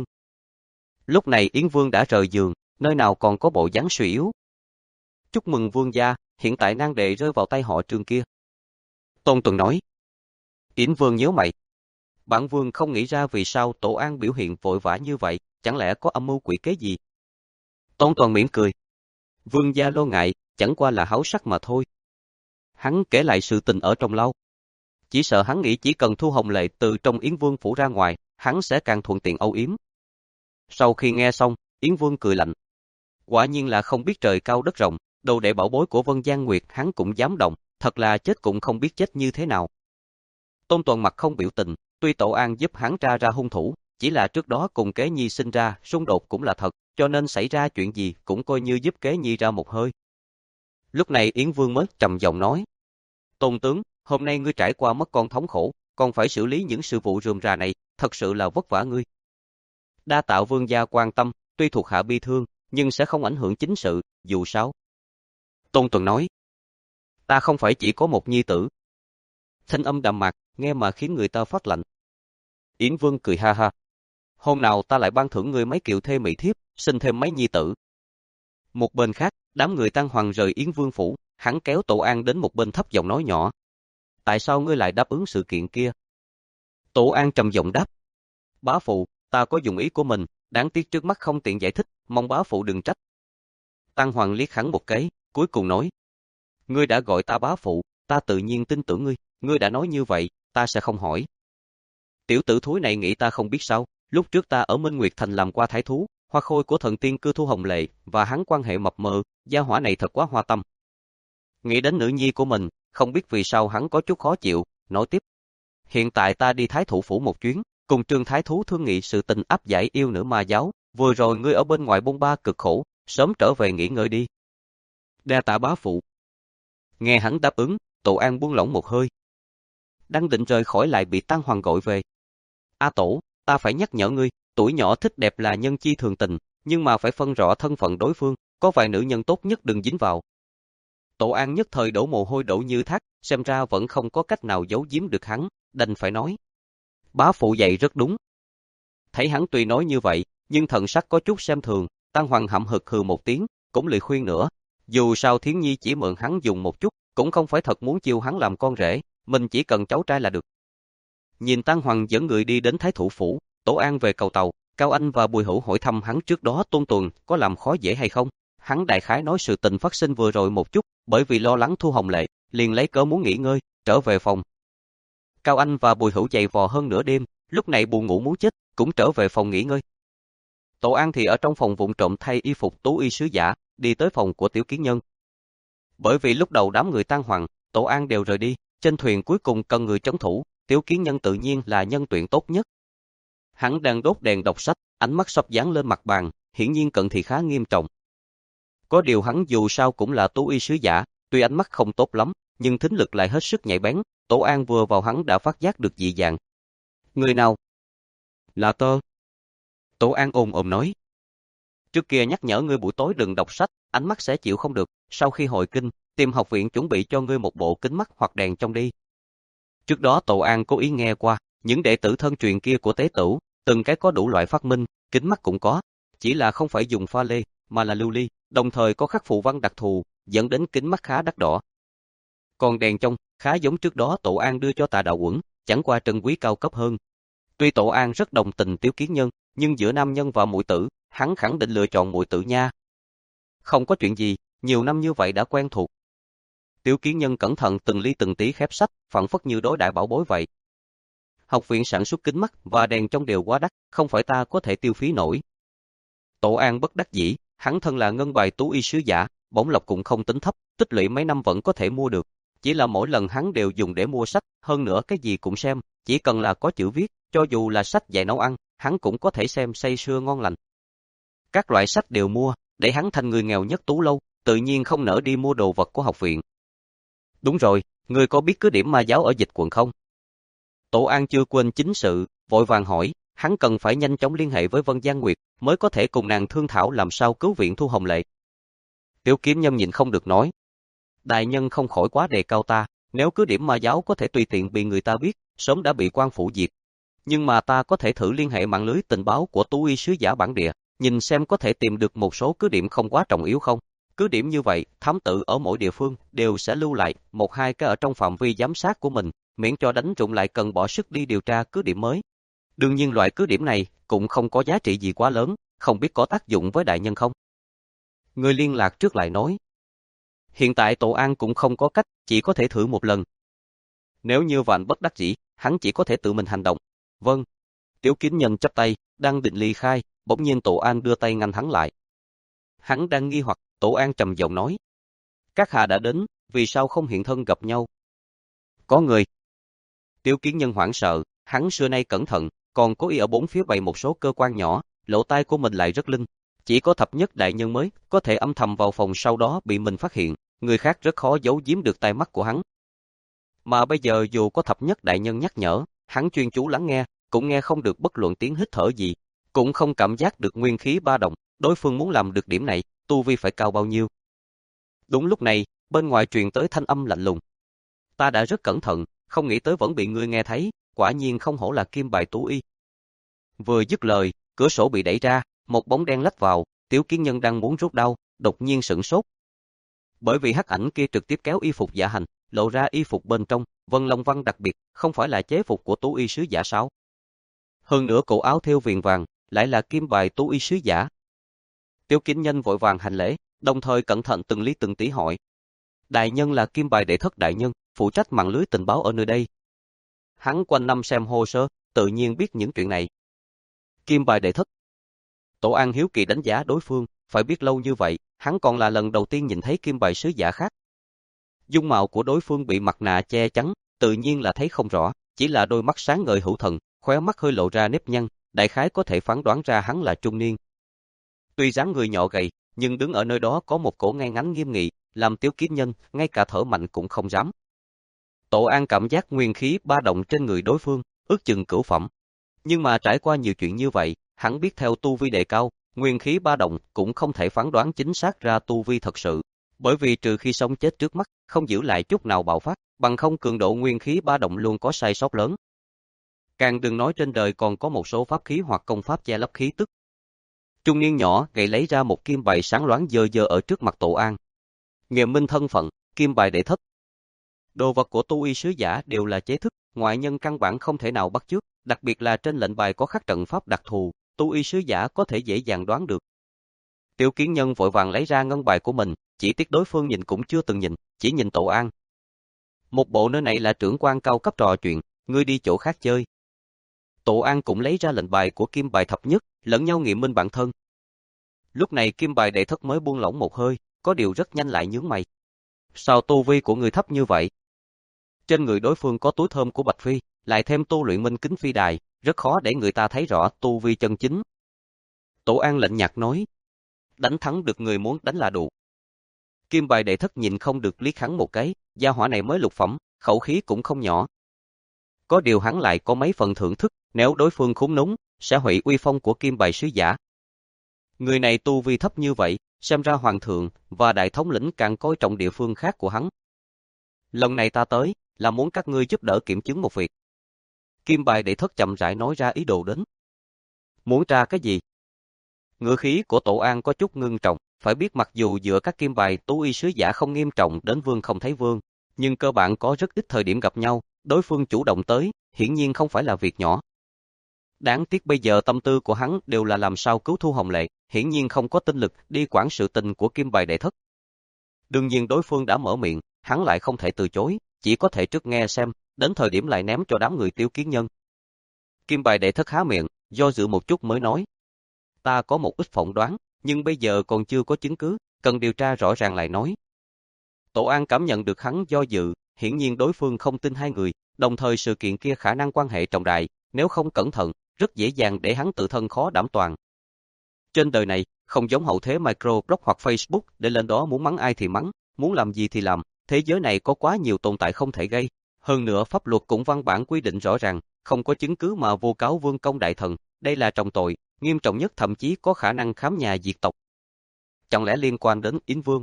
Lúc này Yến Vương đã rời giường, nơi nào còn có bộ dáng suy yếu. Chúc mừng vương gia, hiện tại nan đề rơi vào tay họ Trương kia. Tôn Tuần nói. Yến Vương nhíu mày. Bản vương không nghĩ ra vì sao Tổ An biểu hiện vội vã như vậy, chẳng lẽ có âm mưu quỷ kế gì? Tôn Tuần mỉm cười. Vương gia lo ngại, chẳng qua là háo sắc mà thôi. Hắn kể lại sự tình ở trong lâu. Chỉ sợ hắn nghĩ chỉ cần Thu Hồng Lệ từ trong Yến Vương phủ ra ngoài, hắn sẽ càng thuận tiện âu yếm. Sau khi nghe xong, Yến Vương cười lạnh. Quả nhiên là không biết trời cao đất rộng, đồ đệ bảo bối của Vân Giang Nguyệt hắn cũng dám động, thật là chết cũng không biết chết như thế nào. Tôn Toàn mặt không biểu tình, tuy Tổ An giúp hắn tra ra hung thủ, chỉ là trước đó cùng Kế Nhi sinh ra, xung đột cũng là thật, cho nên xảy ra chuyện gì cũng coi như giúp Kế Nhi ra một hơi. Lúc này Yến Vương mới trầm giọng nói. Tôn tướng, hôm nay ngươi trải qua mất con thống khổ, còn phải xử lý những sự vụ rườm rà này, thật sự là vất vả ngươi. Đa tạ vương gia quan tâm, tuy thuộc hạ bi thương, nhưng sẽ không ảnh hưởng chính sự, dù sao. Tôn Tuần nói. Ta không phải chỉ có một nhi tử. Thanh âm đạm mạc, nghe mà khiến người ta phát lạnh. Yến Vương cười ha ha. Hôm nào ta lại ban thưởng ngươi mấy kiệu thê mỹ thiếp, sinh thêm mấy nhi tử. Một bên khác, đám người Tăng Hoàng rời Yến Vương phủ, hắn kéo Tổ An đến một bên thấp giọng nói nhỏ. Tại sao ngươi lại đáp ứng sự kiện kia? Tổ An trầm giọng đáp. Bá phụ, ta có dụng ý của mình, đáng tiếc trước mắt không tiện giải thích, mong bá phụ đừng trách. Tăng Hoàng liếc hắn một cái, cuối cùng nói. Ngươi đã gọi ta bá phụ, ta tự nhiên tin tưởng ngươi, ngươi đã nói như vậy, ta sẽ không hỏi. Tiểu tử thúi này nghĩ ta không biết sao, lúc trước ta ở Minh Nguyệt Thành làm qua thái thú, hoa khôi của thần tiên cư Thu Hồng Lệ, và hắn quan hệ mập mờ, gia hỏa này thật quá hoa tâm. Nghĩ đến nữ nhi của mình, không biết vì sao hắn có chút khó chịu, nói tiếp. Hiện tại ta đi thái thủ phủ một chuyến, cùng Trương Thái Thú thương nghị sự tình áp giải yêu nữ ma giáo, vừa rồi ngươi ở bên ngoài bôn ba cực khổ, sớm trở về nghỉ ngơi đi. Đa tạ bá phụ. Nghe hắn đáp ứng, Tổ An buông lỏng một hơi. Đang định rời khỏi lại bị Tăng Hoàng gọi về. A Tổ, ta phải nhắc nhở ngươi, tuổi nhỏ thích đẹp là nhân chi thường tình, nhưng mà phải phân rõ thân phận đối phương, có vài nữ nhân tốt nhất đừng dính vào. Tổ An nhất thời đổ mồ hôi đổ như thác, xem ra vẫn không có cách nào giấu giếm được hắn, đành phải nói. Bá phụ dạy rất đúng. Thấy hắn tuy nói như vậy, nhưng thần sắc có chút xem thường, Tăng Hoàng hậm hực hừ một tiếng, cũng lười khuyên nữa. Dù sao Thiến Nhi chỉ mượn hắn dùng một chút, cũng không phải thật muốn chiêu hắn làm con rể, mình chỉ cần cháu trai là được. Nhìn Tăng Hoàng dẫn người đi đến Thái thủ phủ, Tổ An về cầu tàu, Cao Anh và Bùi Hữu hỏi thăm hắn trước đó Tôn Tuần có làm khó dễ hay không. Hắn đại khái nói sự tình phát sinh vừa rồi một chút, bởi vì lo lắng Thu Hồng Lệ, liền lấy cớ muốn nghỉ ngơi, trở về phòng. Cao Anh và Bùi Hữu dày vò hơn nửa đêm, lúc này buồn ngủ muốn chết, cũng trở về phòng nghỉ ngơi. Tổ An thì ở trong phòng vụng trộm thay y phục tú y sứ giả, đi tới phòng của Tiểu Kiến Nhân. Bởi vì lúc đầu đám người tan hoằng, Tổ An đều rời đi, trên thuyền cuối cùng cần người trấn thủ, Tiểu Kiến Nhân tự nhiên là nhân tuyển tốt nhất. Hắn đang đốt đèn đọc sách, ánh mắt sắp dán lên mặt bàn, hiển nhiên cận thị khá nghiêm trọng. Có điều hắn dù sao cũng là tú y sứ giả, tuy ánh mắt không tốt lắm, nhưng thính lực lại hết sức nhạy bén, Tổ An vừa vào hắn đã phát giác được dị dạng. Người nào? Là tơ. Tổ An ồm ồm nói. Trước kia nhắc nhở ngươi buổi tối đừng đọc sách, ánh mắt sẽ chịu không được, sau khi hội kinh, tìm học viện chuẩn bị cho ngươi một bộ kính mắt hoặc đèn trong đi. Trước đó Tổ An cố ý nghe qua, những đệ tử thân truyền kia của Tế Tửu, từng cái có đủ loại phát minh, kính mắt cũng có, chỉ là không phải dùng pha lê, mà là lưu ly, đồng thời có khắc phù văn đặc thù, dẫn đến kính mắt khá đắt đỏ. Còn đèn trong, khá giống trước đó Tổ An đưa cho Tà Đạo Uẩn, chẳng qua trân quý cao cấp hơn. Tuy Tổ An rất đồng tình Tiểu Kiến Nhân, nhưng giữa nam nhân và muội tử, hắn khẳng định lựa chọn muội tử nha. Không có chuyện gì, nhiều năm như vậy đã quen thuộc. Tiểu Kiến Nhân cẩn thận từng ly từng tí khép sách, phảng phất như đối đại bảo bối vậy. Học viện sản xuất kính mắt và đèn trong đều quá đắt, không phải ta có thể tiêu phí nổi. Tổ An bất đắc dĩ, hắn thân là ngân bài tú y sứ giả, bổng lộc cũng không tính thấp, tích lũy mấy năm vẫn có thể mua được. Chỉ là mỗi lần hắn đều dùng để mua sách, hơn nữa cái gì cũng xem, chỉ cần là có chữ viết, cho dù là sách dạy nấu ăn, hắn cũng có thể xem say sưa ngon lành. Các loại sách đều mua, để hắn thành người nghèo nhất Tú Lâu, tự nhiên không nỡ đi mua đồ vật của học viện. Đúng rồi, ngươi có biết cứ điểm ma giáo ở Dịch Quận không? Tổ An chưa quên chính sự, vội vàng hỏi, hắn cần phải nhanh chóng liên hệ với Vân Giang Nguyệt, mới có thể cùng nàng thương thảo làm sao cứu viện Thu Hồng Lệ. Tiểu Kiếm Nhân nhịn không được nói, đại nhân không khỏi quá đề cao ta, nếu cứ điểm ma giáo có thể tùy tiện bị người ta biết, sớm đã bị quan phủ diệt. Nhưng mà ta có thể thử liên hệ mạng lưới tình báo của tú y sứ giả bản địa, nhìn xem có thể tìm được một số cứ điểm không quá trọng yếu không. Cứ điểm như vậy, thám tử ở mỗi địa phương đều sẽ lưu lại một hai cái ở trong phạm vi giám sát của mình, miễn cho đánh trụng lại cần bỏ sức đi điều tra cứ điểm mới. Đương nhiên loại cứ điểm này cũng không có giá trị gì quá lớn, không biết có tác dụng với đại nhân không? Người liên lạc trước lại nói. Hiện tại Tổ An cũng không có cách, chỉ có thể thử một lần. Nếu như vạn bất đắc dĩ, hắn chỉ có thể tự mình hành động. Vâng. Tiểu Kiếm Nhân chắp tay, đang định ly khai, bỗng nhiên Tổ An đưa tay ngăn hắn lại. Hắn đang nghi hoặc, Tổ An trầm giọng nói. Các hạ đã đến, vì sao không hiện thân gặp nhau? Có người. Tiểu Kiếm Nhân hoảng sợ, hắn xưa nay cẩn thận, còn cố ý ở bốn phía bày một số cơ quan nhỏ, lỗ tai của mình lại rất linh. Chỉ có thập nhất đại nhân mới có thể âm thầm vào phòng sau đó bị mình phát hiện, người khác rất khó giấu giếm được tai mắt của hắn. Mà bây giờ dù có thập nhất đại nhân nhắc nhở, hắn chuyên chú lắng nghe, cũng nghe không được bất luận tiếng hít thở gì, cũng không cảm giác được nguyên khí ba động, đối phương muốn làm được điểm này, tu vi phải cao bao nhiêu. Đúng lúc này, bên ngoài truyền tới thanh âm lạnh lùng. Ta đã rất cẩn thận, không nghĩ tới vẫn bị ngươi nghe thấy, quả nhiên không hổ là kim bài tú y. Vừa dứt lời, cửa sổ bị đẩy ra, một bóng đen lách vào, Tiểu Kiến Nhân đang muốn rút đao, đột nhiên sửng sốt. Bởi vì hắc ảnh kia trực tiếp kéo y phục dạ hành, lộ ra y phục bên trong, vân long văn đặc biệt, không phải là chế phục của tú y sứ giả sao? Hơn nữa cổ áo thêu viền vàng, lại là kim bài tú y sứ giả. Tiểu Kiến Nhân vội vàng hành lễ, đồng thời cẩn thận từng lý từng tí hỏi. Đại nhân là kim bài đệ thất đại nhân, phụ trách mạng lưới tình báo ở nơi đây. Hắn quanh năm xem hồ sơ, tự nhiên biết những chuyện này. Kim bài đệ thất. Tổ An hiếu kỳ đánh giá đối phương, phải biết lâu như vậy, hắn còn là lần đầu tiên nhìn thấy kim bài sứ giả khác. Dung mạo của đối phương bị mặt nạ che chắn, tự nhiên là thấy không rõ, chỉ là đôi mắt sáng ngời hữu thần, khóe mắt hơi lộ ra nếp nhăn, đại khái có thể phán đoán ra hắn là trung niên. Tuy dáng người nhỏ gầy, nhưng đứng ở nơi đó có một cổ ngay ngắn nghiêm nghị, làm Tiểu Kiếm Nhân ngay cả thở mạnh cũng không dám. Tổ An cảm giác nguyên khí ba động trên người đối phương, ước chừng cửu phẩm. Nhưng mà trải qua nhiều chuyện như vậy, hắn biết theo tu vi đề cao, nguyên khí ba động cũng không thể phán đoán chính xác ra tu vi thật sự. Bởi vì trừ khi sống chết trước mắt, không giữ lại chút nào bạo phát, bằng không cường độ nguyên khí ba động luôn có sai sót lớn. Càng đừng nói trên đời còn có một số pháp khí hoặc công pháp che lấp khí tức. Trung niên nhỏ gậy lấy ra một kim bài sáng loáng dơ dơ ở trước mặt Tổ An. Nghiệm minh thân phận, kim bài đệ thất. Đồ vật của tu y sứ giả đều là chế thức, ngoại nhân căn bản không thể nào bắt chước, đặc biệt là trên lệnh bài có khắc trận pháp đặc thù, tu y sứ giả có thể dễ dàng đoán được. Tiểu Kiến Nhân vội vàng lấy ra ngân bài của mình, chỉ tiếc đối phương nhìn cũng chưa từng nhìn, chỉ nhìn Tổ An. Một bộ nơi này là trưởng quan cao cấp trò chuyện, ngươi đi chỗ khác chơi. Tổ An cũng lấy ra lệnh bài của kim bài thập nhất, lẫn nhau nghiệm minh bản thân. Lúc này Kim Bài Đệ Thất mới buông lỏng một hơi, có điều rất nhanh lại nhướng mày. Sao tu vi của người thấp như vậy? Trên người đối phương có túi thơm của Bạch Phi, lại thêm tu luyện minh kính phi đài, rất khó để người ta thấy rõ tu vi chân chính. Tổ An lạnh nhạt nói, đánh thắng được người muốn đánh là đủ. Kim Bài Đệ Thất nhìn không được liếc hắn một cái, gia hỏa này mới lục phẩm, khẩu khí cũng không nhỏ. Có điều hắn lại có mấy phần thưởng thức, nếu đối phương khốn núng, sẽ hủy uy phong của Kim Bài sứ giả. Người này tu vi thấp như vậy, xem ra hoàng thượng và đại thống lĩnh càng coi trọng địa phương khác của hắn. Lần này ta tới, là muốn các ngươi giúp đỡ kiểm chứng một việc. Kim Bài Đệ Thất chậm rãi nói ra ý đồ đến. Muốn tra cái gì? Ngữ khí của Tổ An có chút ngưng trọng, phải biết mặc dù giữa các Kim Bài tú y sứ giả không nghiêm trọng đến vương không thấy vương, nhưng cơ bản có rất ít thời điểm gặp nhau, đối phương chủ động tới, hiển nhiên không phải là việc nhỏ. Đáng tiếc bây giờ tâm tư của hắn đều là làm sao cứu Thu Hồng Lệ, hiển nhiên không có tinh lực đi quản sự tình của Kim Bài Đệ Thất. Đương nhiên đối phương đã mở miệng, hắn lại không thể từ chối, chỉ có thể trước nghe xem, đến thời điểm lại ném cho đám người Tiêu Kiến Nhân. Kim Bài Đệ Thất há miệng, do dự một chút mới nói. Ta có một ít phỏng đoán, nhưng bây giờ còn chưa có chứng cứ, cần điều tra rõ ràng lại nói. Tổ An cảm nhận được hắn do dự, hiển nhiên đối phương không tin hai người, đồng thời sự kiện kia khả năng quan hệ trọng đại, nếu không cẩn thận, rất dễ dàng để hắn tự thân khó đảm toàn. Trên đời này, không giống hậu thế Microsoft hoặc Facebook để lên đó muốn mắng ai thì mắng, muốn làm gì thì làm, thế giới này có quá nhiều tồn tại không thể gây. Hơn nữa pháp luật cũng văn bản quy định rõ ràng, không có chứng cứ mà vô cáo vương công đại thần, đây là trọng tội, nghiêm trọng nhất thậm chí có khả năng khám nhà diệt tộc. Chẳng lẽ liên quan đến Yến Vương?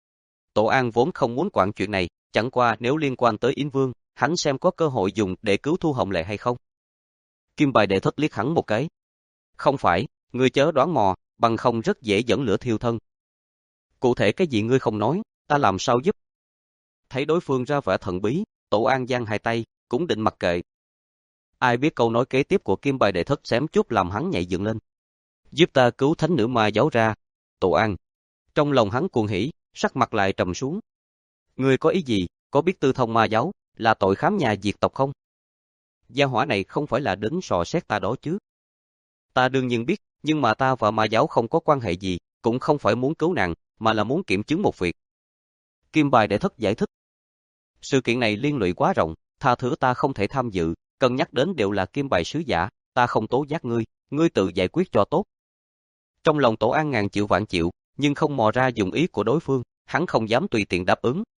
Tổ An vốn không muốn quản chuyện này, chẳng qua nếu liên quan tới Yến Vương, hắn xem có cơ hội dùng để cứu Thu Hồng Lệ hay không. Kim Bài Đệ Thất liếc hắn một cái. Không phải, ngươi chớ đoán mò, bằng không rất dễ dẫn lửa thiêu thân. Cụ thể cái gì ngươi không nói, ta làm sao giúp? Thấy đối phương ra vẻ thần bí, Tổ An giang hai tay, cũng định mặc kệ. Ai biết câu nói kế tiếp của Kim Bài Đệ Thất xém chút làm hắn nhảy dựng lên. Giúp ta cứu thánh nữ ma giáo ra. Tổ An. Trong lòng hắn cuồng hỉ, sắc mặt lại trầm xuống. Ngươi có ý gì, có biết tư thông ma giáo, là tội khám nhà diệt tộc không? Gia hỏa này không phải là đến sò xét ta đó chứ. Ta đương nhiên biết, nhưng mà ta và ma giáo không có quan hệ gì, cũng không phải muốn cứu nàng, mà là muốn kiểm chứng một việc. Kim Bài Đệ Thất giải thích. Sự kiện này liên lụy quá rộng, tha thứ ta không thể tham dự, cân nhắc đến đều là Kim Bài sứ giả, ta không tố giác ngươi, ngươi tự giải quyết cho tốt. Trong lòng Tổ An ngàn triệu vạn triệu, nhưng không mò ra dụng ý của đối phương, hắn không dám tùy tiện đáp ứng.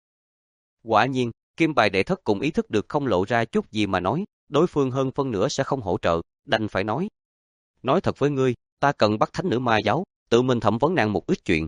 Quả nhiên, Kim Bài Đệ Thất cũng ý thức được không lộ ra chút gì mà nói, đối phương hơn phân nửa sẽ không hỗ trợ, đành phải nói. Nói thật với ngươi, ta cần bắt thánh nữ ma giáo, tự mình thẩm vấn nàng một ít chuyện.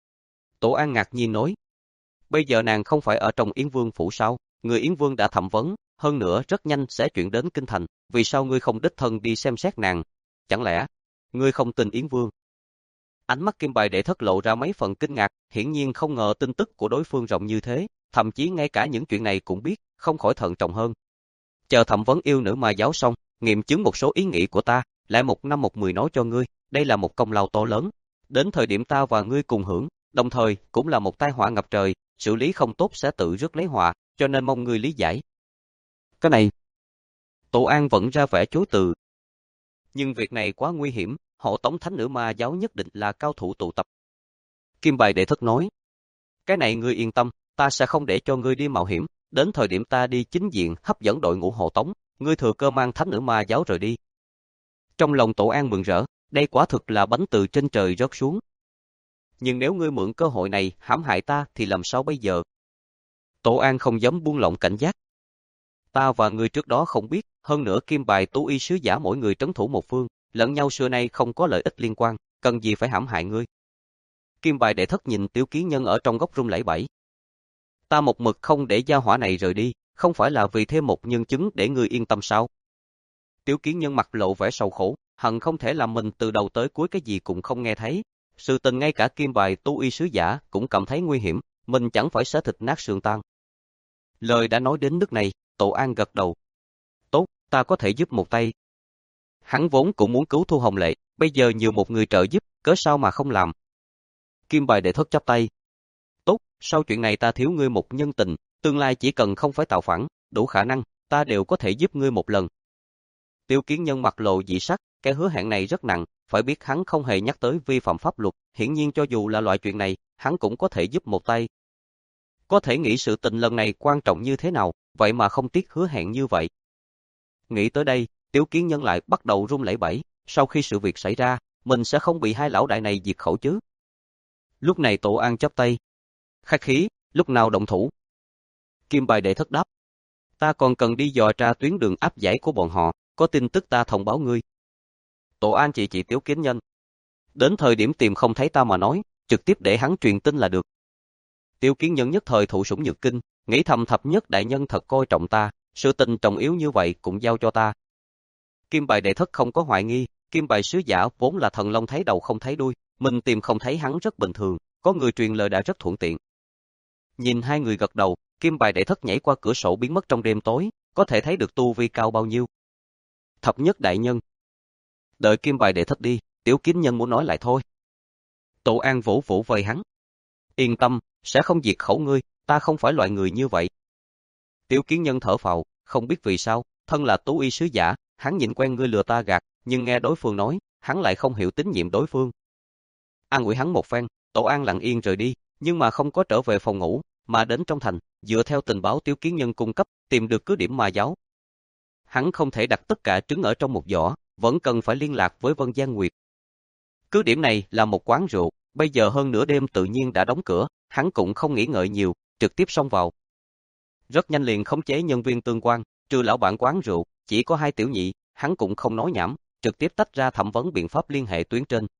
Tổ An ngạc nhiên nói. Bây giờ nàng không phải ở trong Yến Vương phủ sao, người Yến Vương đã thẩm vấn, hơn nữa rất nhanh sẽ chuyển đến Kinh Thành, vì sao ngươi không đích thân đi xem xét nàng? Chẳng lẽ, ngươi không tin Yến Vương? Ánh mắt Kim Bài Đệ Thất lộ ra mấy phần kinh ngạc, hiển nhiên không ngờ tin tức của đối phương rộng như thế, thậm chí ngay cả những chuyện này cũng biết, không khỏi thận trọng hơn. Chờ thẩm vấn yêu nữ ma giáo xong, nghiệm chứng một số ý nghĩ của ta, lại một năm một mười nói cho ngươi, đây là một công lao to lớn. Đến thời điểm ta và ngươi cùng hưởng, đồng thời cũng là một tai họa ngập trời, xử lý không tốt sẽ tự rước lấy họa, cho nên mong ngươi lý giải. Cái này, Tổ An vẫn ra vẻ chối từ. Nhưng việc này quá nguy hiểm, hộ tống thánh nữ ma giáo nhất định là cao thủ tụ tập. Kim Bài Đệ Thất nói, cái này ngươi yên tâm, ta sẽ không để cho ngươi đi mạo hiểm, đến thời điểm ta đi chính diện hấp dẫn đội ngũ hộ tống, ngươi thừa cơ mang thánh nữ ma giáo rời đi. Trong lòng Tổ An mừng rỡ, đây quả thực là bánh từ trên trời rớt xuống. Nhưng nếu ngươi mượn cơ hội này hãm hại ta thì làm sao bây giờ? Tổ An không dám buông lỏng cảnh giác. Ta và ngươi trước đó không biết, hơn nữa Kim Bài tú y sứ giả mỗi người trấn thủ một phương, lẫn nhau xưa nay không có lợi ích liên quan, cần gì phải hãm hại ngươi? Kim Bài Đệ Thất nhìn Tiêu Kiến Nhân ở trong góc run lẩy bẩy. Ta một mực không để gia hỏa này rời đi, không phải là vì thêm một nhân chứng để ngươi yên tâm sao? Tiêu Kiến Nhân mặt lộ vẻ sầu khổ, hận không thể làm mình từ đầu tới cuối cái gì cũng không nghe thấy. Sự tình ngay cả Kim Bài tu y sứ giả cũng cảm thấy nguy hiểm, mình chẳng phải xé thịt nát xương tan. Lời đã nói đến nước này, Tổ An gật đầu. Tốt, ta có thể giúp một tay. Hắn vốn cũng muốn cứu Thu Hồng Lệ, bây giờ nhiều một người trợ giúp, cớ sao mà không làm. Kim Bài Đệ Thất chắp tay. Tốt, sau chuyện này ta thiếu ngươi một nhân tình, tương lai chỉ cần không phải tạo phản, đủ khả năng, ta đều có thể giúp ngươi một lần. Tiêu Kiến Nhân mặt lộ dị sắc, cái hứa hẹn này rất nặng, phải biết hắn không hề nhắc tới vi phạm pháp luật, hiển nhiên cho dù là loại chuyện này, hắn cũng có thể giúp một tay. Có thể nghĩ sự tình lần này quan trọng như thế nào, vậy mà không tiếc hứa hẹn như vậy. Nghĩ tới đây, Tiếu Kiến Nhân lại bắt đầu run lẩy bẩy, sau khi sự việc xảy ra, mình sẽ không bị hai lão đại này diệt khẩu chứ. Lúc này Tổ An chắp tay. Khách khí, lúc nào động thủ? Kim Bài Đệ Thất đáp. Ta còn cần đi dò tra tuyến đường áp giải của bọn họ, có tin tức ta thông báo ngươi. Tổ An chỉ chỉ Tiếu Kiến Nhân. Đến thời điểm tìm không thấy ta mà nói, trực tiếp để hắn truyền tin là được. Tiếu Kiến Nhân nhất thời thụ sủng nhược kinh, nghĩ thầm thập nhất đại nhân thật coi trọng ta, sự tình trọng yếu như vậy cũng giao cho ta. Kim Bài Đệ Thất không có hoài nghi, Kim Bài sứ giả vốn là thần long thấy đầu không thấy đuôi, mình tìm không thấy hắn rất bình thường, có người truyền lời đã rất thuận tiện. Nhìn hai người gật đầu, Kim Bài Đệ Thất nhảy qua cửa sổ biến mất trong đêm tối, có thể thấy được tu vi cao bao nhiêu. Thập nhất đại nhân. Đợi Kim Bài Đệ Thất đi, Tiếu Kiến Nhân muốn nói lại thôi. Tổ An vỗ vỗ vai hắn. Yên tâm, sẽ không diệt khẩu ngươi, ta không phải loại người như vậy. Tiếu Kiến Nhân thở phào, không biết vì sao, thân là tú y sứ giả, hắn nhìn quen ngươi lừa ta gạt, nhưng nghe đối phương nói, hắn lại không hiểu tín nhiệm đối phương. An ủi hắn một phen, Tổ An lặng yên rời đi, nhưng mà không có trở về phòng ngủ, mà đến trong thành, dựa theo tình báo Tiếu Kiến Nhân cung cấp, tìm được cứ điểm ma giáo. Hắn không thể đặt tất cả trứng ở trong một giỏ, vẫn cần phải liên lạc với Vân Giang Nguyệt. Cứ điểm này là một quán rượu, bây giờ hơn nửa đêm tự nhiên đã đóng cửa, hắn cũng không nghĩ ngợi nhiều, trực tiếp xông vào. Rất nhanh liền khống chế nhân viên tương quan, trừ lão bản quán rượu, chỉ có hai tiểu nhị, hắn cũng không nói nhảm, trực tiếp tách ra thẩm vấn biện pháp liên hệ tuyến trên.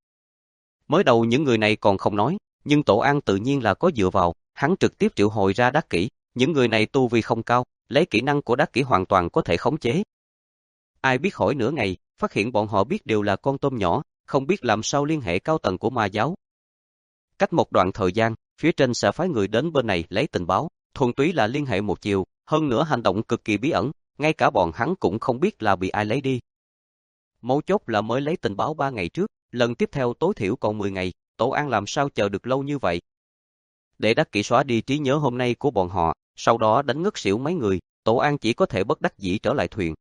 Mới đầu những người này còn không nói, nhưng Tổ An tự nhiên là có dựa vào, hắn trực tiếp triệu hồi ra Đắc Kỷ, những người này tu vi không cao, lấy kỹ năng của Đắc Kỷ hoàn toàn có thể khống chế. Ai biết hỏi nửa ngày, phát hiện bọn họ biết đều là con tôm nhỏ, không biết làm sao liên hệ cao tầng của ma giáo. Cách một đoạn thời gian, phía trên sẽ phái người đến bên này lấy tình báo, thuần túy là liên hệ một chiều, hơn nữa hành động cực kỳ bí ẩn, ngay cả bọn hắn cũng không biết là bị ai lấy đi. Mấu chốt là mới lấy tình báo ba ngày trước, lần tiếp theo tối thiểu còn mười ngày, Tổ An làm sao chờ được lâu như vậy. Để Đắc Kỷ xóa đi trí nhớ hôm nay của bọn họ, sau đó đánh ngất xỉu mấy người, Tổ An chỉ có thể bất đắc dĩ trở lại thuyền.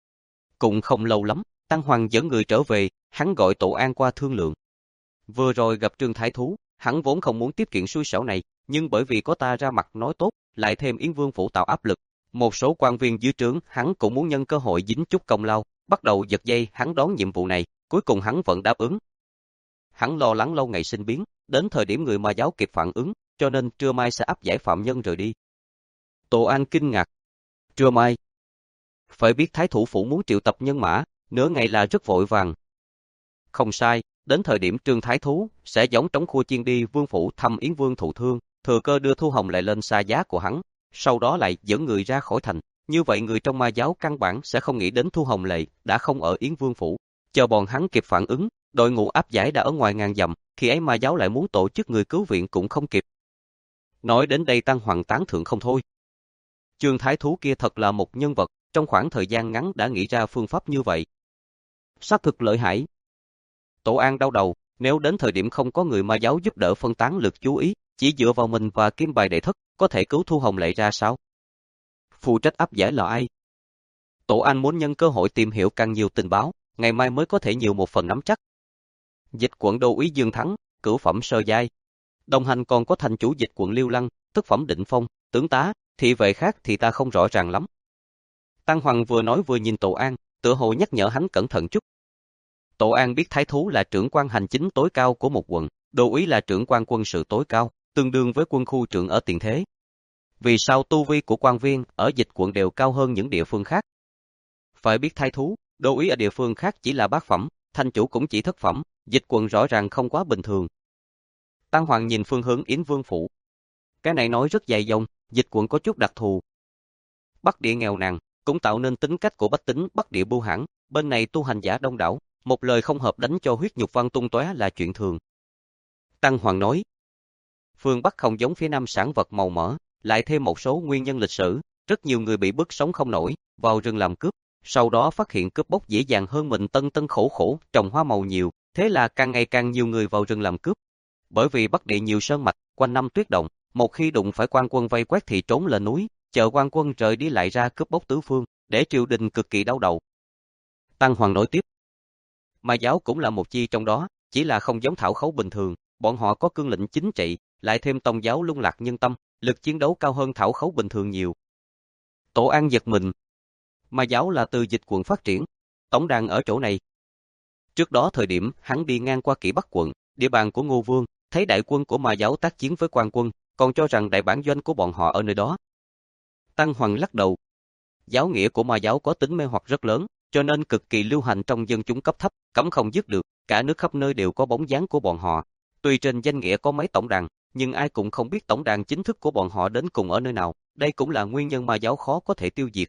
Cũng không lâu lắm, Tăng Hoàng dẫn người trở về, hắn gọi Tổ An qua thương lượng. Vừa rồi gặp Trương Thái Thú, hắn vốn không muốn tiếp kiện xui xẻo này, nhưng bởi vì có ta ra mặt nói tốt, lại thêm Yến Vương phủ tạo áp lực. Một số quan viên dưới trướng, hắn cũng muốn nhân cơ hội dính chút công lao, bắt đầu giật dây hắn đón nhiệm vụ này, cuối cùng hắn vẫn đáp ứng. Hắn lo lắng lâu ngày sinh biến, đến thời điểm người ma giáo kịp phản ứng, cho nên trưa mai sẽ áp giải phạm nhân rời đi. Tổ An kinh ngạc. Trưa mai? Phải biết Thái Thủ phủ muốn triệu tập nhân mã, nửa ngày là rất vội vàng. Không sai, đến thời điểm Trương Thái Thú sẽ giống trống khua chiên đi Vương phủ thăm Yến Vương thụ thương, thừa cơ đưa Thu Hồng lại lên xa giá của hắn, sau đó lại dẫn người ra khỏi thành. Như vậy người trong ma giáo căn bản sẽ không nghĩ đến Thu Hồng Lệ đã không ở Yến Vương phủ, chờ bọn hắn kịp phản ứng, đội ngũ áp giải đã ở ngoài ngàn dặm, khi ấy ma giáo lại muốn tổ chức người cứu viện cũng không kịp. Nói đến đây Tăng Hoàng tán thưởng không thôi. Trương Thái Thú kia thật là một nhân vật, trong khoảng thời gian ngắn đã nghĩ ra phương pháp như vậy. Xác thực lợi hại. Tổ An đau đầu, nếu đến thời điểm không có người ma giáo giúp đỡ phân tán lực chú ý, chỉ dựa vào mình và Kim Bài Đệ Thất, có thể cứu Thu Hồng Lệ ra sao? Phụ trách áp giải là ai? Tổ An muốn nhân cơ hội tìm hiểu càng nhiều tình báo, ngày mai mới có thể nhiều một phần nắm chắc. Dịch quận đô úy Dương Thắng, cửu phẩm sơ giai. Đồng hành còn có thành chủ dịch quận Liêu Lăng, tức phẩm định phong, tướng tá, thị vệ khác thì ta không rõ ràng lắm. Tăng Hoàng vừa nói vừa nhìn Tổ An, tựa hồ nhắc nhở hắn cẩn thận chút. Tổ An biết Thái Thú là trưởng quan hành chính tối cao của một quận, đô úy là trưởng quan quân sự tối cao, tương đương với quân khu trưởng ở tiền thế. Vì sao tu vi của quan viên ở dịch quận đều cao hơn những địa phương khác? Phải biết Thái Thú, đô úy ở địa phương khác chỉ là bát phẩm, thành chủ cũng chỉ thất phẩm, dịch quận rõ ràng không quá bình thường. Tăng Hoàng nhìn phương hướng Yến Vương phủ. Cái này nói rất dài dòng, dịch quận có chút đặc thù. Bắc địa nghèo nàn, cũng tạo nên tính cách của bách tính Bắc địa bưu hãn, bên này tu hành giả đông đảo, một lời không hợp đánh cho huyết nhục văng tung tóe là chuyện thường. Tăng Hoàng nói, phương Bắc không giống phía Nam sản vật màu mỡ, lại thêm một số nguyên nhân lịch sử, rất nhiều người bị bức sống không nổi, vào rừng làm cướp, sau đó phát hiện cướp bóc dễ dàng hơn mình tân tân khổ khổ, trồng hoa màu nhiều, thế là càng ngày càng nhiều người vào rừng làm cướp. Bởi vì Bắc địa nhiều sơn mạch, quanh năm tuyết động, một khi đụng phải quan quân vây quét thì trốn lên núi, chờ quan quân rời đi lại ra cướp bóc tứ phương, để triều đình cực kỳ đau đầu. Tăng Hoàng nói tiếp, Ma giáo cũng là một chi trong đó, chỉ là không giống thảo khấu bình thường, bọn họ có cương lĩnh chính trị, lại thêm tông giáo lung lạc nhân tâm, lực chiến đấu cao hơn thảo khấu bình thường nhiều. Tổ An giật mình. Ma giáo là từ Dịch quận phát triển, tổng đàn ở chỗ này. Trước đó thời điểm hắn đi ngang qua Kỷ Bắc quận, địa bàn của Ngô Vương, thấy đại quân của Ma giáo tác chiến với quan quân, còn cho rằng đại bản doanh của bọn họ ở nơi đó. Tăng Hoàng lắc đầu. Giáo nghĩa của Ma giáo có tính mê hoặc rất lớn, cho nên cực kỳ lưu hành trong dân chúng cấp thấp, cấm không dứt được, cả nước khắp nơi đều có bóng dáng của bọn họ. Tuy trên danh nghĩa có mấy tổng đàn, nhưng ai cũng không biết tổng đàn chính thức của bọn họ đến cùng ở nơi nào, đây cũng là nguyên nhân Ma giáo khó có thể tiêu diệt.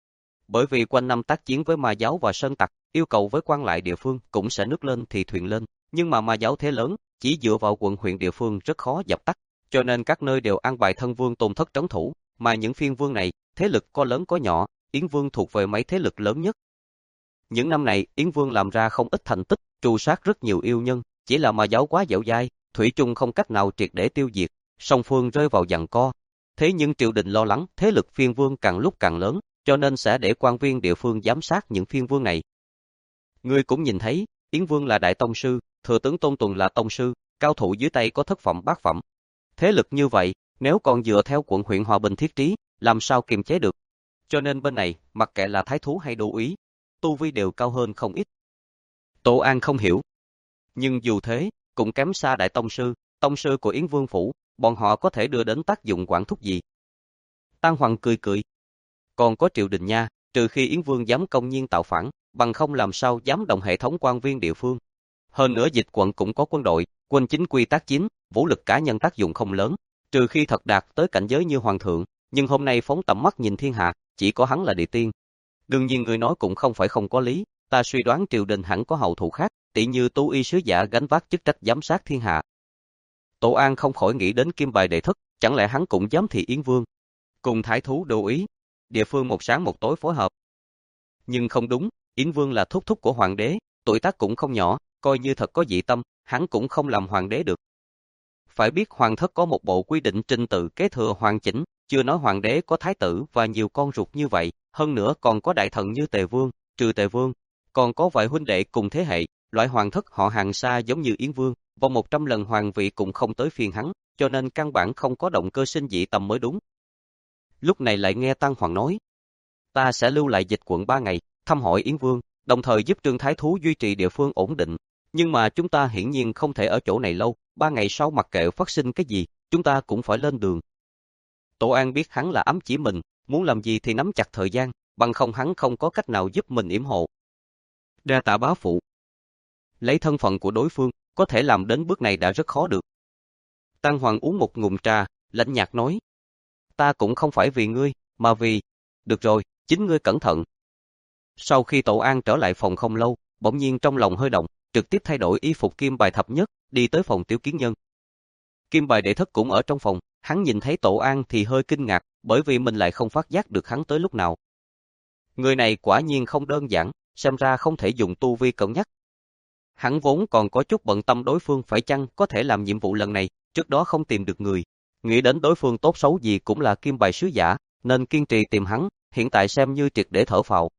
Bởi vì quanh năm tác chiến với Ma giáo và sơn tặc, yêu cầu với quan lại địa phương cũng sẽ nước lên thì thuyền lên, nhưng mà Ma giáo thế lớn, chỉ dựa vào quận huyện địa phương rất khó dập tắt, cho nên các nơi đều an bài thân vương tôn thất trấn thủ, mà những phiên vương này, thế lực có lớn có nhỏ, Yến Vương thuộc về mấy thế lực lớn nhất. Những năm này, Yến Vương làm ra không ít thành tích, tru sát rất nhiều yêu nhân, chỉ là Ma giáo quá dẻo dai, thủy chung không cách nào triệt để tiêu diệt, song phương rơi vào giằng co. Thế nhưng triều đình lo lắng, thế lực phiên vương càng lúc càng lớn, cho nên sẽ để quan viên địa phương giám sát những phiên vương này. Ngươi cũng nhìn thấy, Yến Vương là đại tông sư, thừa tướng Tôn Tuần là tông sư, cao thủ dưới tay có thất phẩm bát phẩm. Thế lực như vậy, nếu còn dựa theo quận huyện hòa bình thiết trí, làm sao kiềm chế được? Cho nên bên này, mặc kệ là thái thú hay đô úy, tu vi đều cao hơn không ít. Tổ An không hiểu. Nhưng dù thế, cũng kém xa đại tông sư, tông sư của Yến Vương phủ, bọn họ có thể đưa đến tác dụng quản thúc gì? Tăng Hoàng cười cười. Còn có triều đình nha, trừ khi Yến Vương dám công nhiên tạo phản, bằng không làm sao dám động hệ thống quan viên địa phương. Hơn nữa Dịch quận cũng có quân đội, quân chính quy tác chính, vũ lực cá nhân tác dụng không lớn, trừ khi thật đạt tới cảnh giới như hoàng thượng, nhưng hôm nay phóng tầm mắt nhìn thiên hạ, chỉ có hắn là địa tiên. Đương nhiên người nói cũng không phải không có lý, ta suy đoán triều đình hẳn có hậu thủ khác, tỷ như tu y sứ giả gánh vác chức trách giám sát thiên hạ. Tổ An không khỏi nghĩ đến Kim Bài Đệ Thất, chẳng lẽ hắn cũng giám thị Yến Vương, cùng thái thú đô ý, địa phương một sáng một tối phối hợp. Nhưng không đúng, Yến Vương là thúc thúc của hoàng đế, tuổi tác cũng không nhỏ, coi như thật có dị tâm, hắn cũng không làm hoàng đế được. Phải biết hoàng thất có một bộ quy định trình tự kế thừa hoàn chỉnh, chưa nói hoàng đế có thái tử và nhiều con ruột như vậy, hơn nữa còn có đại thần như Tề Vương, trừ Tề Vương, còn có vài huynh đệ cùng thế hệ, loại hoàng thất họ hàng xa giống như Yến Vương, vòng một trăm lần hoàng vị cũng không tới phiên hắn, cho nên căn bản không có động cơ sinh dị tâm mới đúng. Lúc này lại nghe Tăng Hoàng nói, ta sẽ lưu lại Dịch quận ba ngày, thăm hỏi Yến Vương, đồng thời giúp Trương Thái Thú duy trì địa phương ổn định. Nhưng mà chúng ta hiển nhiên không thể ở chỗ này lâu, ba ngày sau mặc kệ phát sinh cái gì, chúng ta cũng phải lên đường. Tổ An biết hắn là ám chỉ mình, muốn làm gì thì nắm chặt thời gian, bằng không hắn không có cách nào giúp mình yểm hộ. Đa tạ bá phụ. Lấy thân phận của đối phương, có thể làm đến bước này đã rất khó được. Tăng Hoàng uống một ngụm trà, lạnh nhạt nói. Ta cũng không phải vì ngươi, mà vì... Được rồi, chính ngươi cẩn thận. Sau khi Tổ An trở lại phòng không lâu, bỗng nhiên trong lòng hơi động, trực tiếp thay đổi y phục Kim Bài thập nhất, đi tới phòng Tiểu Kiến Nhân. Kim Bài Đệ Thất cũng ở trong phòng, hắn nhìn thấy Tổ An thì hơi kinh ngạc, bởi vì mình lại không phát giác được hắn tới lúc nào. Người này quả nhiên không đơn giản, xem ra không thể dùng tu vi cân nhắc. Hắn vốn còn có chút bận tâm đối phương phải chăng có thể làm nhiệm vụ lần này, trước đó không tìm được người. Nghĩ đến đối phương tốt xấu gì cũng là Kim Bài sứ giả, nên kiên trì tìm hắn, hiện tại xem như triệt để thở phào.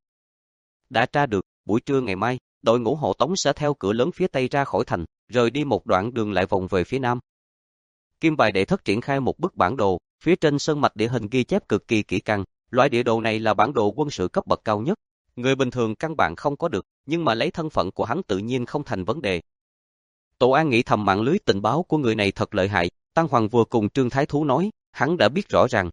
Đã tra được, buổi trưa ngày mai, đội ngũ hộ tống sẽ theo cửa lớn phía tây ra khỏi thành, rời đi một đoạn đường lại vòng về phía nam. Kim Bài Đệ Thất triển khai một bức bản đồ, phía trên sơn mạch địa hình ghi chép cực kỳ kỹ càng, loại địa đồ này là bản đồ quân sự cấp bậc cao nhất. Người bình thường căn bản không có được, nhưng mà lấy thân phận của hắn tự nhiên không thành vấn đề. Tổ An nghĩ thầm mạng lưới tình báo của người này thật lợi hại, Tăng Hoàng vừa cùng Trương Thái Thú nói, hắn đã biết rõ ràng.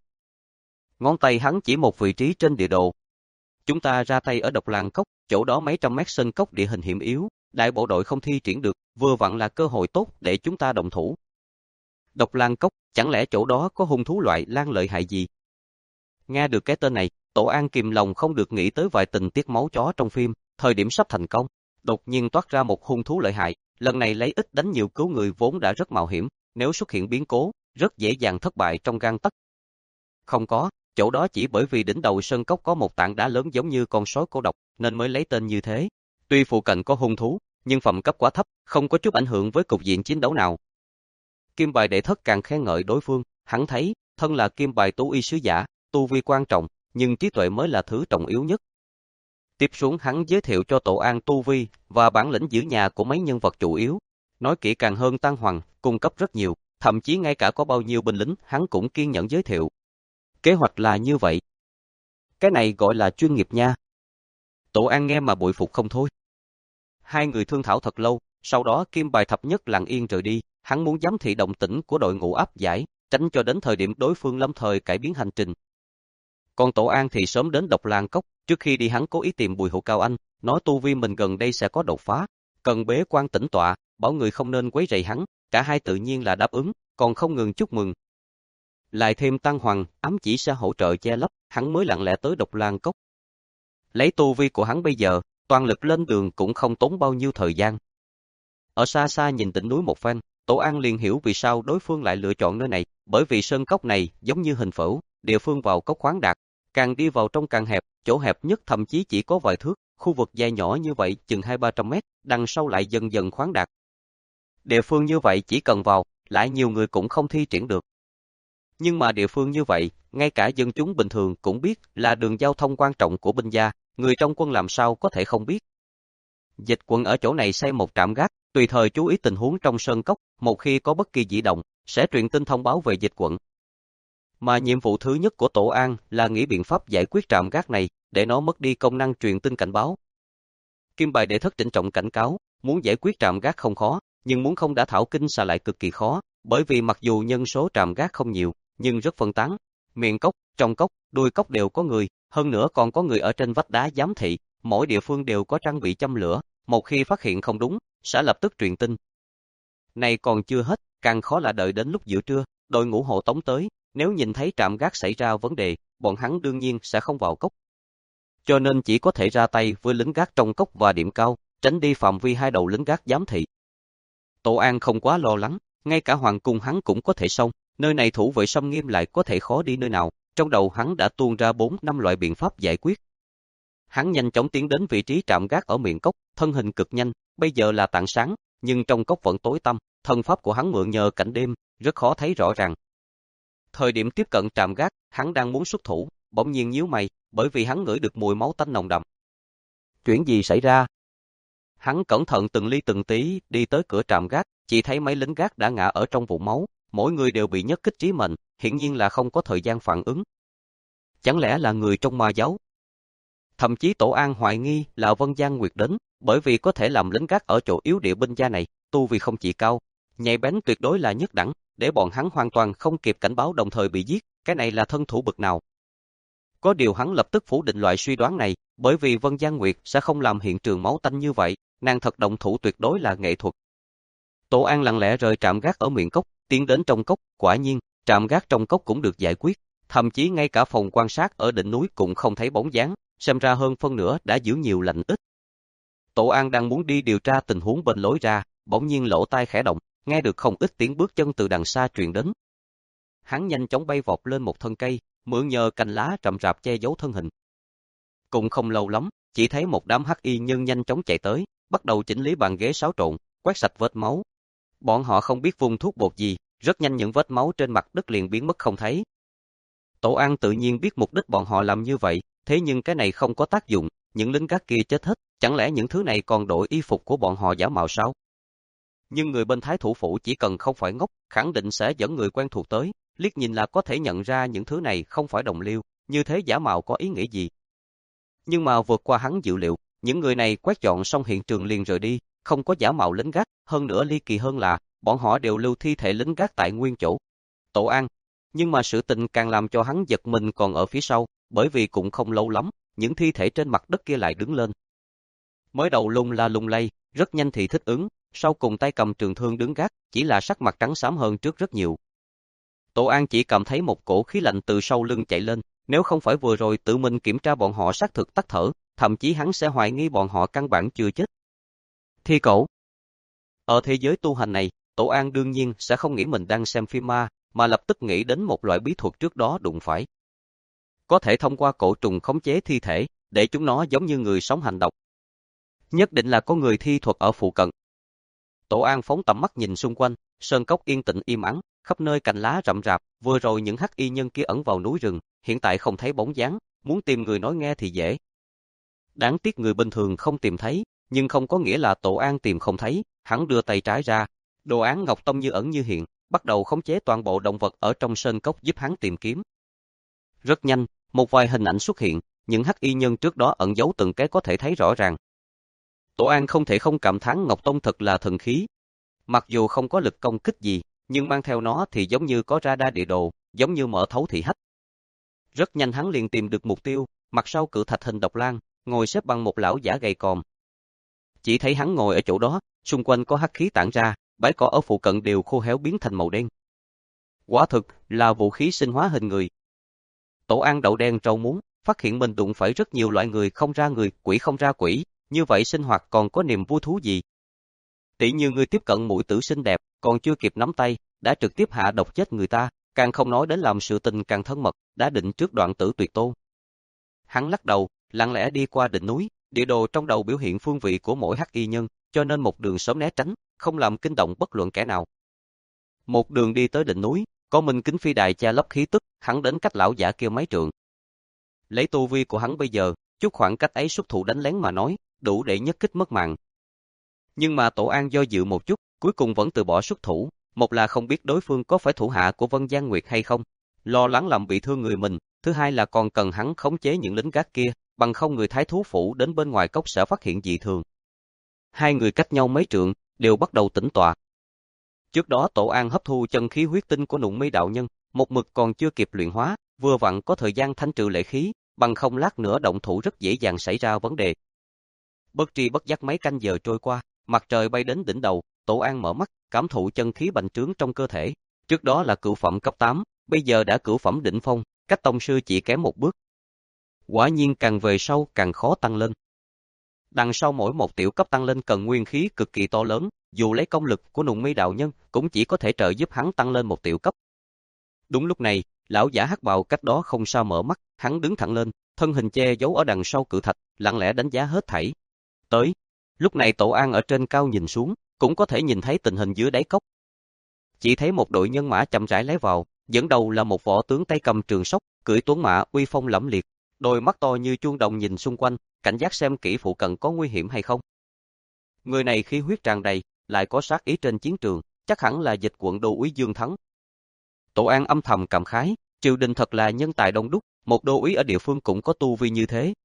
Ngón tay hắn chỉ một vị trí trên địa đồ. Chúng ta ra tay ở Độc Làng Cốc, chỗ đó mấy trăm mét sơn cốc địa hình hiểm yếu, đại bộ đội không thi triển được, vừa vặn là cơ hội tốt để chúng ta động thủ. Độc Làng Cốc, chẳng lẽ chỗ đó có hung thú loại lang lợi hại gì? Nghe được cái tên này, Tổ An kìm lòng không được nghĩ tới vài tình tiết máu chó trong phim, thời điểm sắp thành công, đột nhiên toát ra một hung thú lợi hại, lần này lấy ít đánh nhiều cứu người vốn đã rất mạo hiểm, nếu xuất hiện biến cố, rất dễ dàng thất bại trong gang tấc. Không có, chỗ đó chỉ bởi vì đỉnh đầu sơn cốc có một tảng đá lớn giống như con sói cô độc, nên mới lấy tên như thế. Tuy phụ cận có hung thú, nhưng phẩm cấp quá thấp, không có chút ảnh hưởng với cục diện chiến đấu nào. Kim Bài Đệ Thất càng khen ngợi đối phương, hắn thấy, thân là Kim Bài tú y sứ giả, tu vi quan trọng, nhưng trí tuệ mới là thứ trọng yếu nhất. Tiếp xuống hắn giới thiệu cho Tổ An tu vi và bản lĩnh giữ nhà của mấy nhân vật chủ yếu. Nói kỹ càng hơn Tăng Hoàng, cung cấp rất nhiều, thậm chí ngay cả có bao nhiêu binh lính hắn cũng kiên nhẫn giới thiệu. Kế hoạch là như vậy. Cái này gọi là chuyên nghiệp nha. Tổ An nghe mà bội phục không thôi. Hai người thương thảo thật lâu, sau đó Kim Bài thập nhất lặng yên rời đi, hắn muốn giám thị động tĩnh của đội ngũ áp giải, tránh cho đến thời điểm đối phương lâm thời cải biến hành trình. Còn Tổ An thì sớm đến Độc Lang Cốc, trước khi đi hắn cố ý tìm Bùi Hữu Cao Anh, nói tu vi mình gần đây sẽ có đột phá, cần bế quan tĩnh tọa, bảo người không nên quấy rầy hắn, cả hai tự nhiên là đáp ứng, còn không ngừng chúc mừng. Lại thêm Tăng Hoàng, ám chỉ sẽ hỗ trợ che lấp, hắn mới lặng lẽ tới Độc Lang Cốc. Lấy tu vi của hắn bây giờ, toàn lực lên đường cũng không tốn bao nhiêu thời gian. Ở xa xa nhìn đỉnh núi một phen, Tổ An liền hiểu vì sao đối phương lại lựa chọn nơi này, bởi vì sơn cốc này giống như hình phễu, địa phương vào cốc khoáng đạt, càng đi vào trong càng hẹp, chỗ hẹp nhất thậm chí chỉ có vài thước, khu vực dài nhỏ như vậy chừng hai ba trăm mét, đằng sau lại dần dần khoáng đạt. Địa phương như vậy chỉ cần vào, lại nhiều người cũng không thi triển được. Nhưng mà địa phương như vậy, ngay cả dân chúng bình thường cũng biết là đường giao thông quan trọng của binh gia, người trong quân làm sao có thể không biết. Dịch quận ở chỗ này xây một trạm gác, tùy thời chú ý tình huống trong sơn cốc, một khi có bất kỳ dị động, sẽ truyền tin thông báo về dịch quận. Mà nhiệm vụ thứ nhất của Tổ An là nghĩ biện pháp giải quyết trạm gác này, để nó mất đi công năng truyền tin cảnh báo. Kim Bài Đệ Thất trịnh trọng cảnh cáo, muốn giải quyết trạm gác không khó, nhưng muốn không đã thảo kinh xà lại cực kỳ khó, bởi vì mặc dù nhân số trạm gác không nhiều, nhưng rất phân tán. Miệng cốc, trong cốc, đuôi cốc đều có người, hơn nữa còn có người ở trên vách đá giám thị, mỗi địa phương đều có trang bị châm lửa, một khi phát hiện không đúng, sẽ lập tức truyền tin. Này còn chưa hết, càng khó là đợi đến lúc giữa trưa, đội ngũ hộ tống tới, nếu nhìn thấy trạm gác xảy ra vấn đề, bọn hắn đương nhiên sẽ không vào cốc. Cho nên chỉ có thể ra tay với lính gác trong cốc và điểm cao, tránh đi phạm vi hai đầu lính gác giám thị. Tổ An không quá lo lắng, ngay cả hoàng cung hắn cũng có thể xong, nơi này thủ vệ xâm nghiêm lại có thể khó đi nơi nào, trong đầu hắn đã tuôn ra bốn năm loại biện pháp giải quyết. Hắn nhanh chóng tiến đến vị trí trạm gác ở miệng cốc, thân hình cực nhanh, bây giờ là tảng sáng, nhưng trong cốc vẫn tối tăm, thân pháp của hắn mượn nhờ cảnh đêm, rất khó thấy rõ ràng. Thời điểm tiếp cận trạm gác, hắn đang muốn xuất thủ, bỗng nhiên nhíu mày, bởi vì hắn ngửi được mùi máu tanh nồng đậm. Chuyện gì xảy ra? Hắn cẩn thận từng ly từng tí đi tới cửa trạm gác, chỉ thấy mấy lính gác đã ngã ở trong vũng máu, mỗi người đều bị nhất kích trí mệnh, hiển nhiên là không có thời gian phản ứng. Chẳng lẽ là người trong ma giáo? Thậm chí Tổ An hoài nghi là Vân Giang Nguyệt đến, bởi vì có thể làm lính gác ở chỗ yếu địa binh gia này, tu vì không chỉ cao, nhạy bén tuyệt đối là nhất đẳng, để bọn hắn hoàn toàn không kịp cảnh báo đồng thời bị giết, cái này là thân thủ bậc nào. Có điều hắn lập tức phủ định loại suy đoán này, bởi vì Vân Giang Nguyệt sẽ không làm hiện trường máu tanh như vậy, nàng thật động thủ tuyệt đối là nghệ thuật. Tổ An lặng lẽ rời trạm gác ở miệng cốc, tiến đến trong cốc, quả nhiên, trạm gác trong cốc cũng được giải quyết, thậm chí ngay cả phòng quan sát ở đỉnh núi cũng không thấy bóng dáng, xem ra hơn phân nửa đã giữ nhiều lành ít. Tổ An đang muốn đi điều tra tình huống bên lối ra, bỗng nhiên lỗ tai khẽ động, nghe được không ít tiếng bước chân từ đằng xa truyền đến. Hắn nhanh chóng bay vọt lên một thân cây, mượn nhờ cành lá rậm rạp che giấu thân hình. Cũng không lâu lắm, chỉ thấy một đám hắc y nhân nhanh chóng chạy tới, bắt đầu chỉnh lý bàn ghế xáo trộn, quét sạch vết máu. Bọn họ không biết vung thuốc bột gì, rất nhanh những vết máu trên mặt đất liền biến mất không thấy. Tổ An tự nhiên biết mục đích bọn họ làm như vậy, thế nhưng cái này không có tác dụng, những lính gác kia chết hết, chẳng lẽ những thứ này còn đổi y phục của bọn họ giả mạo sao? Nhưng người bên Thái thủ phủ chỉ cần không phải ngốc, khẳng định sẽ dẫn người quen thuộc tới, liếc nhìn là có thể nhận ra những thứ này không phải đồng liêu, như thế giả mạo có ý nghĩa gì? Nhưng mà vượt qua hắn dự liệu, những người này quét dọn xong hiện trường liền rời đi, không có giả mạo lính gác, hơn nữa ly kỳ hơn là, bọn họ đều lưu thi thể lính gác tại nguyên chỗ. Tổ An, nhưng mà sự tình càng làm cho hắn giật mình còn ở phía sau, bởi vì cũng không lâu lắm, những thi thể trên mặt đất kia lại đứng lên. Mới đầu lung la lung lay, rất nhanh thì thích ứng, sau cùng tay cầm trường thương đứng gác, chỉ là sắc mặt trắng xám hơn trước rất nhiều. Tổ An chỉ cảm thấy một cổ khí lạnh từ sau lưng chạy lên, nếu không phải vừa rồi tự mình kiểm tra bọn họ xác thực tắt thở, thậm chí hắn sẽ hoài nghi bọn họ căn bản chưa chết. Thi cổ. Ở thế giới tu hành này, Tổ An đương nhiên sẽ không nghĩ mình đang xem phim ma, mà lập tức nghĩ đến một loại bí thuật trước đó đụng phải. Có thể thông qua cổ trùng khống chế thi thể, để chúng nó giống như người sống hành động. Nhất định là có người thi thuật ở phụ cận. Tổ An phóng tầm mắt nhìn xung quanh, sơn cốc yên tĩnh im ắng, khắp nơi cành lá rậm rạp, vừa rồi những hắc y nhân kia ẩn vào núi rừng, hiện tại không thấy bóng dáng, muốn tìm người nói nghe thì dễ. Đáng tiếc người bình thường không tìm thấy, nhưng không có nghĩa là Tổ An tìm không thấy, hắn đưa tay trái ra. Đồ án ngọc tông như ẩn như hiện, bắt đầu khống chế toàn bộ động vật ở trong sơn cốc giúp hắn tìm kiếm. Rất nhanh, một vài hình ảnh xuất hiện, những hắc y nhân trước đó ẩn giấu từng cái có thể thấy rõ ràng. Tổ An không thể không cảm thán Ngọc Tông thật là thần khí. Mặc dù không có lực công kích gì, nhưng mang theo nó thì giống như có radar địa đồ, giống như mở thấu thị hách. Rất nhanh hắn liền tìm được mục tiêu, mặt sau cự thạch hình độc lang, ngồi xếp bằng một lão giả gầy còm. Chỉ thấy hắn ngồi ở chỗ đó, xung quanh có hắc khí tản ra, bãi cỏ ở phụ cận đều khô héo biến thành màu đen. Quả thực là vũ khí sinh hóa hình người. Tổ An đậu đen rau muống, phát hiện mình đụng phải rất nhiều loại người không ra người, quỷ không ra quỷ, như vậy sinh hoạt còn có niềm vui thú gì. Tỷ như người tiếp cận muội tử xinh đẹp, còn chưa kịp nắm tay, đã trực tiếp hạ độc chết người ta, càng không nói đến làm sự tình càng thân mật, đã định trước đoạn tử tuyệt tôn. Hắn lắc đầu, lặng lẽ đi qua đỉnh núi, địa đồ trong đầu biểu hiện phương vị của mỗi hắc y nhân, cho nên một đường sớm né tránh, không làm kinh động bất luận kẻ nào. Một đường đi tới đỉnh núi, có Minh Kính Phi đài che lấp khí tức, hắn đến cách lão giả kia mấy trượng. Lấy tu vi của hắn bây giờ, chút khoảng cách ấy xuất thủ đánh lén mà nói, đủ để nhất kích mất mạng. Nhưng mà Tổ An do dự một chút, cuối cùng vẫn từ bỏ xuất thủ, một là không biết đối phương có phải thủ hạ của Vân Giang Nguyệt hay không, lo lắng làm bị thương người mình, thứ hai là còn cần hắn khống chế những lính gác kia, bằng không người thái thú phủ đến bên ngoài cốc sẽ phát hiện dị thường. Hai người cách nhau mấy trượng, đều bắt đầu tĩnh tọa. Trước đó Tổ An hấp thu chân khí huyết tinh của Nụng Mây đạo nhân, một mực còn chưa kịp luyện hóa, vừa vặn có thời gian thanh trừ lệ khí, bằng không lát nữa động thủ rất dễ dàng xảy ra vấn đề. Bất tri bất giác mấy canh giờ trôi qua, mặt trời bay đến đỉnh đầu, Tổ An mở mắt, cảm thụ chân khí bành trướng trong cơ thể. Trước đó là cửu phẩm cấp tám, bây giờ đã cửu phẩm đỉnh phong, cách tông sư chỉ kém một bước. Quả nhiên càng về sau càng khó tăng lên. Đằng sau mỗi một tiểu cấp tăng lên cần nguyên khí cực kỳ to lớn, dù lấy công lực của Nụng Mây đạo nhân cũng chỉ có thể trợ giúp hắn tăng lên một tiểu cấp. Đúng lúc này, lão giả hắc bào cách đó không sao mở mắt, hắn đứng thẳng lên, thân hình che giấu ở đằng sau cự thạch, lặng lẽ đánh giá hết thảy. Tới, lúc này Tổ An ở trên cao nhìn xuống, cũng có thể nhìn thấy tình hình dưới đáy cốc. Chỉ thấy một đội nhân mã chậm rãi lái vào, dẫn đầu là một võ tướng tay cầm trường sóc, cưỡi tuấn mã uy phong lẫm liệt, đôi mắt to như chuông đồng nhìn xung quanh, cảnh giác xem kỹ phụ cận có nguy hiểm hay không. Người này khí huyết tràn đầy, lại có sát ý trên chiến trường, chắc hẳn là Dịch quận đô úy Dương Thắng. Tổ An âm thầm cảm khái, triều đình thật là nhân tài đông đúc, một đô úy ở địa phương cũng có tu vi như thế.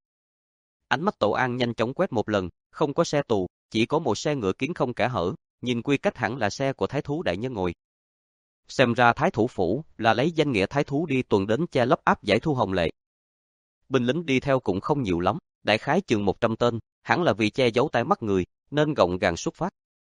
Ánh mắt Tổ An nhanh chóng quét một lần, không có xe tù, chỉ có một xe ngựa kiến không kẽ hở, nhìn quy cách hẳn là xe của thái thú đại nhân ngồi. Xem ra thái thủ phủ là lấy danh nghĩa thái thú đi tuần đến che lấp áp giải Thu Hồng Lệ. Binh lính đi theo cũng không nhiều lắm, đại khái chừng một trăm tên, hẳn là vì che giấu tai mắt người, nên gọn gàng xuất phát.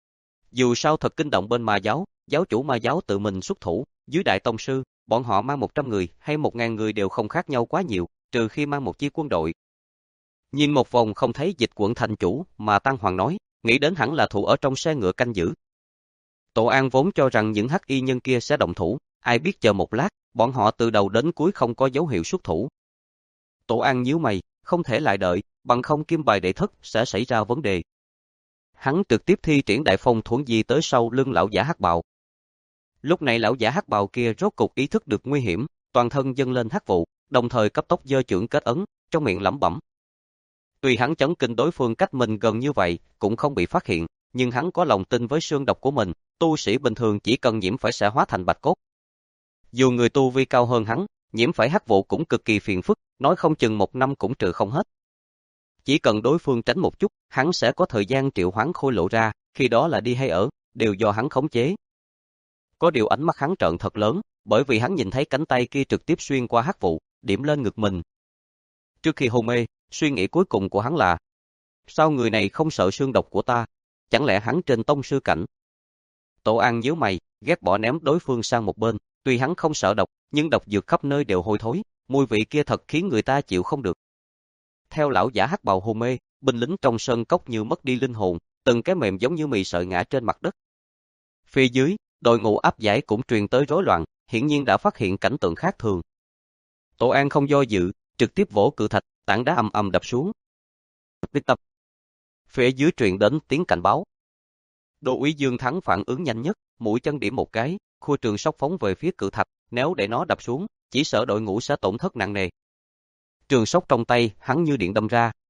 Dù sao thật kinh động bên Ma giáo, giáo chủ Ma giáo tự mình xuất thủ, dưới đại tông sư, bọn họ mang một trăm người hay một ngàn người đều không khác nhau quá nhiều, trừ khi mang một chi quân đội. Nhìn một vòng không thấy Dịch quận thành chủ, mà Tăng Hoàng nói, nghĩ đến hẳn là thủ ở trong xe ngựa canh giữ. Tổ An vốn cho rằng những hắc y nhân kia sẽ động thủ, ai biết chờ một lát, bọn họ từ đầu đến cuối không có dấu hiệu xuất thủ. Tổ An nhíu mày, không thể lại đợi, bằng không kim bài đệ thất sẽ xảy ra vấn đề. Hắn trực tiếp thi triển đại phong thuẫn di tới sau lưng lão giả hắc bào. Lúc này lão giả hắc bào kia rốt cục ý thức được nguy hiểm, toàn thân dâng lên hắc vụ, đồng thời cấp tốc giơ chưởng kết ấn, trong miệng lẩm bẩm. Tuy hắn chấn kinh đối phương cách mình gần như vậy, cũng không bị phát hiện, nhưng hắn có lòng tin với xương độc của mình, tu sĩ bình thường chỉ cần nhiễm phải sẽ hóa thành bạch cốt. Dù người tu vi cao hơn hắn, nhiễm phải hắc vụ cũng cực kỳ phiền phức, nói không chừng một năm cũng trừ không hết. Chỉ cần đối phương tránh một chút, hắn sẽ có thời gian triệu hoán khôi lộ ra, khi đó là đi hay ở, đều do hắn khống chế. Có điều ánh mắt hắn trợn thật lớn, bởi vì hắn nhìn thấy cánh tay kia trực tiếp xuyên qua hắc vụ, điểm lên ngực mình. Trước khi hôn mê, suy nghĩ cuối cùng của hắn là, sao người này không sợ xương độc của ta? Chẳng lẽ hắn trên tông sư cảnh? Tổ An nhíu mày, ghét bỏ ném đối phương sang một bên, tuy hắn không sợ độc, nhưng độc dược khắp nơi đều hôi thối, mùi vị kia thật khiến người ta chịu không được. Theo lão giả hắc bào hôn mê, binh lính trong sơn cốc như mất đi linh hồn, từng cái mềm giống như mì sợi ngã trên mặt đất. Phía dưới, đội ngũ áp giải cũng truyền tới rối loạn, hiển nhiên đã phát hiện cảnh tượng khác thường. Tổ An không do dự, trực tiếp vỗ cự thạch, tảng đá ầm ầm đập xuống. Tiếp tập. Phía dưới truyền đến tiếng cảnh báo. Đô úy Dương Thắng phản ứng nhanh nhất, mũi chân điểm một cái, khua trường sóc phóng về phía cự thạch, nếu để nó đập xuống, chỉ sợ đội ngũ sẽ tổn thất nặng nề. Trường sóc trong tay, hắn như điện đâm ra,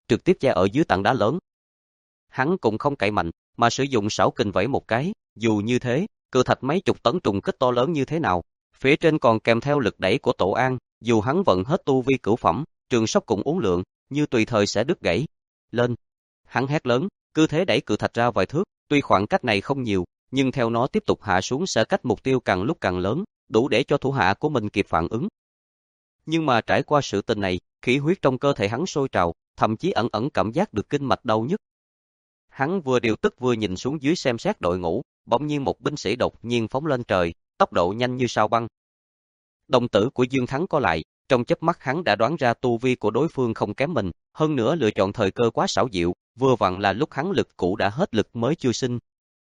trực tiếp che ở dưới tảng đá lớn. Hắn cũng không cậy mạnh, mà sử dụng sảo kình vẫy một cái, dù như thế, cự thạch mấy chục tấn trùng kích to lớn như thế nào, phía trên còn kèm theo lực đẩy của Tổ An, dù hắn vận hết tu vi cửu phẩm, trường sóc cũng uốn lượn, như tùy thời sẽ đứt gãy. Lên! Hắn hét lớn, cứ thế đẩy cự thạch ra vài thước, tuy khoảng cách này không nhiều, nhưng theo nó tiếp tục hạ xuống sẽ cách mục tiêu càng lúc càng lớn, đủ để cho thủ hạ của mình kịp phản ứng. Nhưng mà trải qua sự tình này, khí huyết trong cơ thể hắn sôi trào, thậm chí ẩn ẩn cảm giác được kinh mạch đau nhức. Hắn vừa điều tức vừa nhìn xuống dưới xem xét đội ngũ, bỗng nhiên một binh sĩ đột nhiên phóng lên trời, tốc độ nhanh như sao băng. Đồng tử của Dương Thắng co lại, trong chớp mắt hắn đã đoán ra tu vi của đối phương không kém mình, hơn nữa lựa chọn thời cơ quá xảo diệu, vừa vặn là lúc hắn lực cũ đã hết lực mới chưa sinh.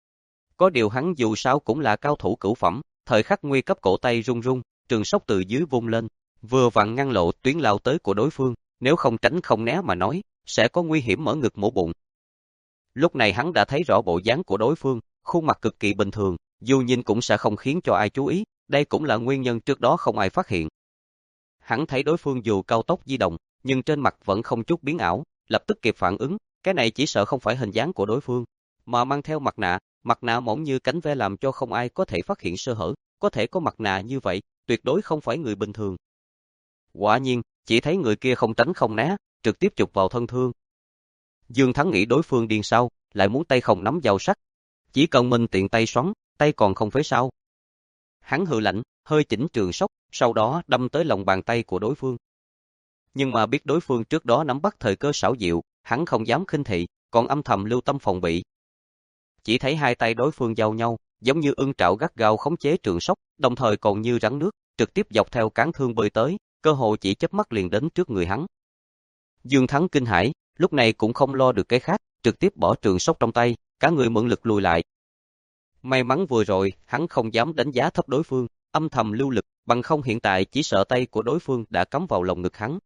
Có điều hắn dù sao cũng là cao thủ cửu phẩm, thời khắc nguy cấp cổ tay run run, trường sóc từ dưới vung lên, vừa vặn ngăn lộ tuyến lao tới của đối phương, nếu không tránh không né mà nói, sẽ có nguy hiểm mở ngực mổ bụng. Lúc này hắn đã thấy rõ bộ dáng của đối phương, khuôn mặt cực kỳ bình thường, dù nhìn cũng sẽ không khiến cho ai chú ý, đây cũng là nguyên nhân trước đó không ai phát hiện. Hắn thấy đối phương dù cao tốc di động, nhưng trên mặt vẫn không chút biến ảo, lập tức kịp phản ứng, cái này chỉ sợ không phải hình dáng của đối phương, mà mang theo mặt nạ, mặt nạ mỏng như cánh ve làm cho không ai có thể phát hiện sơ hở, có thể có mặt nạ như vậy, tuyệt đối không phải người bình thường. Quả nhiên, chỉ thấy người kia không tránh không né, trực tiếp chụp vào thân thương. Dương Thắng nghĩ đối phương điên sao, lại muốn tay không nắm dao sắc. Chỉ cần mình tiện tay xoắn, tay còn không phế sao. Hắn hừ lạnh, hơi chỉnh trường sóc, sau đó đâm tới lòng bàn tay của đối phương. Nhưng mà biết đối phương trước đó nắm bắt thời cơ xảo diệu, hắn không dám khinh thị, còn âm thầm lưu tâm phòng bị. Chỉ thấy hai tay đối phương giao nhau, giống như ưng trảo gắt gao khống chế trường sóc, đồng thời còn như rắn nước, trực tiếp dọc theo cán thương bơi tới, cơ hội chỉ chớp mắt liền đến trước người hắn. Dương Thắng kinh hãi, lúc này cũng không lo được cái khác, trực tiếp bỏ trường sóc trong tay, cả người mượn lực lùi lại. May mắn vừa rồi, hắn không dám đánh giá thấp đối phương, âm thầm lưu lực, bằng không hiện tại chỉ sợ tay của đối phương đã cắm vào lồng ngực hắn.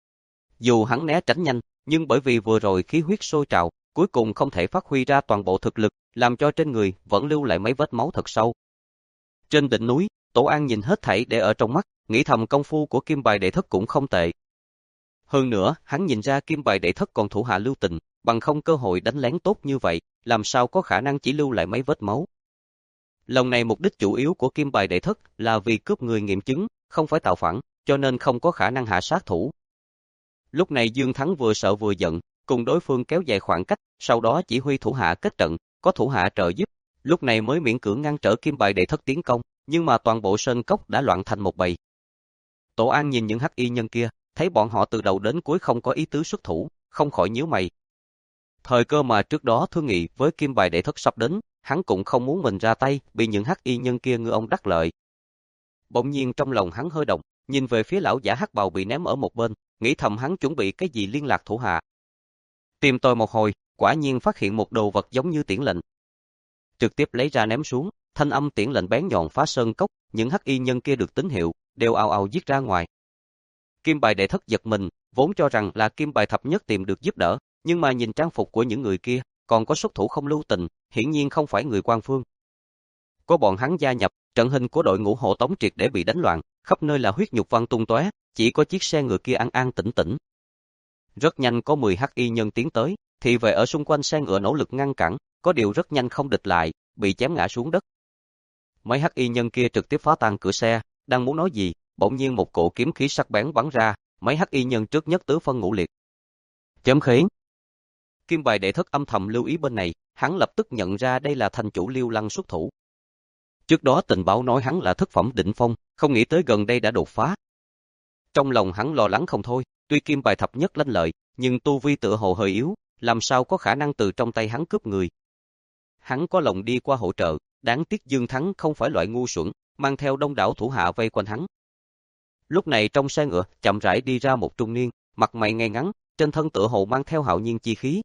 Dù hắn né tránh nhanh, nhưng bởi vì vừa rồi khí huyết sôi trào, cuối cùng không thể phát huy ra toàn bộ thực lực, làm cho trên người vẫn lưu lại mấy vết máu thật sâu. Trên đỉnh núi, Tổ An nhìn hết thảy để ở trong mắt, nghĩ thầm công phu của Kim Bài Đệ Thất cũng không tệ. Hơn nữa, hắn nhìn ra Kim Bài Đệ Thất còn thủ hạ lưu tình, bằng không cơ hội đánh lén tốt như vậy, làm sao có khả năng chỉ lưu lại mấy vết máu. Lần này mục đích chủ yếu của Kim Bài Đệ Thất là vì cướp người nghiệm chứng, không phải tạo phản, cho nên không có khả năng hạ sát thủ. Lúc này Dương Thắng vừa sợ vừa giận, cùng đối phương kéo dài khoảng cách, sau đó chỉ huy thủ hạ kết trận, có thủ hạ trợ giúp, lúc này mới miễn cưỡng ngăn trở Kim Bài Đệ Thất tiến công, nhưng mà toàn bộ sơn cốc đã loạn thành một bầy. Tổ An nhìn những hắc y nhân kia, thấy bọn họ từ đầu đến cuối không có ý tứ xuất thủ, không khỏi nhíu mày. Thời cơ mà trước đó thương nghị với Kim Bài Đệ Thất sắp đến, hắn cũng không muốn mình ra tay, bị những hắc y nhân kia ngư ông đắc lợi. Bỗng nhiên trong lòng hắn hơi động, nhìn về phía lão giả hắc bào bị ném ở một bên, nghĩ thầm hắn chuẩn bị cái gì liên lạc thủ hạ. Tìm tòi một hồi, quả nhiên phát hiện một đồ vật giống như tiễn lệnh. Trực tiếp lấy ra ném xuống, thanh âm tiễn lệnh bén nhọn phá sơn cốc, những hắc y nhân kia được tín hiệu, đều ào ào giết ra ngoài. Kim Bài Đệ Thất giật mình, vốn cho rằng là Kim Bài Thập Nhất tìm được giúp đỡ, nhưng mà nhìn trang phục của những người kia, còn có xuất thủ không lưu tình, hiển nhiên không phải người quan phương. Có bọn hắn gia nhập, trận hình của đội ngũ hộ tống triệt để bị đánh loạn, khắp nơi là huyết nhục văng tung tóe, chỉ có chiếc xe ngựa kia an an tĩnh tĩnh. Rất nhanh có mười hắc y nhân tiến tới, thì về ở xung quanh xe ngựa nỗ lực ngăn cản, có điều rất nhanh không địch lại, bị chém ngã xuống đất. Mấy hắc y nhân kia trực tiếp phá tan cửa xe, đang muốn nói gì, bỗng nhiên một cổ kiếm khí sắc bén bắn ra, mấy hắc y nhân trước nhất tứ phân ngũ liệt. Chém khiến. Kim Bài Đệ Thất âm thầm lưu ý bên này, hắn lập tức nhận ra đây là thành chủ Liêu Lăng xuất thủ. Trước đó tình báo nói hắn là thất phẩm đỉnh phong, không nghĩ tới gần đây đã đột phá. Trong lòng hắn lo lắng không thôi, tuy Kim Bài Thập Nhất lanh lợi, nhưng tu vi tựa hồ hơi yếu, làm sao có khả năng từ trong tay hắn cướp người. Hắn có lòng đi qua hỗ trợ, đáng tiếc Dương Thắng không phải loại ngu xuẩn, mang theo đông đảo thủ hạ vây quanh hắn. Lúc này trong xe ngựa, chậm rãi đi ra một trung niên, mặt mày ngay ngắn, trên thân tựa hồ mang theo hạo nhiên chi khí.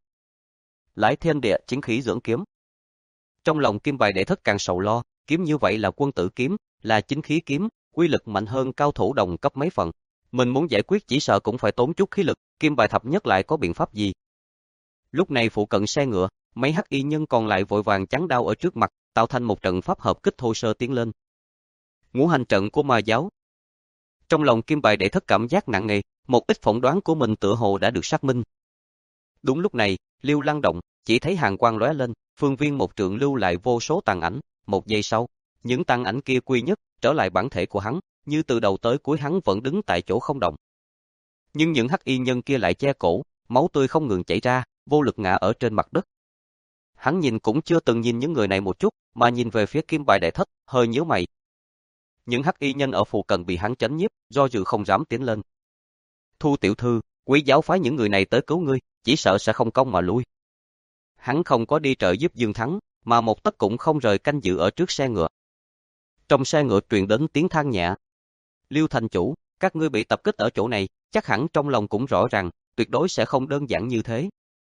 Lái thiên địa chính khí dưỡng kiếm. Trong lòng Kim Bài Đệ Thất càng sầu lo, kiếm như vậy là quân tử kiếm, là chính khí kiếm, quy lực mạnh hơn cao thủ đồng cấp mấy phần. Mình muốn giải quyết chỉ sợ cũng phải tốn chút khí lực, Kim Bài Thập Nhất lại có biện pháp gì? Lúc này phụ cận xe ngựa, mấy hắc y nhân còn lại vội vàng chắn đao ở trước mặt, tạo thành một trận pháp hợp kích thô sơ tiến lên. Ngũ hành trận của ma giáo. Trong lòng Kim Bài Đệ Thất cảm giác nặng nề, một ít phỏng đoán của mình tựa hồ đã được xác minh. Đúng lúc này, Liêu Lăng động, chỉ thấy hàn quang lóe lên, phương viên một trượng lưu lại vô số tàn ảnh, một giây sau, những tàn ảnh kia quy nhất trở lại bản thể của hắn, như từ đầu tới cuối hắn vẫn đứng tại chỗ không động. Nhưng những hắc y nhân kia lại che cổ, máu tươi không ngừng chảy ra, vô lực ngã ở trên mặt đất. Hắn nhìn cũng chưa từng nhìn những người này một chút, mà nhìn về phía Kim Bài Đại Thất, hơi nhíu mày. Những hắc y nhân ở phụ cận bị hắn chấn nhiếp, do dự không dám tiến lên. Thu tiểu thư, Quý giáo phái những người này tới cứu ngươi, chỉ sợ sẽ không công mà lui. Hắn không có đi trợ giúp Dương Thắng, mà một tấc cũng không rời canh giữ ở trước xe ngựa. Trong xe ngựa truyền đến tiếng than nhẹ. Liêu thành chủ, các ngươi bị tập kích ở chỗ này, chắc hẳn trong lòng cũng rõ ràng, tuyệt đối sẽ không đơn giản như thế.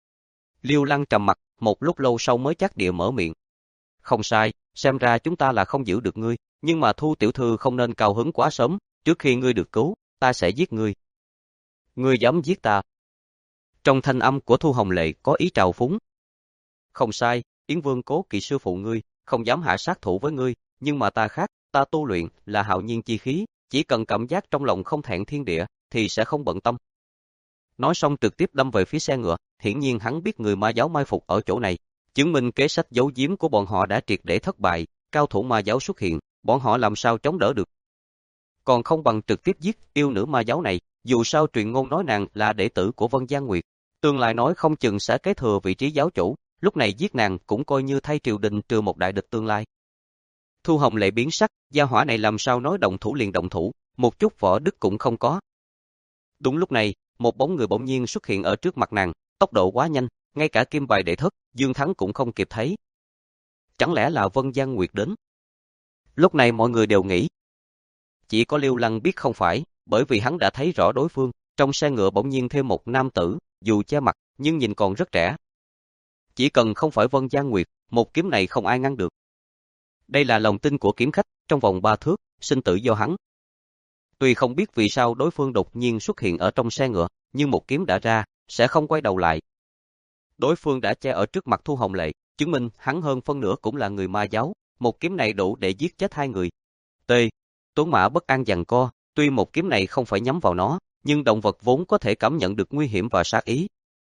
Liêu Lăng trầm mặt, một lúc lâu sau mới chắc địa mở miệng. Không sai, xem ra chúng ta là không giữ được ngươi, nhưng mà Thu tiểu thư không nên cao hứng quá sớm, trước khi ngươi được cứu, ta sẽ giết ngươi. Ngươi dám giết ta? Trong thanh âm của Thu Hồng Lệ có ý trào phúng. Không sai, Yến Vương cố kỵ sư phụ ngươi, không dám hạ sát thủ với ngươi, nhưng mà ta khác, ta tu luyện là hạo nhiên chi khí, chỉ cần cảm giác trong lòng không thẹn thiên địa, thì sẽ không bận tâm. Nói xong trực tiếp đâm về phía xe ngựa, hiển nhiên hắn biết người ma giáo mai phục ở chỗ này, chứng minh kế sách giấu giếm của bọn họ đã triệt để thất bại, cao thủ ma giáo xuất hiện, bọn họ làm sao chống đỡ được. Còn không bằng trực tiếp giết yêu nữ ma giáo này, dù sao truyền ngôn nói nàng là đệ tử của Vân Giang Nguyệt, tương lai nói không chừng sẽ kế thừa vị trí giáo chủ, lúc này giết nàng cũng coi như thay triều đình trừ một đại địch tương lai. Thu Hồng Lệ biến sắc, gia hỏa này làm sao nói động thủ liền động thủ, một chút võ đức cũng không có. Đúng lúc này, một bóng người bỗng nhiên xuất hiện ở trước mặt nàng, tốc độ quá nhanh, ngay cả Kim Bài Đệ Thất, Dương Thắng cũng không kịp thấy. Chẳng lẽ là Vân Giang Nguyệt đến? Lúc này mọi người đều nghĩ. Chỉ có Liêu Lăng biết không phải, bởi vì hắn đã thấy rõ đối phương, trong xe ngựa bỗng nhiên thêm một nam tử, dù che mặt, nhưng nhìn còn rất trẻ. Chỉ cần không phải Vân Giang Nguyệt, một kiếm này không ai ngăn được. Đây là lòng tin của kiếm khách, trong vòng ba thước, sinh tử do hắn. Tuy không biết vì sao đối phương đột nhiên xuất hiện ở trong xe ngựa, nhưng một kiếm đã ra, sẽ không quay đầu lại. Đối phương đã che ở trước mặt Thu Hồng Lệ, chứng minh hắn hơn phân nửa cũng là người ma giáo, một kiếm này đủ để giết chết hai người. T. Tuấn Mã bất an giằng co, tuy một kiếm này không phải nhắm vào nó, nhưng động vật vốn có thể cảm nhận được nguy hiểm và sát ý.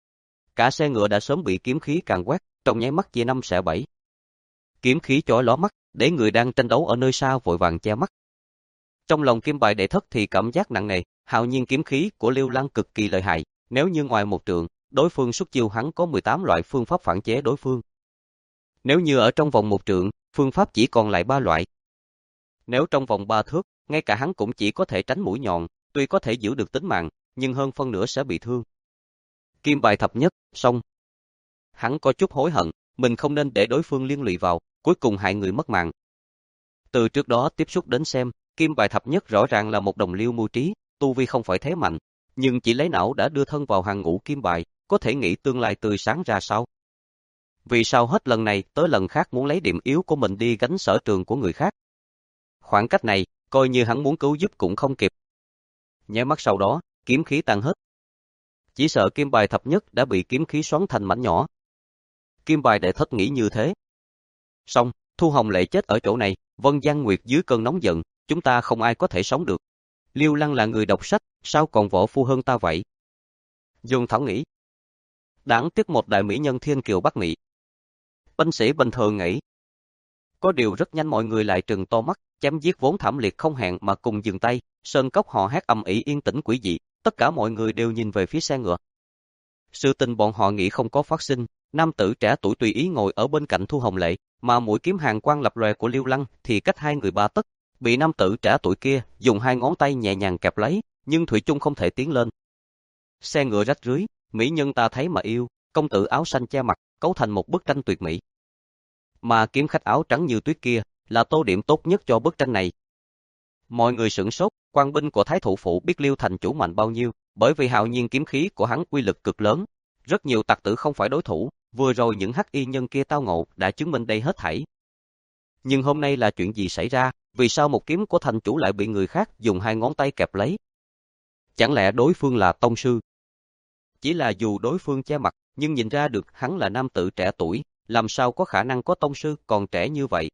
Cả xe ngựa đã sớm bị kiếm khí càn quét, trong nháy mắt chia năm xẻ bảy. Kiếm khí chói lóa mắt, để người đang tranh đấu ở nơi xa vội vàng che mắt. Trong lòng Kim Bài Đệ Thất thì cảm giác nặng nề, hạo nhiên kiếm khí của Liêu Lăng cực kỳ lợi hại, nếu như ngoài một trượng, đối phương xuất chiêu hắn có mười tám loại phương pháp phản chế đối phương. Nếu như ở trong vòng một trượng, phương pháp chỉ còn lại ba loại. Nếu trong vòng ba thước, ngay cả hắn cũng chỉ có thể tránh mũi nhọn, tuy có thể giữ được tính mạng, nhưng hơn phân nửa sẽ bị thương. Kim Bài thập nhất, xong. Hắn có chút hối hận, mình không nên để đối phương liên lụy vào, cuối cùng hại người mất mạng. Từ trước đó tiếp xúc đến xem, Kim Bài thập nhất rõ ràng là một đồng liêu mưu trí, tu vi không phải thế mạnh, nhưng chỉ lấy não đã đưa thân vào hàng ngũ Kim Bài, có thể nghĩ tương lai tươi sáng ra sao. Vì sao hết lần này tới lần khác muốn lấy điểm yếu của mình đi gánh sở trường của người khác? Khoảng cách này, coi như hắn muốn cứu giúp cũng không kịp. Nháy mắt sau đó, kiếm khí tan hết. Chỉ sợ Kim Bài thập nhất đã bị kiếm khí xoắn thành mảnh nhỏ. Kim Bài Đệ Thất nghĩ như thế. Xong, Thu Hồng Lệ chết ở chỗ này, Vân Giang Nguyệt dưới cơn nóng giận, chúng ta không ai có thể sống được. Liêu Lăng là người đọc sách, sao còn võ phu hơn ta vậy? Dương Thảo nghĩ. Đáng tiếc một đại mỹ nhân thiên kiều Bắc Mỹ. Binh sĩ bình thường nghĩ. Có điều rất nhanh mọi người lại trừng to mắt, chém giết vốn thảm liệt không hẹn mà cùng dừng tay, sơn cốc họ hét ầm ĩ yên tĩnh quỷ dị, tất cả mọi người đều nhìn về phía xe ngựa. Sự tình bọn họ nghĩ không có phát sinh, nam tử trẻ tuổi tùy ý ngồi ở bên cạnh Thu Hồng Lệ, mà mũi kiếm hàn quang lập lòe của Liêu Lăng thì cách hai người ba tấc, bị nam tử trẻ tuổi kia dùng hai ngón tay nhẹ nhàng kẹp lấy, nhưng thủy chung không thể tiến lên. Xe ngựa rách rưới, mỹ nhân ta thấy mà yêu, công tử áo xanh che mặt, cấu thành một bức tranh tuyệt mỹ. Mà kiếm khách áo trắng như tuyết kia là tô điểm tốt nhất cho bức tranh này. Mọi người sửng sốt, quan binh của Thái thủ phủ biết Liêu thành chủ mạnh bao nhiêu, bởi vì hạo nhiên kiếm khí của hắn uy lực cực lớn, rất nhiều tặc tử không phải đối thủ, vừa rồi những hắc y nhân kia tao ngộ đã chứng minh đây hết thảy. Nhưng hôm nay là chuyện gì xảy ra, vì sao một kiếm của thành chủ lại bị người khác dùng hai ngón tay kẹp lấy? Chẳng lẽ đối phương là tông sư? Chỉ là dù đối phương che mặt, nhưng nhìn ra được hắn là nam tử trẻ tuổi, làm sao có khả năng có tông sư còn trẻ như vậy?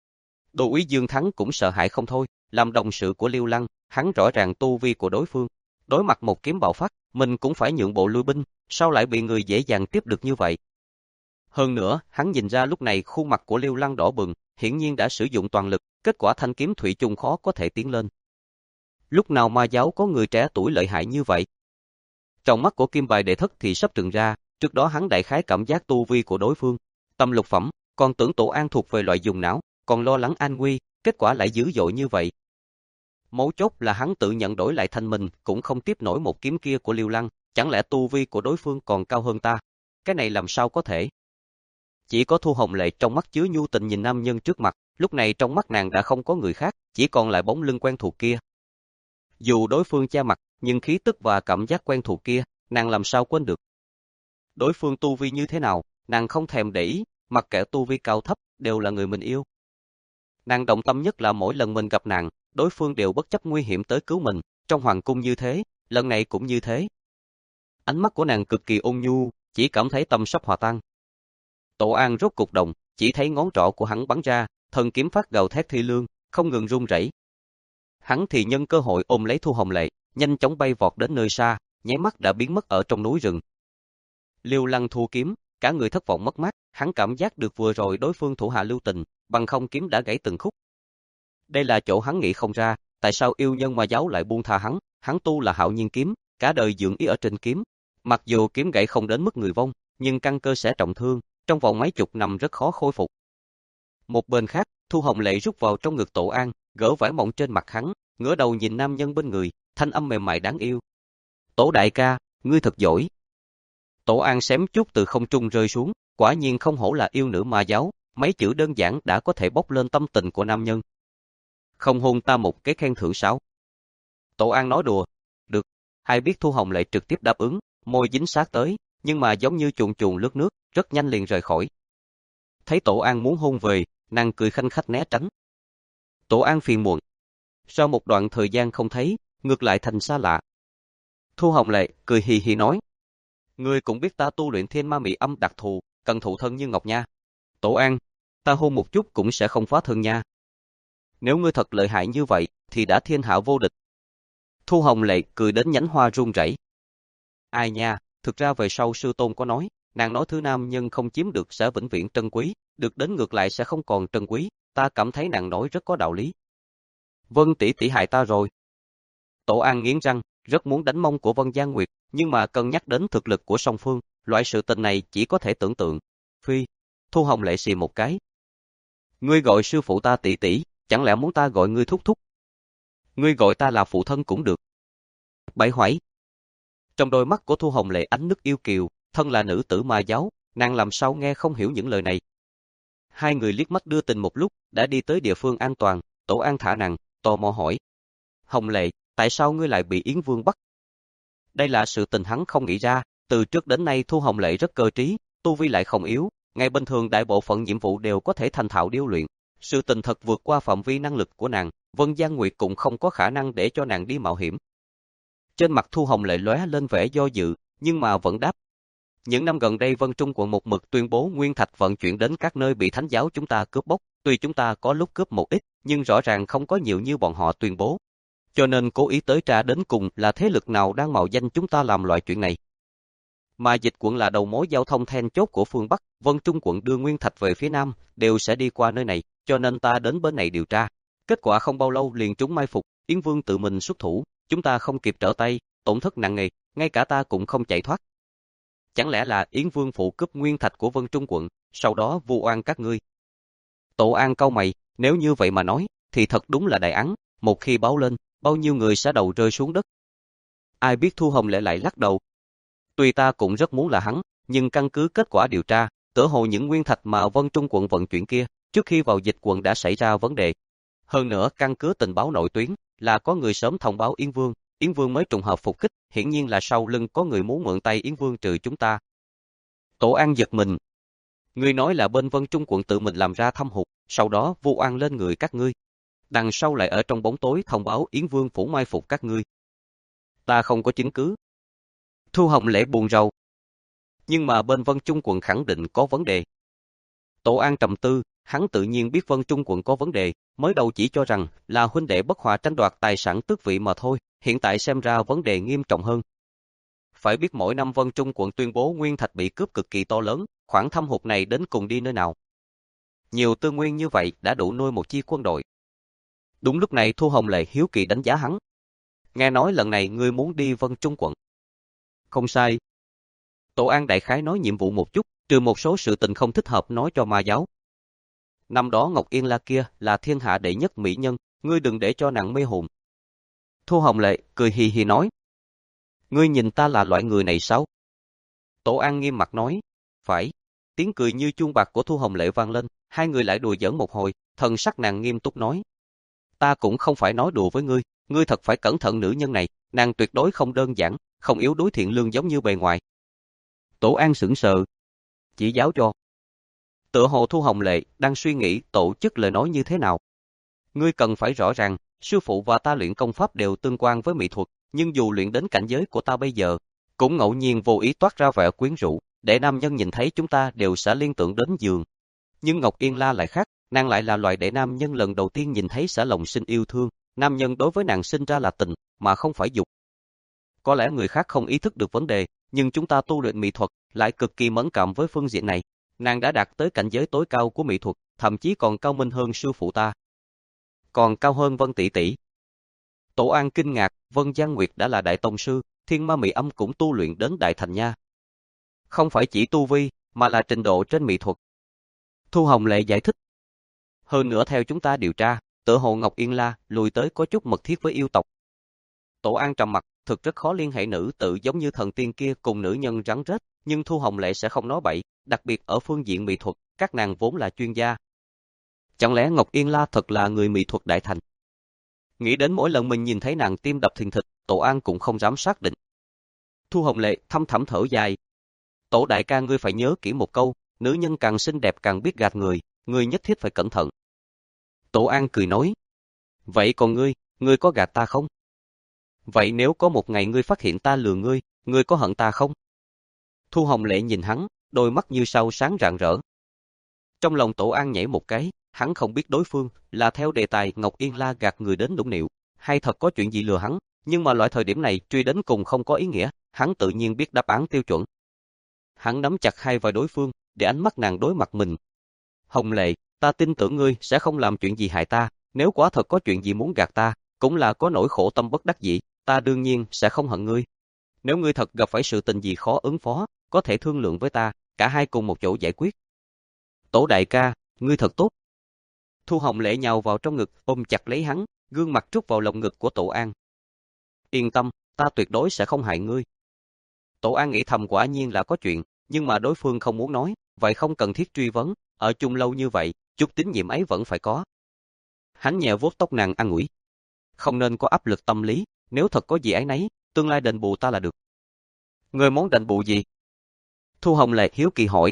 Đô úy Dương Thắng cũng sợ hãi không thôi, làm đồng sự của Liêu Lăng, hắn rõ ràng tu vi của đối phương. Đối mặt một kiếm bạo phát, mình cũng phải nhượng bộ lui binh, sao lại bị người dễ dàng tiếp được như vậy? Hơn nữa, hắn nhìn ra lúc này khuôn mặt của Liêu Lăng đỏ bừng, hiển nhiên đã sử dụng toàn lực, kết quả thanh kiếm thủy chung khó có thể tiến lên. Lúc nào ma giáo có người trẻ tuổi lợi hại như vậy? Trong mắt của Kim Bài Đệ Thất thì sắp trừng ra, trước đó hắn đại khái cảm giác tu vi của đối phương, tâm lục phẩm, còn tưởng Tổ An thuộc về loại dùng não, còn lo lắng an nguy, kết quả lại dữ dội như vậy. Mấu chốt là hắn tự nhận đổi lại thành mình, cũng không tiếp nổi một kiếm kia của Liêu Lăng, chẳng lẽ tu vi của đối phương còn cao hơn ta? Cái này làm sao có thể? Chỉ có Thu Hồng Lệ trong mắt chứa nhu tình nhìn nam nhân trước mặt, lúc này trong mắt nàng đã không có người khác, chỉ còn lại bóng lưng quen thuộc kia. Dù đối phương che mặt, nhưng khí tức và cảm giác quen thuộc kia, nàng làm sao quên được. Đối phương tu vi như thế nào, nàng không thèm để ý, mặc kệ tu vi cao thấp, đều là người mình yêu. Nàng động tâm nhất là mỗi lần mình gặp nàng, đối phương đều bất chấp nguy hiểm tới cứu mình, trong hoàng cung như thế, lần này cũng như thế. Ánh mắt của nàng cực kỳ ôn nhu, chỉ cảm thấy tâm sắp hòa tan. Tổ An rốt cục động, chỉ thấy ngón trỏ của hắn bắn ra, thần kiếm phát gào thét thi lương, không ngừng rung rẩy. Hắn thì nhân cơ hội ôm lấy Thu Hồng Lệ, nhanh chóng bay vọt đến nơi xa, nháy mắt đã biến mất ở trong núi rừng. Liêu Lăng thu kiếm, cả người thất vọng mất mát, hắn cảm giác được vừa rồi đối phương thủ hạ lưu tình, bằng không kiếm đã gãy từng khúc. Đây là chỗ hắn nghĩ không ra, tại sao yêu nhân ma giáo lại buông tha hắn, hắn tu là hạo nhiên kiếm, cả đời dưỡng ý ở trên kiếm. Mặc dù kiếm gãy không đến mức người vong, nhưng căn cơ sẽ trọng thương, trong vòng mấy chục năm rất khó khôi phục. Một bên khác, Thu Hồng Lệ rút vào trong ngực Tổ An, gỡ vải mỏng trên mặt hắn, ngửa đầu nhìn nam nhân bên người, thanh âm mềm mại đáng yêu. Tổ đại ca, ngươi thật giỏi. Tổ An xém chút từ không trung rơi xuống, quả nhiên không hổ là yêu nữ ma giáo, mấy chữ đơn giản đã có thể bốc lên tâm tình của nam nhân. Không hôn ta một cái khen thưởng sao? Tổ An nói đùa. Được, ai biết Thu Hồng Lệ trực tiếp đáp ứng, môi dính sát tới, nhưng mà giống như chuồn chuồn lướt nước, rất nhanh liền rời khỏi. Thấy Tổ An muốn hôn về, nàng cười khanh khách né tránh. Tổ An phiền muộn. Sau một đoạn thời gian không thấy, ngược lại thành xa lạ. Thu Hồng Lệ cười hì hì nói. Ngươi cũng biết ta tu luyện thiên ma mị âm đặc thù, cần thụ thân như ngọc nha. Tổ An, ta hôn một chút cũng sẽ không phá thân nha. Nếu ngươi thật lợi hại như vậy, thì đã thiên hạ vô địch. Thu Hồng Lệ cười đến nhánh hoa run rẩy. Ai nha, thực ra về sau sư tôn có nói, nàng nói thứ nam nhân không chiếm được sẽ vĩnh viễn trân quý, được đến ngược lại sẽ không còn trân quý, ta cảm thấy nàng nói rất có đạo lý. Vân tỷ tỷ hại ta rồi. Tổ An nghiến răng, rất muốn đánh mông của Vân Giang Nguyệt, nhưng mà cân nhắc đến thực lực của song phương, loại sự tình này chỉ có thể tưởng tượng. Phi, Thu Hồng Lệ xì một cái. Ngươi gọi sư phụ ta tỷ tỷ, chẳng lẽ muốn ta gọi ngươi thúc thúc? Ngươi gọi ta là phụ thân cũng được. Bậy hoại. Trong đôi mắt của Thu Hồng Lệ ánh nước yêu kiều, thân là nữ tử ma giáo, nàng làm sao nghe không hiểu những lời này. Hai người liếc mắt đưa tình một lúc, đã đi tới địa phương an toàn, Tổ An thả nàng, tò mò hỏi. Hồng Lệ, tại sao ngươi lại bị Yến Vương bắt? Đây là sự tình hắn không nghĩ ra, từ trước đến nay Thu Hồng Lệ rất cơ trí, tu vi lại không yếu, ngày bình thường đại bộ phận nhiệm vụ đều có thể thành thạo điêu luyện. Sự tình thật vượt qua phạm vi năng lực của nàng, Vân Giang Nguyệt cũng không có khả năng để cho nàng đi mạo hiểm. Trên mặt Thu Hồng Lệ lóe lên vẻ do dự, nhưng mà vẫn đáp. Những năm gần đây Vân Trung quận một mực tuyên bố nguyên thạch vận chuyển đến các nơi bị thánh giáo chúng ta cướp bóc, tuy chúng ta có lúc cướp một ít, nhưng rõ ràng không có nhiều như bọn họ tuyên bố. Cho nên cố ý tới tra đến cùng là thế lực nào đang mạo danh chúng ta làm loại chuyện này. Mà Dịch quận là đầu mối giao thông then chốt của phương Bắc, Vân Trung quận đưa nguyên thạch về phía Nam, đều sẽ đi qua nơi này, cho nên ta đến bên này điều tra. Kết quả không bao lâu liền trúng mai phục, Yến Vương tự mình xuất thủ, chúng ta không kịp trở tay, tổn thất nặng nề, ngay cả ta cũng không chạy thoát. Chẳng lẽ là Yến Vương phụ cướp nguyên thạch của Vân Trung quận, sau đó vu oan các ngươi? Tổ An cau mày, nếu như vậy mà nói, thì thật đúng là đại án, một khi báo lên, bao nhiêu người sẽ đầu rơi xuống đất. Ai biết Thu Hồng Lệ lại lắc đầu. Tuy ta cũng rất muốn là hắn, nhưng căn cứ kết quả điều tra, tựa hồ những nguyên thạch mà Vân Trung quận vận chuyển kia, trước khi vào Dịch quận đã xảy ra vấn đề. Hơn nữa căn cứ tình báo nội tuyến, là có người sớm thông báo Yến Vương, Yến Vương mới trùng hợp phục kích, hiển nhiên là sau lưng có người muốn mượn tay Yến Vương trừ chúng ta. Tổ An giật mình. Ngươi nói là bên Vân Trung quận tự mình làm ra thâm hụt, sau đó vu oan lên người các ngươi. Đằng sau lại ở trong bóng tối thông báo Yến Vương phủ mai phục các ngươi. Ta không có chứng cứ. Thu Hồng Lệ buồn rầu. Nhưng mà bên Vân Trung quận khẳng định có vấn đề. Tổ An trầm tư, hắn tự nhiên biết Vân Trung quận có vấn đề, mới đầu chỉ cho rằng là huynh đệ bất hòa tranh đoạt tài sản tước vị mà thôi, hiện tại xem ra vấn đề nghiêm trọng hơn. Phải biết mỗi năm Vân Trung quận tuyên bố nguyên thạch bị cướp cực kỳ to lớn, khoản thâm hụt này đến cùng đi nơi nào? Nhiều tư nguyên như vậy đã đủ nuôi một chi quân đội. Đúng lúc này Thu Hồng Lệ hiếu kỳ đánh giá hắn. Nghe nói lần này ngươi muốn đi Vân Trung quận. Không sai. Tổ An đại khái nói nhiệm vụ một chút, trừ một số sự tình không thích hợp nói cho ma giáo. Năm đó Ngọc Yên La kia là thiên hạ đệ nhất mỹ nhân, ngươi đừng để cho nàng mê hồn. Thu Hồng Lệ cười hì hì nói. Ngươi nhìn ta là loại người này sao? Tổ An nghiêm mặt nói. Phải. Tiếng cười như chuông bạc của Thu Hồng Lệ vang lên, hai người lại đùa giỡn một hồi, thần sắc nàng nghiêm túc nói. Ta cũng không phải nói đùa với ngươi, ngươi thật phải cẩn thận nữ nhân này, nàng tuyệt đối không đơn giản, không yếu đuối thiện lương giống như bề ngoài. Tổ An sững sờ. Chỉ giáo cho. Tựa hồ Thu Hồng Lệ đang suy nghĩ tổ chức lời nói như thế nào. Ngươi cần phải rõ ràng, sư phụ và ta luyện công pháp đều tương quan với mỹ thuật, nhưng dù luyện đến cảnh giới của ta bây giờ, cũng ngẫu nhiên vô ý toát ra vẻ quyến rũ, để nam nhân nhìn thấy chúng ta đều sẽ liên tưởng đến giường. Nhưng Ngọc Yên La lại khác, nàng lại là loại để nam nhân lần đầu tiên nhìn thấy sẽ lòng sinh yêu thương, nam nhân đối với nàng sinh ra là tình, mà không phải dục. Có lẽ người khác không ý thức được vấn đề, nhưng chúng ta tu luyện mỹ thuật lại cực kỳ mẫn cảm với phương diện này. Nàng đã đạt tới cảnh giới tối cao của mỹ thuật, thậm chí còn cao minh hơn sư phụ ta. Còn cao hơn Vân tỷ tỷ. Tổ An kinh ngạc, Vân Giang Nguyệt đã là đại tông sư, thiên ma mỹ âm cũng tu luyện đến đại thành nha. Không phải chỉ tu vi, mà là trình độ trên mỹ thuật. Thu Hồng Lệ giải thích. Hơn nữa theo chúng ta điều tra, tựa hồ Ngọc Yên La lùi tới có chút mật thiết với yêu tộc. Tổ An trầm mặt, thực rất khó liên hệ nữ tự giống như thần tiên kia cùng nữ nhân rắn rết, nhưng Thu Hồng Lệ sẽ không nói bậy, đặc biệt ở phương diện mỹ thuật, các nàng vốn là chuyên gia. Chẳng lẽ Ngọc Yên La thật là người mỹ thuật đại thành? Nghĩ đến mỗi lần mình nhìn thấy nàng tim đập thình thịch, Tổ An cũng không dám xác định. Thu Hồng Lệ thâm thẳm thở dài. Tổ đại ca ngươi phải nhớ kỹ một câu, nữ nhân càng xinh đẹp càng biết gạt người, ngươi nhất thiết phải cẩn thận. Tổ An cười nói. Vậy còn ngươi, ngươi có gạt ta không? Vậy nếu có một ngày ngươi phát hiện ta lừa ngươi, ngươi có hận ta không? Thu Hồng Lệ nhìn hắn, đôi mắt như sao sáng rạng rỡ. Trong lòng Tổ An nhảy một cái, hắn không biết đối phương là theo đề tài Ngọc Yên La gạt người đến nũng nịu, hay thật có chuyện gì lừa hắn, nhưng mà loại thời điểm này truy đến cùng không có ý nghĩa, hắn tự nhiên biết đáp án tiêu chuẩn. Hắn nắm chặt hai vai đối phương, để ánh mắt nàng đối mặt mình. Hồng Lệ, ta tin tưởng ngươi sẽ không làm chuyện gì hại ta, nếu quả thật có chuyện gì muốn gạt ta, cũng là có nỗi khổ tâm bất đắc dĩ, ta đương nhiên sẽ không hận ngươi. Nếu ngươi thật gặp phải sự tình gì khó ứng phó, có thể thương lượng với ta, cả hai cùng một chỗ giải quyết. Tổ đại ca, ngươi thật tốt. Thu Hồng Lệ nhào vào trong ngực, ôm chặt lấy hắn, gương mặt trút vào lồng ngực của Tổ An. Yên tâm, ta tuyệt đối sẽ không hại ngươi. Tổ An nghĩ thầm quả nhiên là có chuyện, nhưng mà đối phương không muốn nói, vậy không cần thiết truy vấn, ở chung lâu như vậy, chút tín nhiệm ấy vẫn phải có. Hắn nhẹ vuốt tóc nàng an ủi. Không nên có áp lực tâm lý, nếu thật có gì ấy nấy, tương lai đền bù ta là được. Ngươi muốn đền bù gì? Thu Hồng Lệ hiếu kỳ hỏi.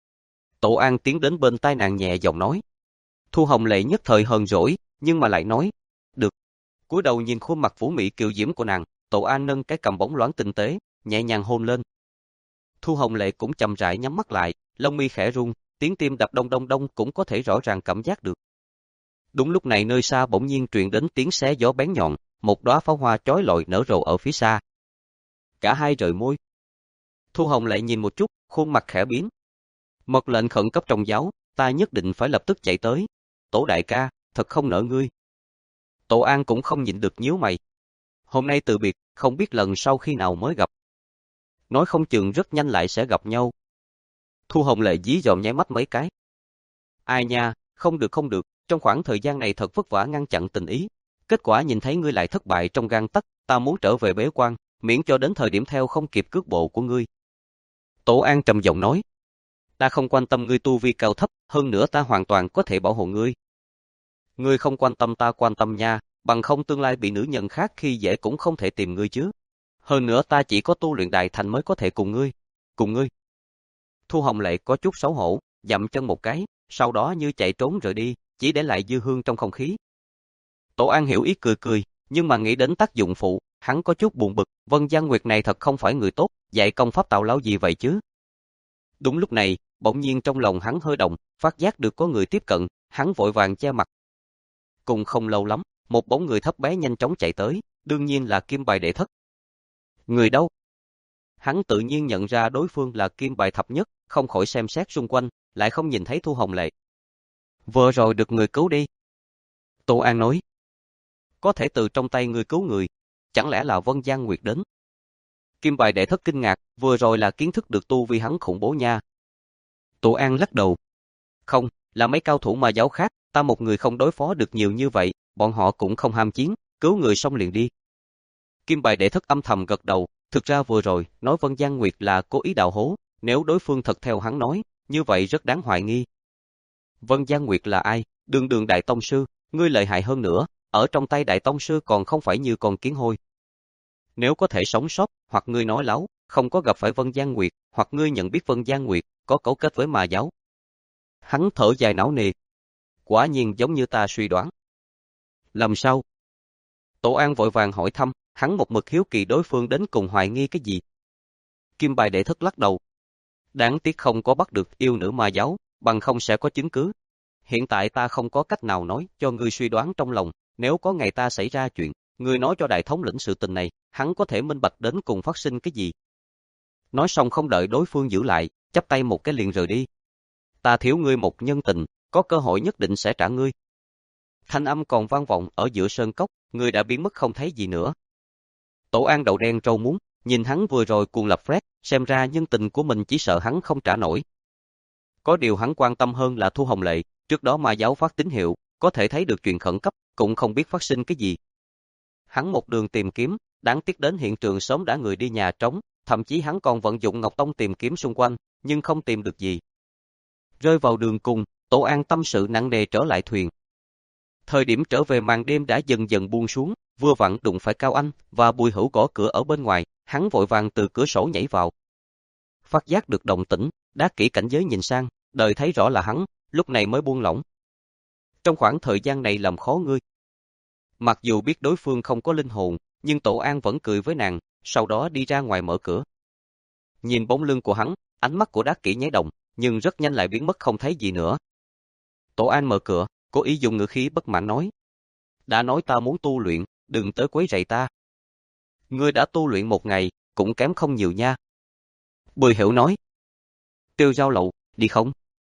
Tổ An tiến đến bên tai nàng nhẹ giọng nói. Thu Hồng Lệ nhất thời hờn dỗi, nhưng mà lại nói, được. Cúi đầu nhìn khuôn mặt vũ mị kiều diễm của nàng, Tổ An nâng cái cằm bóng loáng tinh tế, nhẹ nhàng hôn lên. Thu Hồng Lệ cũng chậm rãi nhắm mắt lại, lông mi khẽ rung, tiếng tim đập đông đông đông cũng có thể rõ ràng cảm giác được. Đúng lúc này nơi xa bỗng nhiên truyền đến tiếng xé gió bén nhọn, một đóa pháo hoa chói lọi nở rộ ở phía xa. Cả hai rời môi. Thu Hồng Lệ nhìn một chút, khuôn mặt khẽ biến. Mật lệnh khẩn cấp trong giáo, ta nhất định phải lập tức chạy tới. Tổ đại ca, thật không nỡ ngươi. Tổ An cũng không nhịn được nhíu mày. Hôm nay từ biệt, không biết lần sau khi nào mới gặp. Nói không chừng rất nhanh lại sẽ gặp nhau. Thu Hồng Lệ dí dòm nháy mắt mấy cái. Ai nha, không được không được, trong khoảng thời gian này thật vất vả ngăn chặn tình ý. Kết quả nhìn thấy ngươi lại thất bại trong gang tấc, ta muốn trở về bế quan, miễn cho đến thời điểm theo không kịp cước bộ của ngươi. Tổ An trầm giọng nói. Ta không quan tâm ngươi tu vi cao thấp, hơn nữa ta hoàn toàn có thể bảo hộ ngươi. Ngươi không quan tâm ta quan tâm nha, bằng không tương lai bị nữ nhân khác khi dễ cũng không thể tìm ngươi chứ. Hơn nữa ta chỉ có tu luyện đại thành mới có thể cùng ngươi. Cùng ngươi. Thu Hồng Lệ có chút xấu hổ, dậm chân một cái, sau đó như chạy trốn rời đi, chỉ để lại dư hương trong không khí. Tổ An hiểu ý cười cười, nhưng mà nghĩ đến tác dụng phụ, hắn có chút buồn bực, Vân Giang Nguyệt này thật không phải người tốt, dạy công pháp tào lao gì vậy chứ. Đúng lúc này, bỗng nhiên trong lòng hắn hơi động, phát giác được có người tiếp cận, hắn vội vàng che mặt. Cùng không lâu lắm, một bóng người thấp bé nhanh chóng chạy tới, đương nhiên là kim bài đệ thất. Người đâu? Hắn tự nhiên nhận ra đối phương là kim bài thập nhất, không khỏi xem xét xung quanh, lại không nhìn thấy Thu Hồng Lệ. Vừa rồi được người cứu đi. Tô An nói. Có thể từ trong tay người cứu người, chẳng lẽ là Vân Giang Nguyệt đến? Kim bài đệ thất kinh ngạc, vừa rồi là kiến thức được tu vi hắn khủng bố nha. Tô An lắc đầu. Không, là mấy cao thủ ma giáo khác, ta một người không đối phó được nhiều như vậy, bọn họ cũng không ham chiến, cứu người xong liền đi. Kim bài đệ thất âm thầm gật đầu, thực ra vừa rồi, nói Vân Giang Nguyệt là cố ý đào hố, nếu đối phương thật theo hắn nói, như vậy rất đáng hoài nghi. Vân Giang Nguyệt là ai? Đường đường đại tông sư, ngươi lợi hại hơn nữa, ở trong tay đại tông sư còn không phải như con kiến hôi. Nếu có thể sống sót, hoặc ngươi nói láo, không có gặp phải Vân Giang Nguyệt, hoặc ngươi nhận biết Vân Giang Nguyệt, có cấu kết với ma giáo. Hắn thở dài não nề. Quả nhiên giống như ta suy đoán. Làm sao? Tổ An vội vàng hỏi thăm, hắn một mực hiếu kỳ đối phương đến cùng hoài nghi cái gì. Kim bài đệ thất lắc đầu. Đáng tiếc không có bắt được yêu nữ ma giáo, bằng không sẽ có chứng cứ. Hiện tại ta không có cách nào nói cho ngươi suy đoán trong lòng, nếu có ngày ta xảy ra chuyện, ngươi nói cho đại thống lĩnh sự tình này, hắn có thể minh bạch đến cùng phát sinh cái gì. Nói xong không đợi đối phương giữ lại, chắp tay một cái liền rời đi. Ta thiếu ngươi một nhân tình, có cơ hội nhất định sẽ trả ngươi. Thanh âm còn vang vọng ở giữa sơn cốc, người đã biến mất không thấy gì nữa. Tổ An đầu đen trâu muống, nhìn hắn vừa rồi cuồng lập phét, xem ra nhân tình của mình chỉ sợ hắn không trả nổi. Có điều hắn quan tâm hơn là Thu Hồng Lệ, trước đó ma giáo phát tín hiệu, có thể thấy được chuyện khẩn cấp, cũng không biết phát sinh cái gì. Hắn một đường tìm kiếm, đáng tiếc đến hiện trường sớm đã người đi nhà trống, thậm chí hắn còn vận dụng Ngọc Tông tìm kiếm xung quanh, nhưng không tìm được gì. Rơi vào đường cùng, Tổ An tâm sự nặng nề trở lại thuyền. Thời điểm trở về màn đêm đã dần dần buông xuống, vừa vặn đụng phải Cao Anh và Bùi Hữu gõ cửa ở bên ngoài, hắn vội vàng từ cửa sổ nhảy vào. Phát giác được động tĩnh, đá kỹ cảnh giới nhìn sang, đợi thấy rõ là hắn, lúc này mới buông lỏng. Trong khoảng thời gian này làm khó ngươi. Mặc dù biết đối phương không có linh hồn, nhưng Tổ An vẫn cười với nàng, sau đó đi ra ngoài mở cửa. Nhìn bóng lưng của hắn, ánh mắt của đá kỹ nháy động, nhưng rất nhanh lại biến mất không thấy gì nữa. Tổ An mở cửa, cố ý dùng ngữ khí bất mãn nói. Đã nói ta muốn tu luyện, đừng tới quấy rầy ta. Ngươi đã tu luyện một ngày, cũng kém không nhiều nha. Bùi Hiểu nói. Tiêu Giao Lậu, đi không?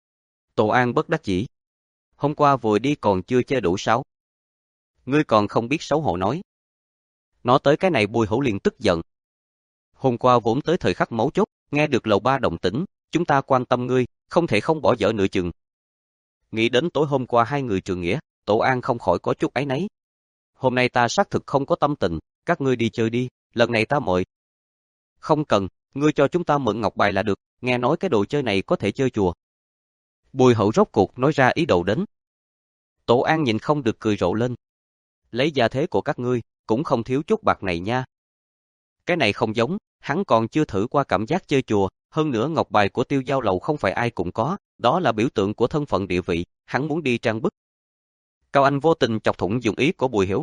Tổ An bất đắc dĩ. Hôm qua vừa đi còn chưa chơi đủ sao? Ngươi còn không biết xấu hổ nói. Nói tới cái này Bùi Hữu liền tức giận. Hôm qua vốn tới thời khắc mấu chốt, nghe được lầu ba động tĩnh, chúng ta quan tâm ngươi, không thể không bỏ dở nửa chừng. Nghĩ đến tối hôm qua hai người trường nghĩa, Tổ An không khỏi có chút áy náy. Hôm nay ta xác thực không có tâm tình, các ngươi đi chơi đi, lần này ta mời. Không cần, ngươi cho chúng ta mượn ngọc bài là được, nghe nói cái đồ chơi này có thể chơi chùa. Bùi Hậu rốt cuộc nói ra ý đồ đến. Tổ An nhìn không được cười rộ lên. Lấy gia thế của các ngươi, cũng không thiếu chút bạc này nha. Cái này không giống, hắn còn chưa thử qua cảm giác chơi chùa, hơn nữa ngọc bài của Tiêu Giao Lậu không phải ai cũng có, đó là biểu tượng của thân phận địa vị, hắn muốn đi trang bức. Cao Anh vô tình chọc thủng dụng ý của Bùi Hiểu.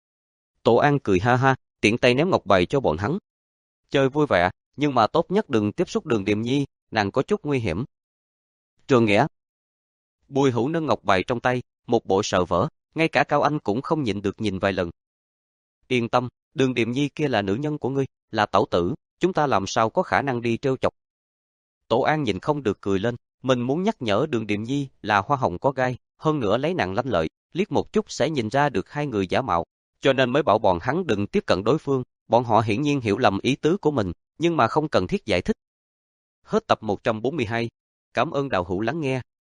Tổ An cười ha ha, tiện tay ném ngọc bài cho bọn hắn. Chơi vui vẻ, nhưng mà tốt nhất đừng tiếp xúc Đường Điềm Nhi, nàng có chút nguy hiểm. Trường Nghĩa. Bùi Hữu nâng ngọc bài trong tay, một bộ sợ vỡ, ngay cả Cao Anh cũng không nhịn được nhìn vài lần. Yên tâm, Đường Điềm Nhi kia là nữ nhân của ngươi, là tẩu tử, chúng ta làm sao có khả năng đi trêu chọc. Tổ An nhìn không được cười lên, mình muốn nhắc nhở Đường Điềm Nhi là hoa hồng có gai, hơn nữa lấy nặng lanh lợi, liếc một chút sẽ nhìn ra được hai người giả mạo, cho nên mới bảo bọn hắn đừng tiếp cận đối phương, bọn họ hiển nhiên hiểu lầm ý tứ của mình, nhưng mà không cần thiết giải thích. Hết tập một trăm bốn mươi hai, cảm ơn đạo hữu lắng nghe.